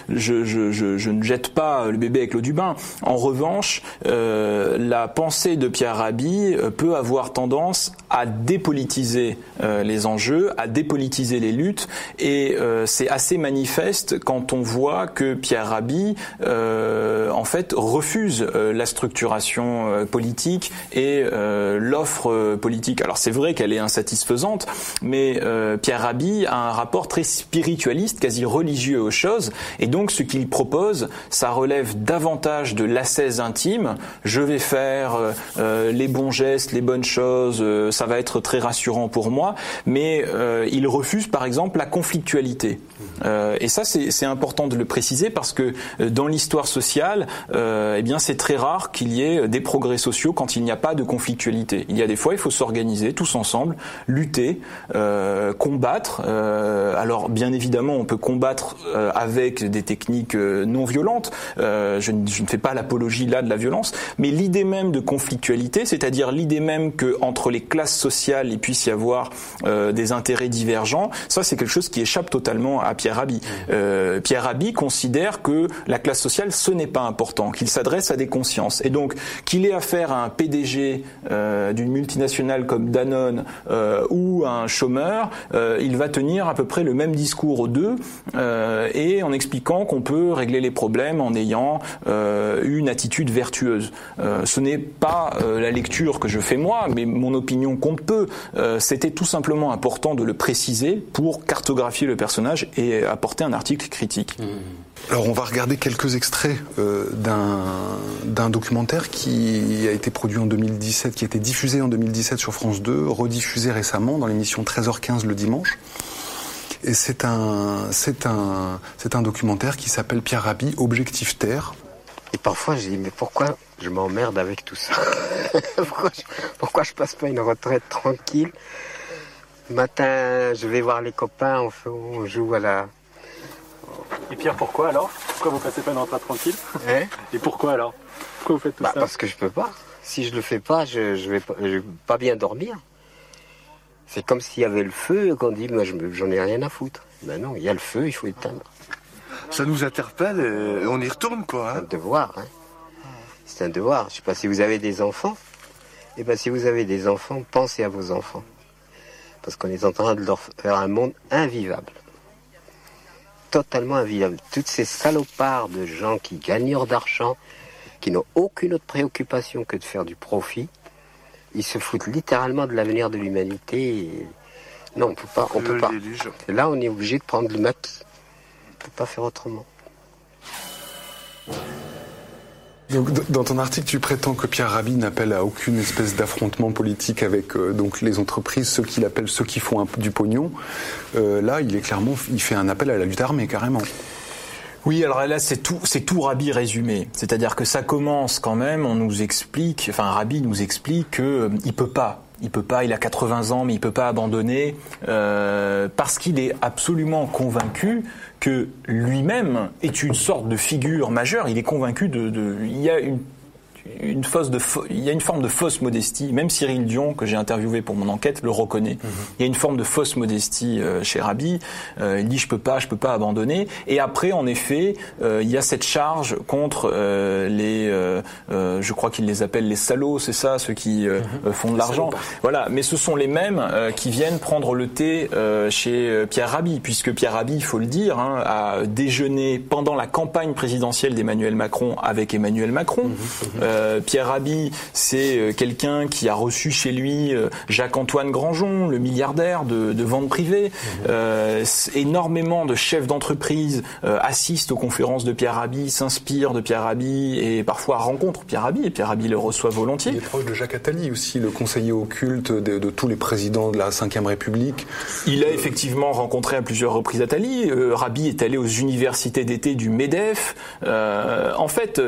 [SPEAKER 25] je ne jette pas le bébé avec l'eau du bain. En revanche, la pensée de Pierre Rabhi peut avoir tendance à dépolitiser les enjeux, à dépolitiser les luttes, et c'est assez manifeste quand on voit que Pierre Rabhi en fait refuse la structuration politique et l'offre politique. Alors c'est vrai qu'elle est insatisfaisante, mais Pierre Rabhi a un rapport très spiritualiste, quasi religieux aux choses, et donc ce qu'il propose, ça relève davantage de l'ascèse intime. Je vais faire les bons gestes, les bonnes choses, ça va être très rassurant pour moi, mais il refuse par exemple la conflictualité. Et ça c'est important de le préciser, parce que dans l'histoire sociale, eh bien c'est très rare qu'il y ait des progrès sociaux quand il n'y a pas de conflictualité. Il y a des fois, il faut s'organiser tous ensemble, lutter, combattre. Alors bien évidemment, on peut combattre avec des techniques non violentes. Je ne fais pas l'apologie là de la violence, mais l'idée même de conflictualité, c'est-à-dire l'idée même que entre les classes sociales il puisse y avoir des intérêts divergents, ça c'est quelque chose qui échappe totalement à Pierre Rabhi. Pierre Rabhi considère que la classe sociale, ce n'est pas important, qu'il s'adresse à des consciences, et donc qu'il ait affaire à un PDG d'une multinationale comme Danone ou à un chômeur, il va tenir à peu près le même discours aux deux, et en expliquant qu'on peut régler les problèmes en ayant une attitude vertueuse. Ce n'est pas la lecture que je fais moi, mais mon opinion compte peu. C'était tout simplement important de le préciser pour cartographier le personnage et apporter un article critique.
[SPEAKER 2] Alors on va regarder quelques extraits d'un documentaire qui a été produit en 2017, qui a été diffusé en 2017 sur France 2, rediffusé récemment dans l'émission 13h15 le dimanche. Et c'est un documentaire qui s'appelle Pierre Rabhi, Objectif Terre.
[SPEAKER 7] Et parfois je dis, mais pourquoi je m'emmerde avec tout ça? Pourquoi je passe pas une retraite tranquille? Le matin, je vais voir les copains, on joue à la...
[SPEAKER 10] Et Pierre, pourquoi alors? Pourquoi vous passez pas une retraite tranquille? Et pourquoi alors? Pourquoi vous faites tout ça?
[SPEAKER 7] Parce que je peux pas. Si je le fais pas, je vais pas bien dormir. C'est comme s'il y avait le feu et qu'on dit, moi j'en ai rien à foutre. Ben non, il y a le feu, il faut éteindre.
[SPEAKER 11] Ça nous interpelle et on y retourne quoi.
[SPEAKER 7] C'est un devoir, hein. C'est un devoir. Je sais pas si vous avez des enfants. Eh ben si vous avez des enfants, pensez à vos enfants. Parce qu'on est en train de leur faire un monde invivable. Totalement invivable. Toutes ces salopards de gens qui gagnent d'argent, qui n'ont aucune autre préoccupation que de faire du profit, ils se foutent littéralement de l'avenir de l'humanité. Et... Non, on peut pas. Et là, on est obligé de prendre le maquis. On peut pas faire autrement.
[SPEAKER 2] Donc, dans ton article, tu prétends que Pierre Rabhi n'appelle à aucune espèce d'affrontement politique avec donc les entreprises, ceux qu'il appelle ceux qui font du pognon. Là, il fait un appel à la lutte armée carrément.
[SPEAKER 25] Oui, alors là c'est tout Rabhi résumé. C'est-à-dire que ça commence quand même, Rabhi nous explique que il peut pas, il a 80 ans mais il peut pas abandonner parce qu'il est absolument convaincu que lui-même est une sorte de figure majeure. Il est convaincu il y a il y a une forme de fausse modestie. Même Cyril Dion, que j'ai interviewé pour mon enquête, le reconnaît. Il y a une forme de fausse modestie chez Rabi. Il dit je peux pas abandonner. Et après, en effet, il y a cette charge contre je crois qu'il les appelle les salauds, c'est ça, ceux qui font de l'argent. Voilà. Mais ce sont les mêmes qui viennent prendre le thé chez Pierre Rabhi, puisque Pierre Rabhi, il faut le dire, a déjeuné pendant la campagne présidentielle d'Emmanuel Macron avec Emmanuel Macron. Pierre Rabhi, c'est quelqu'un qui a reçu chez lui Jacques-Antoine Granjon, le milliardaire de vente privée. Énormément de chefs d'entreprise assistent aux conférences de Pierre Rabhi, s'inspirent de Pierre Rabhi et parfois rencontrent Pierre Rabhi, et Pierre Rabhi le reçoit volontiers.
[SPEAKER 2] Il est proche de Jacques Attali aussi, le conseiller occulte de tous les présidents de la Ve République.
[SPEAKER 25] Il a effectivement rencontré à plusieurs reprises Attali. Rabhi est allé aux universités d'été du MEDEF. En fait,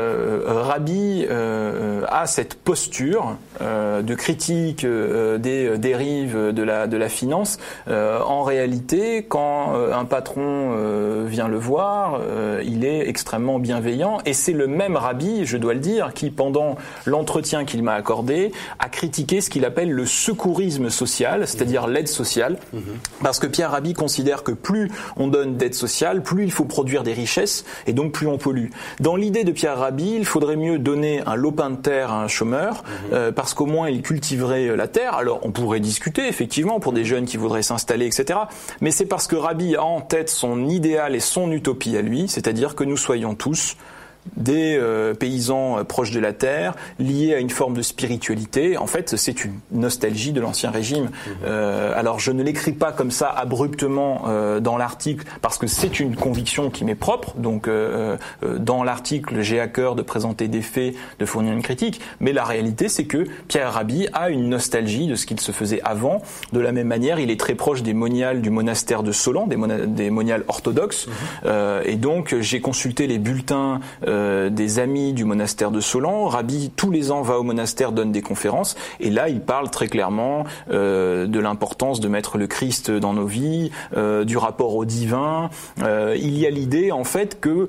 [SPEAKER 25] Rabhi a cette posture de critique des dérives de la finance. En réalité, quand un patron vient le voir, il est extrêmement bienveillant, et c'est le même Rabhi, je dois le dire, qui pendant l'entretien qu'il m'a accordé a critiqué ce qu'il appelle le secourisme social, c'est-à-dire l'aide sociale, parce que Pierre Rabhi considère que plus on donne d'aide sociale, plus il faut produire des richesses, et donc plus on pollue. Dans l'idée de Pierre Rabhi, il faudrait mieux donner un lopin de terre à un chômeur, parce qu'au moins il cultiverait la terre. Alors on pourrait discuter effectivement pour des jeunes qui voudraient s'installer, etc. Mais c'est parce que Rabhi a en tête son idéal et son utopie à lui, c'est-à-dire que nous soyons tous des paysans proches de la terre, liés à une forme de spiritualité. En fait, c'est une nostalgie de l'Ancien Régime. Alors, je ne l'écris pas comme ça abruptement dans l'article, parce que c'est une conviction qui m'est propre. Donc, dans l'article, j'ai à cœur de présenter des faits, de fournir une critique. Mais la réalité, c'est que Pierre Rabhi a une nostalgie de ce qu'il se faisait avant. De la même manière, il est très proche des moniales du monastère de Solan, des moniales orthodoxes. Et donc, j'ai consulté les bulletins des amis du monastère de Solan. Rabhi, tous les ans, va au monastère, donne des conférences, et là, il parle très clairement de l'importance de mettre le Christ dans nos vies, du rapport au divin. Il y a l'idée, en fait, que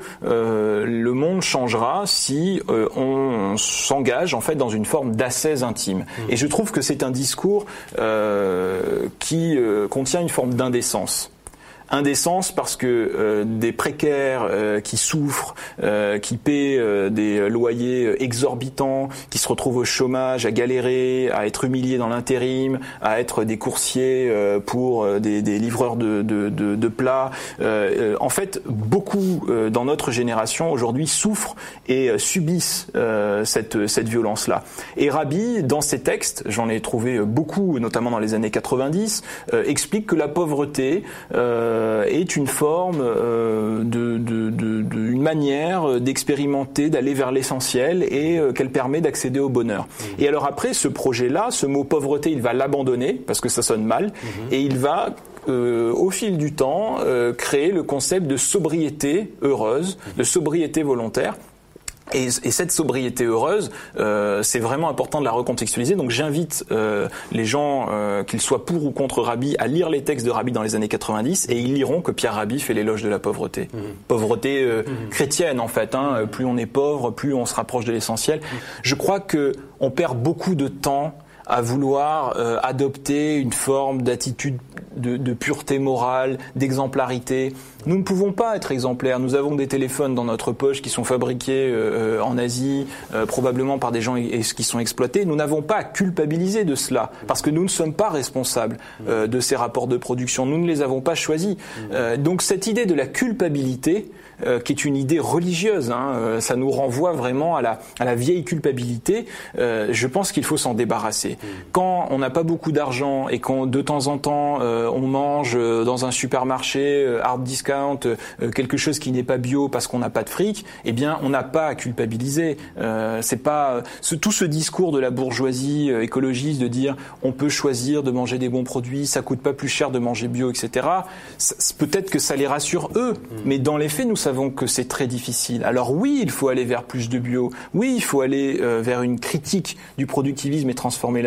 [SPEAKER 25] le monde changera si on s'engage, en fait, dans une forme d'ascèse intime. Et je trouve que c'est un discours qui contient une forme d'indécence. Indécence parce que des précaires qui souffrent, qui paient des loyers exorbitants, qui se retrouvent au chômage, à galérer, à être humiliés dans l'intérim, à être des coursiers pour des livreurs de plats. En fait, beaucoup dans notre génération aujourd'hui souffrent et subissent cette violence-là. Et Rabhi, dans ses textes, j'en ai trouvé beaucoup, notamment dans les années 90, explique que la pauvreté est une forme une manière d'expérimenter, d'aller vers l'essentiel, et qu'elle permet d'accéder au bonheur. Et alors après, ce projet-là, ce mot pauvreté, il va l'abandonner parce que ça sonne mal, et il va au fil du temps créer le concept de sobriété heureuse, de sobriété volontaire. Et cette sobriété heureuse, c'est vraiment important de la recontextualiser. Donc j'invite les gens, qu'ils soient pour ou contre Rabhi, à lire les textes de Rabhi dans les années 90, et ils liront que Pierre Rabhi fait l'éloge de la pauvreté. Pauvreté chrétienne, en fait. Plus on est pauvre, plus on se rapproche de l'essentiel. Je crois que on perd beaucoup de temps à vouloir adopter une forme d'attitude de pureté morale, d'exemplarité. Nous ne pouvons pas être exemplaires. Nous avons des téléphones dans notre poche qui sont fabriqués en Asie, probablement par des gens qui sont exploités. Nous n'avons pas à culpabiliser de cela, parce que nous ne sommes pas responsables de ces rapports de production. Nous ne les avons pas choisis. Donc cette idée de la culpabilité, qui est une idée religieuse, ça nous renvoie vraiment à la vieille culpabilité. Je pense qu'il faut s'en débarrasser. Quand on n'a pas beaucoup d'argent et qu'on de temps en temps on mange dans un supermarché hard discount quelque chose qui n'est pas bio parce qu'on n'a pas de fric, eh bien on n'a pas à culpabiliser. C'est pas tout ce discours de la bourgeoisie écologiste de dire on peut choisir de manger des bons produits, ça coûte pas plus cher de manger bio, etc. Peut-être que ça les rassure eux, mais dans les faits nous savons que c'est très difficile. Alors oui, il faut aller vers plus de bio. Oui, il faut aller vers une critique du productivisme et transformer la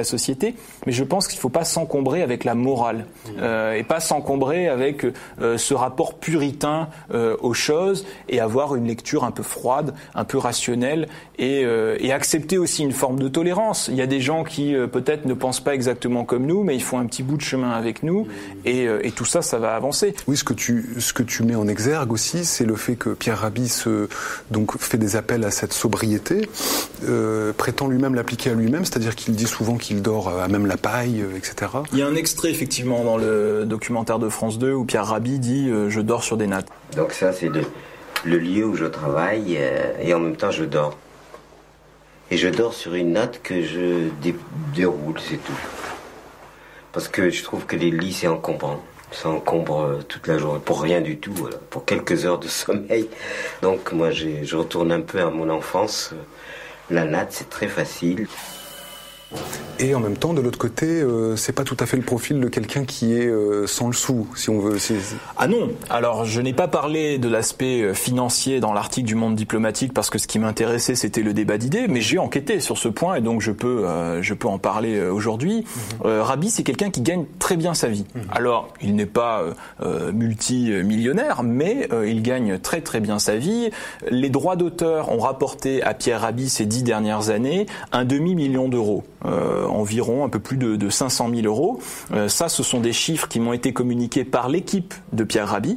[SPEAKER 25] la société, mais je pense qu'il ne faut pas s'encombrer avec la morale et pas s'encombrer avec ce rapport puritain aux choses et avoir une lecture un peu froide, un peu rationnelle et accepter aussi une forme de tolérance. Il y a des gens qui peut-être ne pensent pas exactement comme nous, mais ils font un petit bout de chemin avec nous et tout ça, ça va avancer.
[SPEAKER 2] Oui, ce que tu mets en exergue aussi, c'est le fait que Pierre Rabhi donc fait des appels à cette sobriété, prétend lui-même l'appliquer à lui-même, c'est-à-dire qu'il dit souvent qu'il dort à même la paille, etc.
[SPEAKER 25] Il y a un extrait effectivement dans le documentaire de France 2 où Pierre Rabhi dit « je dors sur des nattes ».
[SPEAKER 7] Donc ça, c'est le lieu où je travaille et en même temps je dors. Et je dors sur une natte que je déroule, c'est tout. Parce que je trouve que les lits, c'est encombrant. Ça encombre toute la journée, pour rien du tout, voilà, pour quelques heures de sommeil. Donc moi, je retourne un peu à mon enfance. La natte, c'est très facile.
[SPEAKER 2] Et en même temps, de l'autre côté, c'est pas tout à fait le profil de quelqu'un qui est sans le sou, si on veut.
[SPEAKER 25] Ah non. Alors, je n'ai pas parlé de l'aspect financier dans l'article du Monde diplomatique parce que ce qui m'intéressait, c'était le débat d'idées, mais j'ai enquêté sur ce point et donc je peux en parler aujourd'hui. Rabhi, c'est quelqu'un qui gagne très bien sa vie. Alors, il n'est pas multimillionnaire, mais il gagne très très bien sa vie. Les droits d'auteur ont rapporté à Pierre Rabhi ces 10 dernières années un demi-million d'euros. Environ un peu plus de 500 000 euros. Ça, ce sont des chiffres qui m'ont été communiqués par l'équipe de Pierre Rabhi.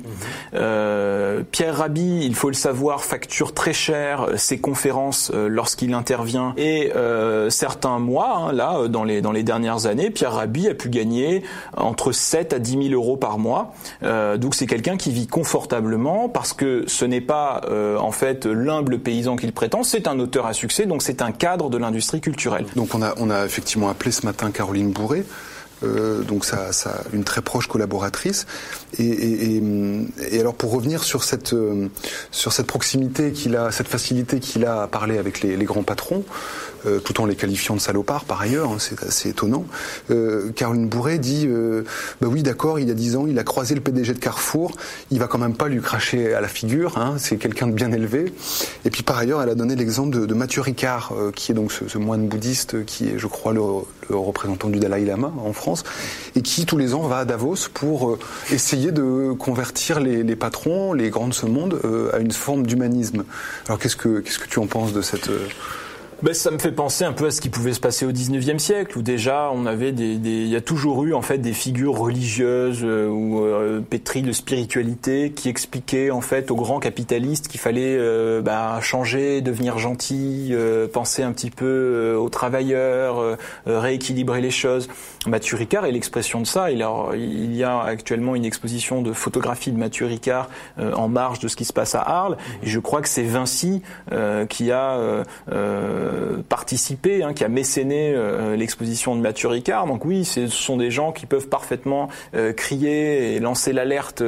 [SPEAKER 25] Pierre Rabhi, il faut le savoir, facture très cher ses conférences lorsqu'il intervient. Et certains mois, dans les dernières années, Pierre Rabhi a pu gagner entre 7 à 10 000 euros par mois. Donc c'est quelqu'un qui vit confortablement parce que ce n'est pas en fait l'humble paysan qu'il prétend, c'est un auteur à succès, donc c'est un cadre de l'industrie culturelle.
[SPEAKER 2] Donc on a effectivement appelé ce matin Caroline Bourré, donc ça une très proche collaboratrice. Et alors pour revenir sur cette proximité qu'il a, cette facilité qu'il a à parler avec les grands patrons, tout en les qualifiant de salopards par ailleurs, c'est assez étonnant. Caroline Bourré dit bah oui d'accord, il y a 10 ans il a croisé le PDG de Carrefour, il va quand même pas lui cracher à la figure, c'est quelqu'un de bien élevé. Et puis par ailleurs elle a donné l'exemple de Mathieu Ricard, qui est donc ce moine bouddhiste qui est je crois le représentant du Dalai Lama en France et qui tous les ans va à Davos pour essayer de convertir les patrons, les grands de ce monde à une forme d'humanisme. Alors qu'est-ce que tu en penses de cette
[SPEAKER 25] ça me fait penser un peu à ce qui pouvait se passer au 19e siècle, où déjà on avait il y a toujours eu en fait des figures religieuses ou pétries de spiritualité qui expliquaient en fait aux grands capitalistes qu'il fallait changer, devenir gentil, penser un petit peu aux travailleurs, rééquilibrer les choses. Mathieu Ricard est l'expression de ça. Il y a actuellement une exposition de photographie de Mathieu Ricard en marge de ce qui se passe à Arles, et je crois que c'est Vinci qui a participé, qui a mécéné l'exposition de Mathieu Ricard. Donc oui, ce sont des gens qui peuvent parfaitement crier et lancer l'alerte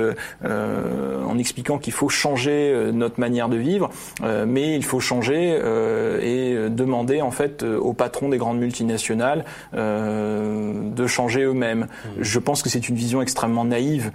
[SPEAKER 25] en expliquant qu'il faut changer notre manière de vivre, mais il faut changer et demander en fait aux patrons des grandes multinationales de changer eux-mêmes. Je pense que c'est une vision extrêmement naïve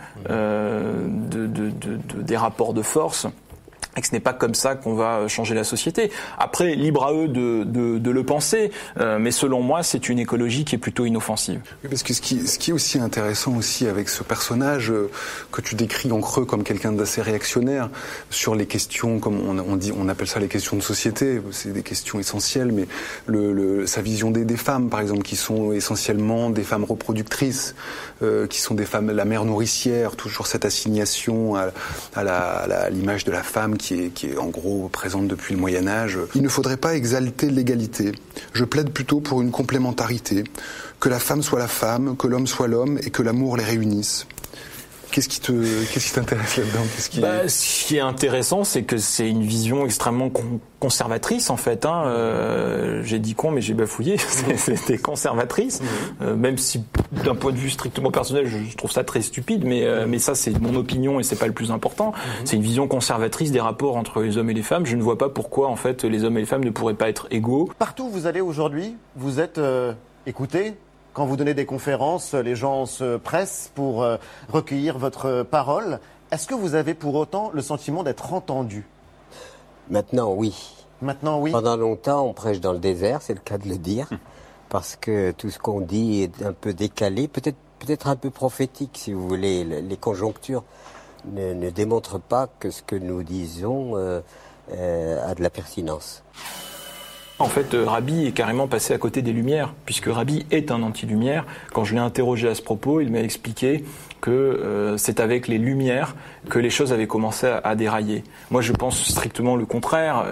[SPEAKER 25] des rapports de force. Et que ce n'est pas comme ça qu'on va changer la société. Après, libre à eux de le penser, mais selon moi, c'est une écologie qui est plutôt inoffensive.
[SPEAKER 2] Oui, parce que ce qui est aussi intéressant aussi avec ce personnage que tu décris en creux comme quelqu'un d'assez réactionnaire sur les questions, comme on appelle ça les questions de société, c'est des questions essentielles, mais sa vision des femmes, par exemple, qui sont essentiellement des femmes reproductrices, qui sont des femmes, la mère nourricière, toujours cette assignation à l'image de la femme qui est en gros présente depuis le Moyen-Âge. Il ne faudrait pas exalter l'égalité. Je plaide plutôt pour une complémentarité. Que la femme soit la femme, que l'homme soit l'homme et que l'amour les réunisse. Qu'est-ce qui t'intéresse là-dedans?
[SPEAKER 25] Ce qui est intéressant, c'est que c'est une vision extrêmement conservatrice en fait. J'ai dit con, mais j'ai bafouillé. C'était conservatrice, même si d'un point de vue strictement personnel, je trouve ça très stupide. Mais ça, c'est mon opinion et c'est pas le plus important. C'est une vision conservatrice des rapports entre les hommes et les femmes. Je ne vois pas pourquoi en fait les hommes et les femmes ne pourraient pas être égaux.
[SPEAKER 12] Partout où vous allez aujourd'hui, vous êtes écoutés. Quand vous donnez des conférences, les gens se pressent pour recueillir votre parole. Est-ce que vous avez pour autant le sentiment d'être entendu?
[SPEAKER 7] Maintenant, oui.
[SPEAKER 12] Maintenant, oui.
[SPEAKER 7] Pendant longtemps, on prêche dans le désert, c'est le cas de le dire. parce que tout ce qu'on dit est un peu décalé, peut-être un peu prophétique, si vous voulez. Les conjonctures ne démontrent pas que ce que nous disons a de la pertinence.
[SPEAKER 25] En fait, Rabi est carrément passé à côté des Lumières, puisque Rabi est un anti-lumière. Quand je l'ai interrogé à ce propos, il m'a expliqué que c'est avec les Lumières que les choses avaient commencé à dérailler. Moi, je pense strictement le contraire.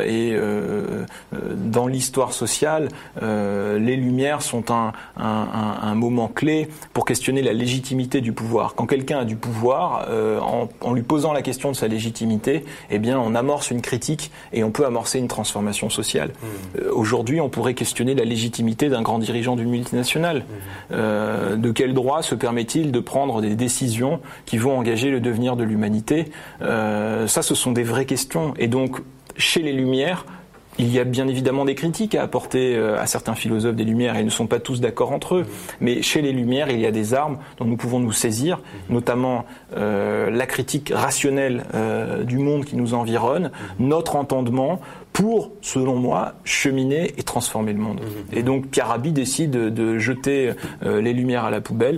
[SPEAKER 25] Dans l'histoire sociale, les Lumières sont un moment clé pour questionner la légitimité du pouvoir. Quand quelqu'un a du pouvoir, en lui posant la question de sa légitimité, eh bien, on amorce une critique et on peut amorcer une transformation sociale. Aujourd'hui, on pourrait questionner la légitimité d'un grand dirigeant d'une multinationale. De quel droit se permet-il de prendre des décisions qui vont engager le devenir de l'humanité? Ça, ce sont des vraies questions. Et donc, chez les Lumières, il y a bien évidemment des critiques à apporter à certains philosophes des Lumières, et ils ne sont pas tous d'accord entre eux. Mais chez les Lumières, il y a des armes dont nous pouvons nous saisir, notamment la critique rationnelle du monde qui nous environne, notre entendement, pour, selon moi, cheminer et transformer le monde. Et donc Pierre Rabhi décide de jeter les Lumières à la poubelle.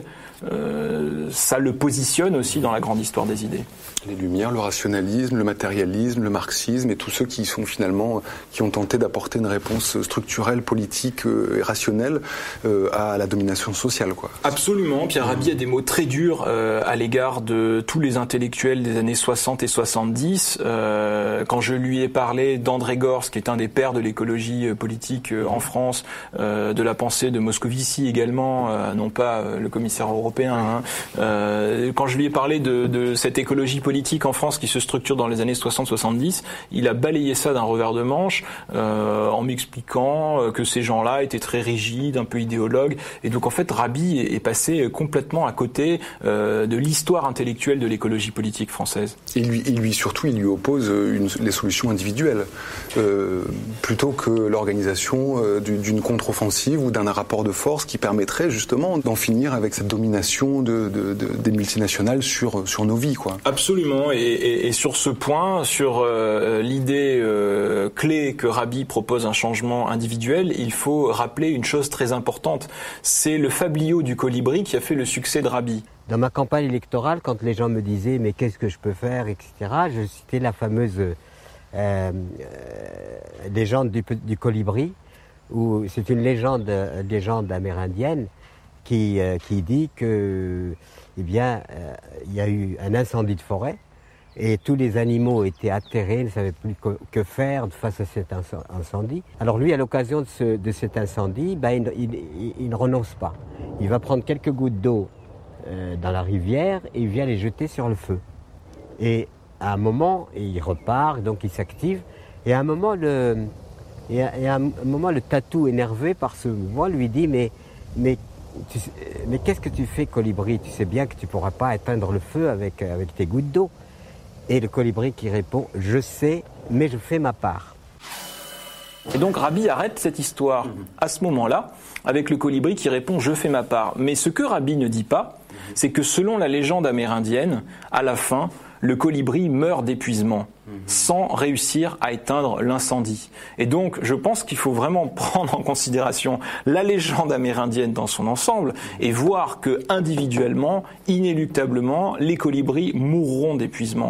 [SPEAKER 25] Ça le positionne aussi dans la grande histoire des idées.
[SPEAKER 2] Les Lumières, le rationalisme, le matérialisme, le marxisme et tous ceux qui ont tenté d'apporter une réponse structurelle, politique et rationnelle à la domination sociale, quoi.
[SPEAKER 25] Absolument. Pierre Rabhi a des mots très durs à l'égard de tous les intellectuels des années 60 et 70. Quand je lui ai parlé d'André Gorz, qui est un des pères de l'écologie politique en France, de la pensée de Moscovici également, non pas le commissaire européen, quand je lui ai parlé de cette écologie politique en France qui se structure dans les années 60-70, il a balayé ça d'un revers de manche en m'expliquant que ces gens-là étaient très rigides, un peu idéologues. Et donc en fait, Rabhi est passé complètement à côté de l'histoire intellectuelle de l'écologie politique française.
[SPEAKER 2] Et surtout, il lui oppose les solutions individuelles plutôt que l'organisation d'une contre-offensive ou d'un rapport de force qui permettrait justement d'en finir avec cette domination des multinationales sur nos vies, quoi.
[SPEAKER 25] Absolument. Et sur ce point, sur l'idée clé que Rabhi propose un changement individuel, il faut rappeler une chose très importante. C'est le fabliau du colibri qui a fait le succès de Rabhi.
[SPEAKER 7] Dans ma campagne électorale, quand les gens me disaient « mais qu'est-ce que je peux faire ?» etc., je citais la fameuse légende du colibri, où c'est une légende amérindienne qui dit que il y a eu un incendie de forêt et tous les animaux étaient atterrés, ne savaient plus que faire face à cet incendie. Alors lui, à l'occasion de cet incendie, il ne renonce pas. Il va prendre quelques gouttes d'eau dans la rivière et il vient les jeter sur le feu. Et à un moment, il repart, donc il s'active. Et à un moment, le tatou, énervé par ce mouvement, lui dit mais qu'est-ce que tu fais, colibri? Tu sais bien que tu ne pourras pas éteindre le feu avec tes gouttes d'eau. Et le colibri qui répond « Je sais, mais je fais ma part ».
[SPEAKER 25] Et donc Rabhi arrête cette histoire à ce moment-là, avec le colibri qui répond « Je fais ma part ». Mais ce que Rabhi ne dit pas, c'est que selon la légende amérindienne, à la fin, le colibri meurt d'épuisement, sans réussir à éteindre l'incendie. Et donc, je pense qu'il faut vraiment prendre en considération la légende amérindienne dans son ensemble et voir que, individuellement, inéluctablement, les colibris mourront d'épuisement.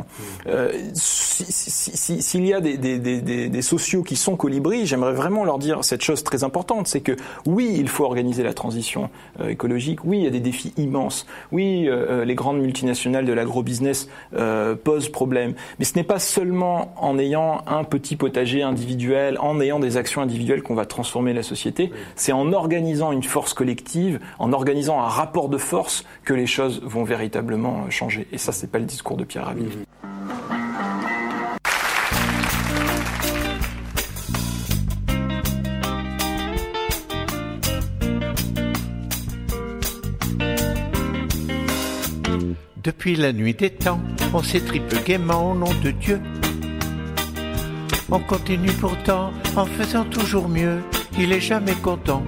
[SPEAKER 25] S'il y a des sociaux qui sont colibris, j'aimerais vraiment leur dire cette chose très importante, c'est que oui, il faut organiser la transition écologique, oui, il y a des défis immenses, oui, les grandes multinationales de l'agro-business posent problème, mais ce n'est pas seulement en ayant un petit potager individuel, en ayant des actions individuelles qu'on va transformer la société, c'est en organisant une force collective, en organisant un rapport de force que les choses vont véritablement changer. Et ça, c'est pas le discours de Pierre Rabhi.
[SPEAKER 13] Depuis la nuit des temps, on s'étripe gaiement au nom de Dieu. On continue pourtant en faisant toujours mieux, il est jamais content.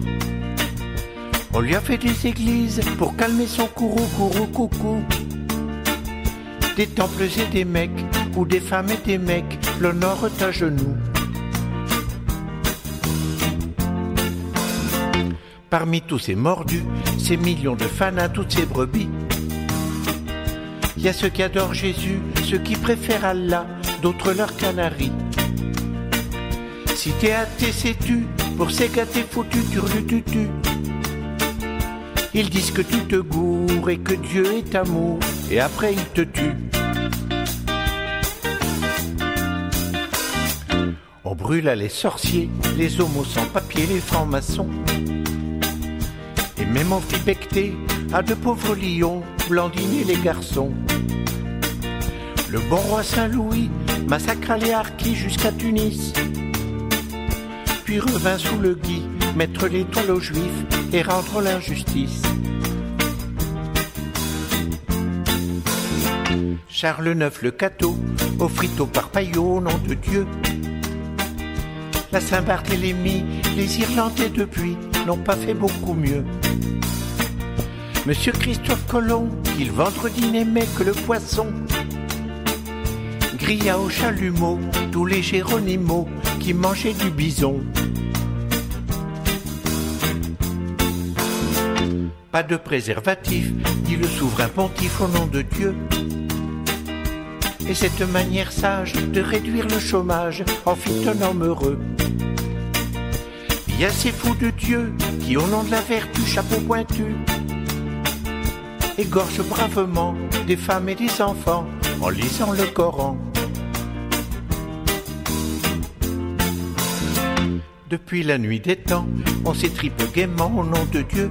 [SPEAKER 13] On lui a fait des églises pour calmer son courroux, coucou. Des temples et des mecs, où des femmes et des mecs l'honorent à genoux. Parmi tous ces mordus, ces millions de fanats, toutes ces brebis, il y a ceux qui adorent Jésus, ceux qui préfèrent Allah, d'autres leurs canaries. Si t'es athée, sais-tu, pour ces gars t'es foutu, turlututu. Ils disent que tu te gourres et que Dieu est amour, et après ils te tuent. On brûla les sorciers, les homos sans papier, les francs-maçons. Et même on fit becter à de pauvres lions, blandiner les garçons. Le bon roi Saint-Louis massacra les harkis jusqu'à Tunis. Puis revint sous le gui, mettre l'étoile aux juifs et rendre l'injustice. Charles IX le cateau, offrit au parpaillot au nom de Dieu. La Saint-Barthélemy, les Irlandais depuis n'ont pas fait beaucoup mieux. Monsieur Christophe Colomb, qui le vendredi n'aimait que le poisson, grilla au chalumeau tous les Géronimaux qui mangeaient du bison. Pas de préservatif, dit le souverain pontife au nom de Dieu. Et cette manière sage de réduire le chômage en fit un homme heureux. Il y a ces fous de Dieu qui, au nom de la vertu, chapeau pointu, égorgent bravement des femmes et des enfants en lisant le Coran. Depuis la nuit des temps, on s'étripe gaiement au nom de Dieu.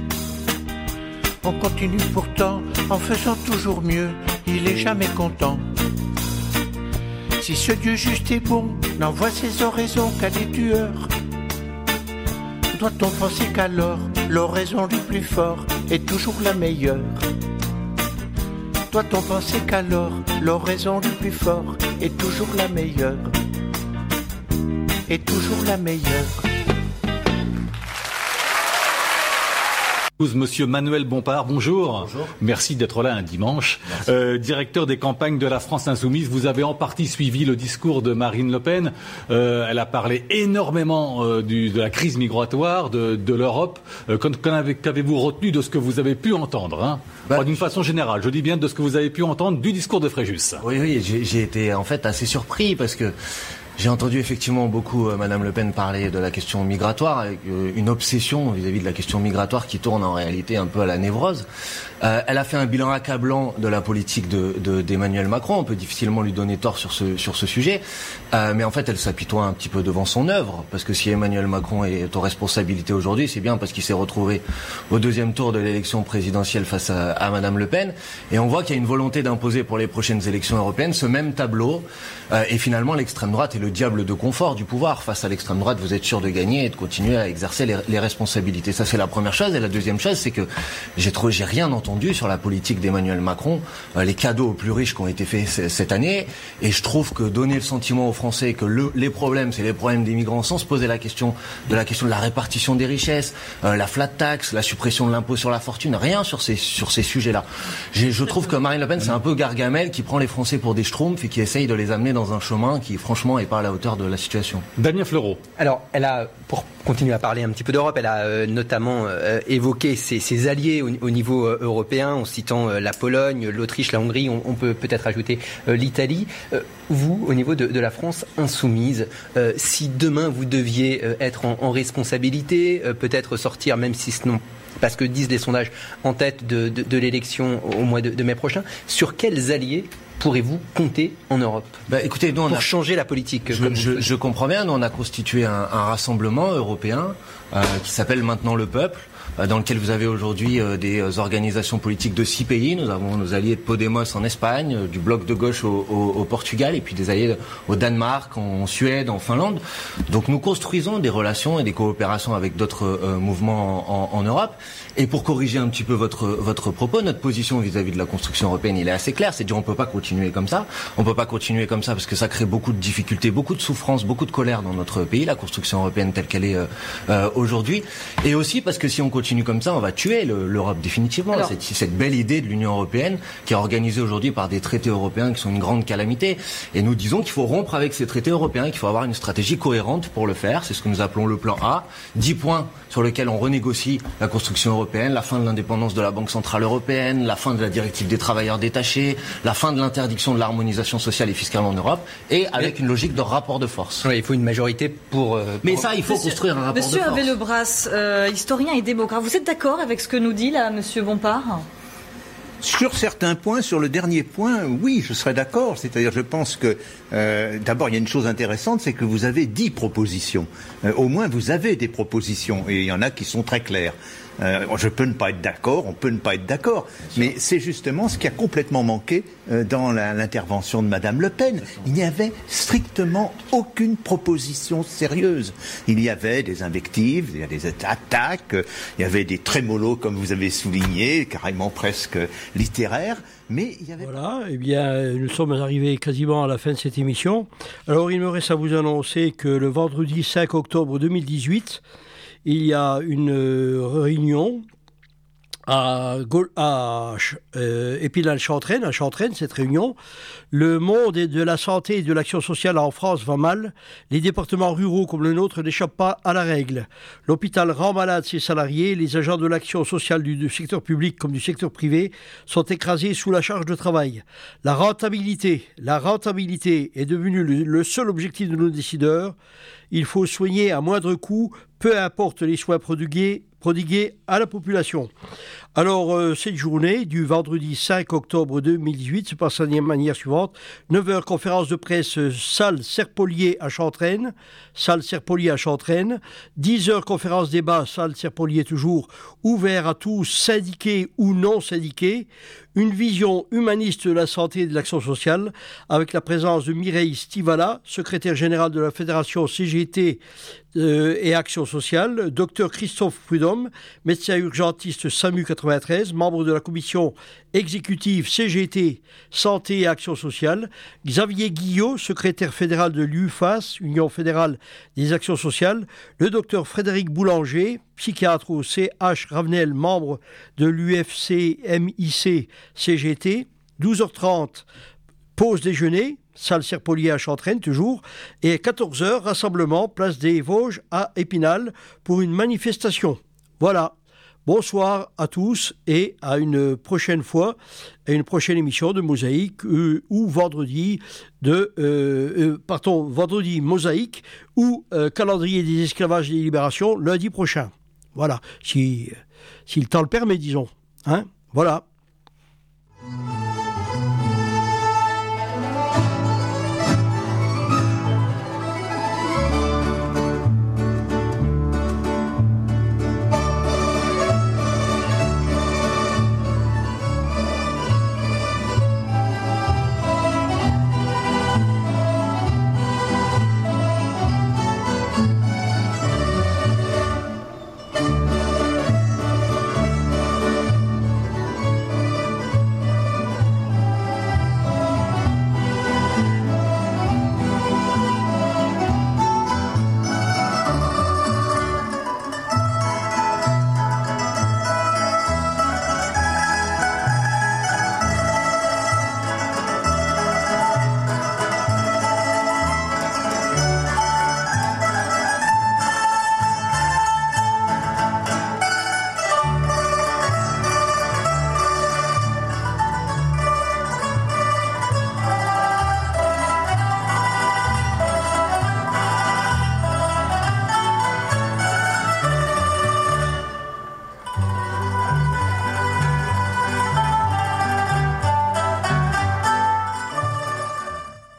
[SPEAKER 13] On continue pourtant en faisant toujours mieux, il est jamais content. Si ce Dieu juste est bon, n'envoie ses oraisons qu'à des tueurs. Doit-on penser qu'alors, l'oraison du plus fort est toujours la meilleure? Doit-on penser qu'alors, l'oraison du plus fort est toujours la meilleure? Est toujours la meilleure.
[SPEAKER 16] Monsieur Manuel Bompard, bonjour.
[SPEAKER 17] Bonjour.
[SPEAKER 16] Merci d'être là un dimanche. Directeur des campagnes de la France Insoumise, vous avez en partie suivi le discours de Marine Le Pen. Elle a parlé énormément de la crise migratoire, de l'Europe. Qu'avez-vous retenu de ce que vous avez pu entendre, d'une façon générale, je dis bien de ce que vous avez pu entendre du discours de Fréjus.
[SPEAKER 17] Oui, j'ai été en fait assez surpris parce que j'ai entendu effectivement beaucoup Madame Le Pen parler de la question migratoire, avec une obsession vis-à-vis de la question migratoire qui tourne en réalité un peu à la névrose. Elle a fait un bilan accablant de la politique d'Emmanuel Macron. On peut difficilement lui donner tort sur ce sujet, mais en fait elle s'apitoie un petit peu devant son œuvre, parce que si Emmanuel Macron est aux responsabilités aujourd'hui, c'est bien parce qu'il s'est retrouvé au deuxième tour de l'élection présidentielle face à Madame Le Pen, et on voit qu'il y a une volonté d'imposer pour les prochaines élections européennes ce même tableau, et finalement l'extrême droite est le diable de confort du pouvoir. Face à l'extrême droite, vous êtes sûr de gagner et de continuer à exercer les responsabilités. Ça, c'est la première chose. Et la deuxième chose, c'est que j'ai rien entendu sur la politique d'Emmanuel Macron, les cadeaux aux plus riches qui ont été faits cette année. Et je trouve que donner le sentiment aux Français que les problèmes, c'est les problèmes des migrants, sans se poser la question de la répartition des richesses, la flat tax, la suppression de l'impôt sur la fortune, rien sur ces sujets-là. Je trouve que Marine Le Pen, c'est un peu Gargamel qui prend les Français pour des schtroumpfs et qui essaye de les amener dans un chemin qui, franchement, est pas à la hauteur de la situation.
[SPEAKER 16] Damien Fleureau.
[SPEAKER 17] Alors, elle a, pour continuer à parler un petit peu d'Europe, elle a notamment évoqué ses alliés au niveau européen, en citant la Pologne, l'Autriche, la Hongrie, on peut peut-être ajouter l'Italie. Vous, au niveau de la France insoumise, si demain vous deviez être en responsabilité, peut-être sortir, même si ce n'est parce que disent les sondages, en tête de l'élection au mois de mai prochain, sur quels alliés pourrez-vous compter en Europe écoutez, nous, pour changer la politique? Je comprends bien, nous on a constitué un rassemblement européen qui s'appelle maintenant le Peuple, dans lequel vous avez aujourd'hui des organisations politiques de 6 pays. Nous avons nos alliés de Podemos en Espagne, du bloc de gauche au Portugal, et puis des alliés au Danemark, en Suède, en Finlande. Donc nous construisons des relations et des coopérations avec d'autres mouvements en Europe. Et pour corriger un petit peu votre propos, notre position vis-à-vis de la construction européenne, il est assez clair. C'est de dire on peut pas continuer comme ça. On peut pas continuer comme ça parce que ça crée beaucoup de difficultés, beaucoup de souffrances, beaucoup de colère dans notre pays, la construction européenne telle qu'elle est aujourd'hui. Et aussi parce que si on continue continue comme ça, on va tuer l'Europe définitivement.
[SPEAKER 15] Alors,
[SPEAKER 17] cette belle idée de l'Union européenne qui est organisée aujourd'hui par des traités européens qui sont une grande calamité. Et nous disons qu'il faut rompre avec ces traités européens, qu'il faut avoir une stratégie cohérente pour le faire. C'est ce que nous appelons le plan A. 10 points sur lesquels on renégocie la construction européenne, la fin de l'indépendance de la Banque Centrale Européenne, la fin de la directive des travailleurs détachés, la fin de l'interdiction de l'harmonisation sociale et fiscale en Europe, et avec une logique de rapport de force.
[SPEAKER 1] Oui, il faut une majorité pour...
[SPEAKER 17] Mais ça, il faut construire un rapport de force.
[SPEAKER 15] Monsieur Hervé Lebras, historien et démocrate, vous êtes d'accord avec ce que nous dit là Monsieur Bompard ?
[SPEAKER 13] Sur certains points, sur le dernier point, oui, je serais d'accord. C'est-à-dire, je pense que, d'abord, il y a une chose intéressante, c'est que vous avez 10 propositions. Au moins, vous avez des propositions, et il y en a qui sont très claires. Je peux ne pas être d'accord, on peut ne pas être d'accord, mais c'est justement ce qui a complètement manqué dans l'intervention de Madame Le Pen. Il n'y avait strictement aucune proposition sérieuse. Il y avait des invectives, il y a des attaques, il y avait des trémolos, comme vous avez souligné, carrément presque littéraires, mais il y avait...
[SPEAKER 18] Voilà, eh bien, nous sommes arrivés quasiment à la fin de cette émission. Alors, il me reste à vous annoncer que le vendredi 5 octobre 2018, il y a une réunion à Épinal-Chantraine, à Chantraine, cette réunion. Le monde de la santé et de l'action sociale en France va mal. Les départements ruraux comme le nôtre n'échappent pas à la règle. L'hôpital rend malade ses salariés. Les agents de l'action sociale du secteur public comme du secteur privé sont écrasés sous la charge de travail. La rentabilité est devenue le seul objectif de nos décideurs. Il faut soigner à moindre coût, peu importe les soins prodigués à la population. Alors, cette journée du vendredi 5 octobre 2018 se passe de la manière suivante. 9h, conférence de presse, salle Serpollier à Chantraine. 10h, conférence débat, salle Serpollier toujours, ouvert à tous, syndiqués ou non syndiqués. Une vision humaniste de la santé et de l'action sociale, avec la présence de Mireille Stivala, secrétaire générale de la Fédération CGT et Action sociale, Dr Christophe Prudhomme, médecin urgentiste SAMU 93, membre de la commission exécutive CGT, Santé et Action sociale, Xavier Guillot, secrétaire fédéral de l'UFAS, Union fédérale des actions sociales, le docteur Frédéric Boulanger, psychiatre au CH Ravenel, membre de l'UFC-MIC CGT, 12h30, pause déjeuner, salle Serpollier à Chantraine toujours, et 14h, rassemblement, place des Vosges à Épinal pour une manifestation. Voilà. Bonsoir à tous et à une prochaine fois, à une prochaine émission de Mosaïque ou vendredi Mosaïque ou calendrier des esclavages et des libérations lundi prochain. Voilà, si le temps le permet, disons. Hein, voilà.